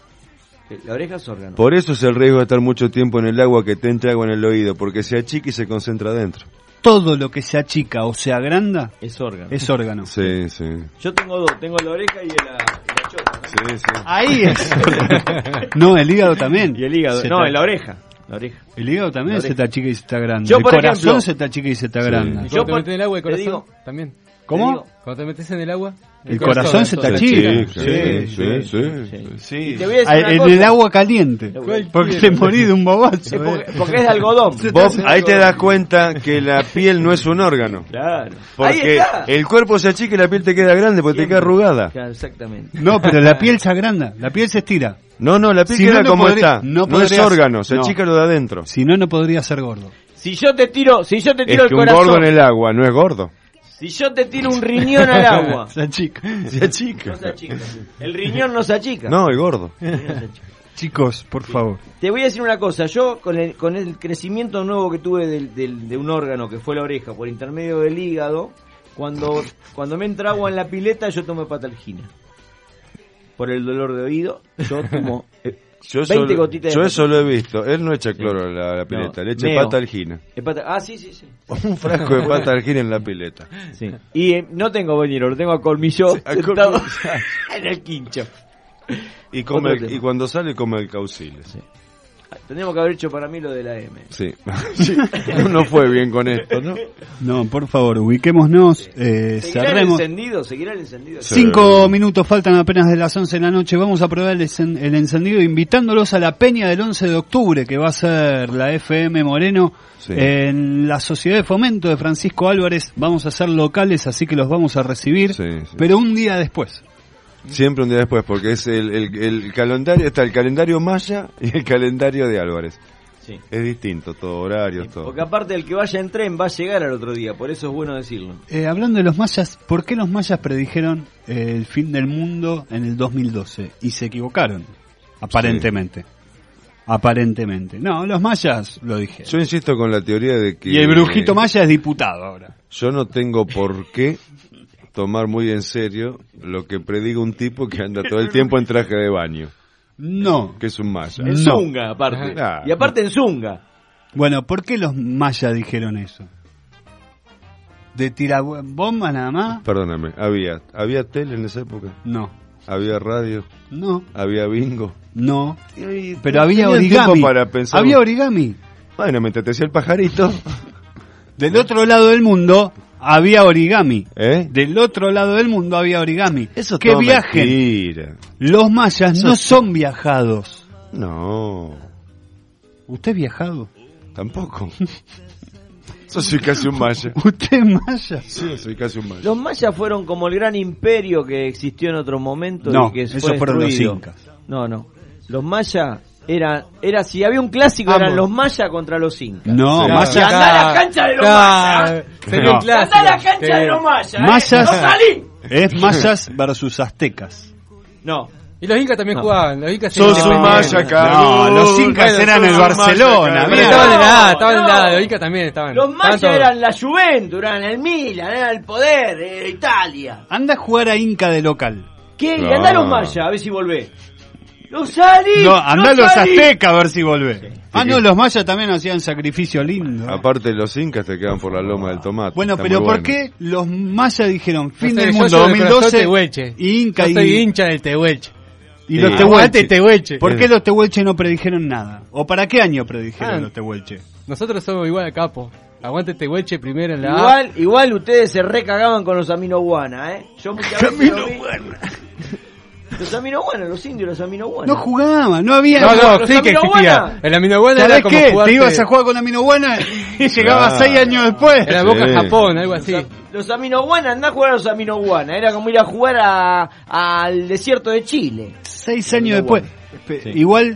La oreja es órgano. Por eso es el riesgo de estar mucho tiempo en el agua que te entre agua en el oído, porque se achica y se concentra adentro. Todo lo que se achica o se agranda Es órgano. es órgano. Sí, sí. Yo tengo dos, tengo la oreja y la, y la chota. ¿no? Sí, sí. Ahí es. No, el hígado también. Y el hígado. Se No, te- en la oreja. La oreja. El hígado también La se oreja. te achica y se te agranda. Yo, el por corazón ejemplo- se te achica y se te Sí. agranda. Y Yo cuando te por- metes en el agua, el te corazón digo- también. ¿Cómo? Te digo, Cuando te metes en el agua, El corazón se te Se achica. achica, Sí, sí, sí, sí. sí. Y te voy a decir Ah, una en cosa. el agua caliente. Porque te morís de un bobazo. Es porque, eh. porque es de algodón. Vos ahí te das cuenta que la piel no es un órgano. Claro. Ahí Porque está. el cuerpo se achica y la piel te queda grande porque te queda arrugada. Claro, exactamente. No, pero la piel se agranda. La piel se estira. No, no, la piel Si no, queda no como podría- está. no No, es podrías- órgano, se no. achica lo de adentro. Si no, no podría ser gordo. Si yo te tiro, si yo te Es tiro que el un corazón, gordo en el agua no es gordo. si yo te tiro un riñón al agua, Se achica. Se achica. no se achica. El riñón no se achica. No, el gordo. El riñón no se achica. Chicos, por favor. Te voy a decir una cosa, yo con el, con el crecimiento nuevo que tuve del, del- de un órgano que fue la oreja por intermedio del hígado, cuando, cuando me entra agua en la pileta yo tomo patalgina. Por el dolor de oído, yo tomo eh, Yo, veinte solo- gotitas de yo patalgina. eso lo he visto. Él no echa cloro a la, la pileta, No, le echa meo. patalgina. Eh, pata- Ah, sí, sí, sí. Un frasco de patalgina en la pileta. Sí. Y eh, no tengo bañero, lo tengo a colmillo Sí, a sentado colmillo. en el quincho. Y, come Otro el- tema. y cuando sale come el cauciles. Tendríamos que haber hecho para mí lo de la M. Sí. Sí. No, no fue bien con esto, ¿no? No, por favor, ubiquémonos, eh, ¿Seguirá el cerremos. encendido? ¿Seguirá el encendido? Cinco minutos faltan apenas de las once de la noche. Vamos a probar el, encen- el encendido invitándolos a la peña del once de octubre que va a ser la F M Moreno Sí. en la Sociedad de Fomento de Francisco Álvarez. Vamos a ser locales, así que los vamos a recibir, Sí, sí. pero un día después. Siempre un día después, porque es el, el, el calendario, está el calendario Maya y el calendario de Álvarez. Sí. Es distinto, todo horarios, todo. Porque aparte el que vaya en tren va a llegar al otro día, por eso es bueno decirlo. Eh, hablando de los mayas, ¿por qué los mayas predijeron eh, el fin del mundo en el dos mil doce? Y se equivocaron, aparentemente. Aparentemente. No, los mayas lo dije. Yo insisto con la teoría de que... Y el brujito maya es diputado ahora. Yo no tengo por qué tomar muy en serio lo que prediga un tipo que anda todo el tiempo en traje de baño. No. Que es un maya. En No. zunga, aparte. Ah. Y aparte en zunga. Bueno, ¿por qué los mayas dijeron eso? ¿De tirar bombas nada más? Perdóname, había, ¿había tele en esa época? No. ¿Había radio? No. ¿Había bingo? No. Y- Pero había tenían origami. tiempo para pensar. Había origami. Bueno, mientras te hacía el pajarito. Del otro lado del mundo había origami. ¿Eh? Del otro lado del mundo había origami. Eso es que todo viajen. mentira. Los mayas Eso no es- son viajados. No, ¿Usted es viajado? tampoco. Yo soy casi un maya. ¿Usted es maya? Sí, yo soy casi un maya. Los mayas fueron como el gran imperio que existió en otro momento. No, y que esos fue fueron los destruido. incas. No, no. Los mayas eran, era, si había un clásico, Vamos. eran los mayas contra los incas. No, Sí. mayas- Andá a la cancha de los Claro. mayas. Sería un clásico. Andá a la cancha Sí. de los mayas. ¿eh? Mayas ¡No salí! es mayas versus aztecas. No. Y los incas también No. jugaban. Los incas Sos se- un maya, cabrón. No, los incas eran el Barcelona. Pero mira. estaban en la, No, estaban en no. la, los incas también estaban. Los estaban mayas todos. eran la Juventus, eran el Milan, eran el poder, era Italia. Anda a jugar a Inca de local. ¿Qué? Y No. andá a los mayas, a ver si volvés. ¡No salí! No, anda a ¡No los salí! aztecas a ver si volvés. Ah, no, los mayas también hacían sacrificio lindo. Aparte, los incas te quedan por la loma del tomate. Bueno, Está pero muy ¿por bueno. qué los mayas dijeron fin No sé, del yo mundo soy dos del mil corazón doce tehuelche. y Inca Yo soy y... hincha del tehuelche. Y Sí. los Aguante tehuelches. tehuelche. ¿Por qué los tehuelches no predijeron nada? ¿O para qué año predijeron Ah, los tehuelches? Nosotros somos igual a capo. Aguante tehuelche primero en la A. Igual, igual ustedes se recagaban con los aminoguana, ¿eh? Yo muchas veces lo vi. Los aminoguana, los indios, los aminoguana. No jugaban, no había... No, no, los sí que existía. aminoguana. El aminoguana ¿Sabés era como qué? jugarte... Te ibas a jugar con la aminoguana y llegabas Ah. seis años después. Era Boca Sí. Japón, algo así. Los aminoguana, andá a jugar a los aminoguana. Era como ir a jugar a, al desierto de Chile. Seis años después. Espe- Igual,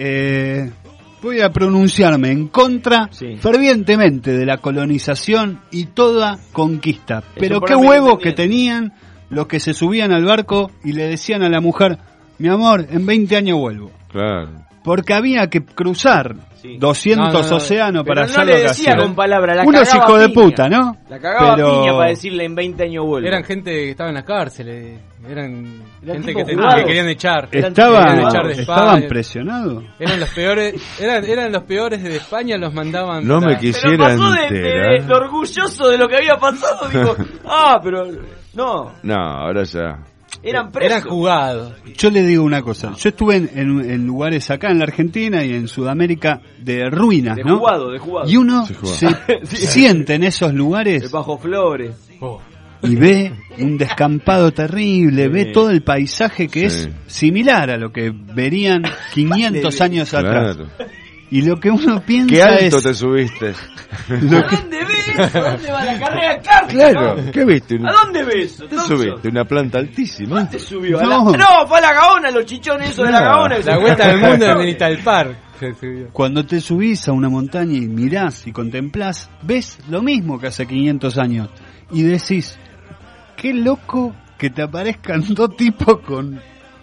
eh, voy a pronunciarme en contra Sí. fervientemente de la colonización y toda conquista. Pero por qué lo que huevos entendí. que tenían los que se subían al barco y le decían a la mujer, mi amor, en veinte años vuelvo. Claro. Porque había que cruzar Sí. doscientos No, no, no. océanos Pero para no hacer le lo que decía hacían. con palabras, la Unos cagaba hijos de piña. puta, ¿no? La cagaba Pero- piña para decirle en veinte años vuelvo. Eran gente que estaba en las cárceles. Eran Eran gente tipos que, te- jugados. que querían echar. Eran Estaban, Querían echar de estaban España. presionados. Eran los peores, eran, eran los peores de España, los mandaban. No para- me Pero quisiera pasó de, de, enterar. de orgulloso de lo que había pasado. Digo, ah, pero no, No, ahora ya. eran presos. Eran jugados. Yo le digo una cosa, yo estuve en, en- en lugares acá en la Argentina y en Sudamérica de ruinas, De ¿no? jugado, de jugado. Y uno Sí, jugado. se Sí. siente en esos De lugares bajo flores. Oh. y ve un descampado terrible, Sí. ve todo el paisaje que Sí. es similar a lo que verían quinientos años atrás. Claro. Y lo que uno piensa ¿Qué alto es... te subiste? lo ¿A que- dónde ves? ¿A dónde va la carrera de carne? Claro. ¿no? ¿Qué viste? ¿A dónde ves? Te subiste una planta altísima. ¿Te subió? ¿A No. la- No, fue a la Gaona, los chichones esos de la No. Gaona. La vuelta del mundo en Ital Park. Se subió. Cuando te subís a una montaña y mirás y contemplás, ves lo mismo que hace quinientos años. Y decís, qué loco que te aparezcan dos tipos con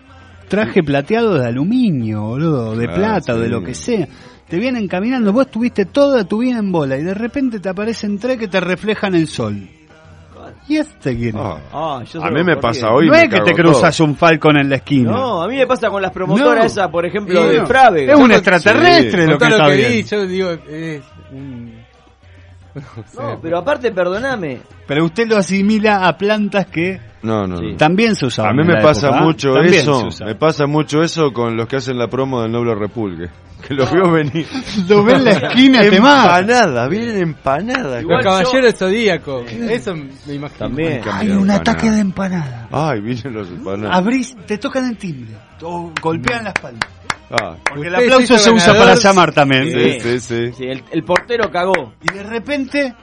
traje plateado de aluminio, boludo, de Ah, plata o de sí. lo que sea. Te vienen caminando, vos estuviste toda tu vida en bola y de repente te aparecen tres que te reflejan el sol. ¿Y este quién es? Ah. Ah, yo A se mí lo me corrí. pasa hoy. no me es que cago te cruzas todo. un falcon en la esquina. No, a mí me pasa con las promotoras No. esas, por ejemplo, Sí, de no. Frávega. Es un Yo- extraterrestre Sí. lo Con que todo está lo que vi, bien. yo digo, es un... No, pero aparte, perdoname. Pero usted lo asimila a plantas que No, no, Sí. no. también se usaban. A mí en me la pasa época, ¿ah? mucho También se eso. usaban. Me pasa mucho eso con los que hacen la promo del Noble Repulgue. Que los veo venir. Lo ve en la esquina y te mata. Empanada, vienen empanadas. Los Igual caballeros del Zodíaco. Eso me imagino. También. Hay un ataque de empanada. Ay, vienen los empanadas. Abrís, te tocan el timbre, o golpean la espalda. Ah, Porque el Usted aplauso se hizo se usa ganador. para llamar también. sí, sí, sí. Sí, el, el portero cagó. Y de repente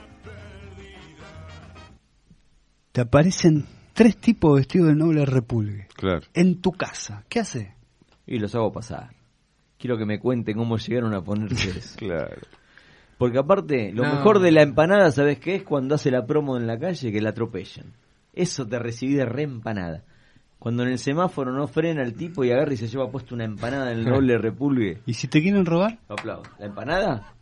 te aparecen tres tipos vestidos de noble repulgue Claro. en tu casa. ¿Qué haces? Y los hago pasar. Quiero que me cuenten cómo llegaron a ponerse eso. Claro. Porque aparte, lo No. mejor de la empanada, ¿sabes qué es? Cuando hace la promo en la calle, que la atropellan. Eso te recibí de re empanada. Cuando en el semáforo no frena el tipo y agarra y se lleva puesto una empanada en el doble repulgue. ¿Y si te quieren robar? Lo aplaudo. ¿La empanada?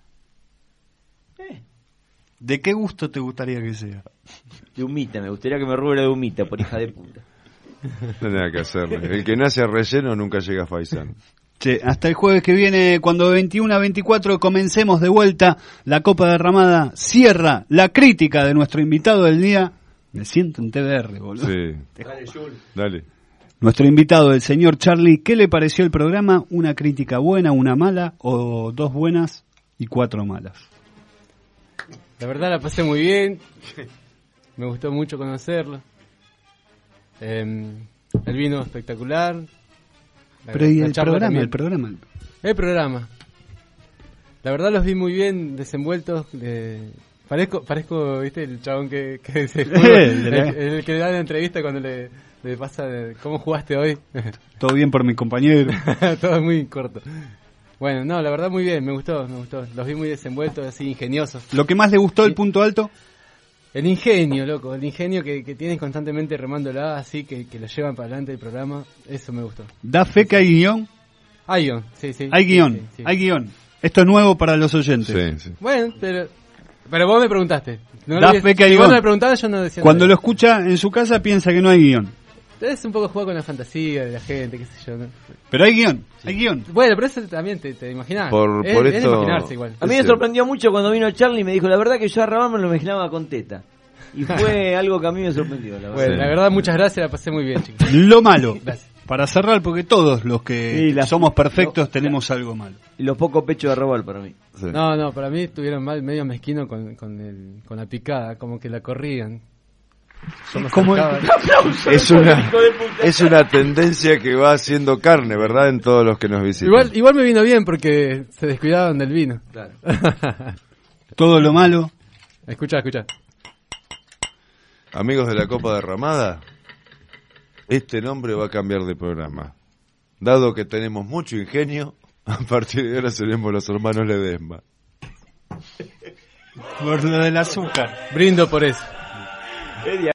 ¿De qué gusto te gustaría que sea? De humita, me gustaría que me robe la de humita, por hija de puta. No hay nada que hacerle. El que nace a relleno nunca llega a Faisán. Che, hasta el jueves que viene, cuando de veintiuno a veinticuatro comencemos de vuelta la Copa Derramada, cierra la crítica de nuestro invitado del día. Me siento en T V R, boludo. Sí. Dale, Jul. Dale. Nuestro invitado, el señor Charlie, ¿qué le pareció el programa? ¿Una crítica buena, una mala o dos buenas y cuatro malas? La verdad la pasé muy bien. Me gustó mucho conocerlo. Eh, el vino espectacular. La- Pero ¿y la el charla programa? también. El programa. El programa. La verdad los vi muy bien desenvueltos, eh, Parezco, parezco, viste, el chabón que, que se Eh, el, de la- el- el que le da la entrevista cuando le, le pasa de, ¿cómo jugaste hoy? Todo bien por mi compañero. Todo muy corto. Bueno, no, la verdad muy bien, me gustó, me gustó. Los vi muy desenvueltos, así ingeniosos. ¿Lo que más le gustó el punto alto? El ingenio, loco, el ingenio que, que tienen constantemente remándola, así que, que lo llevan para adelante el programa, eso me gustó. ¿Da fe que hay guión? Hay guión, sí, sí. Hay sí, guión, sí, sí. hay guión. Esto es nuevo para los oyentes. Sí, sí. Bueno, pero, pero vos me preguntaste. No Da lo- fe que hay si vos guión. no me preguntabas, yo no decía Cuando lo nada. escucha en su casa piensa que no hay guión. Es un poco jugar con la fantasía de la gente, qué sé yo. ¿no? Pero hay guión, hay guión. Bueno, pero eso también te, te imaginás. Por- es, por es de esto- imaginarse igual. A mí me sorprendió mucho cuando vino Charlie y me dijo, la verdad que yo a Rabán me lo imaginaba con teta. Y fue algo que a mí me sorprendió, la verdad. Bueno, la verdad, muchas gracias, la pasé muy bien, chicos. Lo malo. Gracias. Para cerrar, porque todos los que Sí, la- somos perfectos tenemos algo malo. Y los pocos pechos de Rabal para mí. No, no, para mí estuvieron mal, medio mezquino con, con, el, con la picada, como que la corrían. Yo me Como- acercaba- Es una, es una tendencia que va haciendo carne, ¿verdad? En todos los que nos visitan. Igual, igual me vino bien porque se descuidaban del vino. Claro. Todo lo malo. Escucha, escucha. Amigos de la Copa Derramada, este nombre va a cambiar de programa. Dado que tenemos mucho ingenio, a partir de ahora seremos los hermanos Ledesma. Por lo del azúcar. Brindo por eso.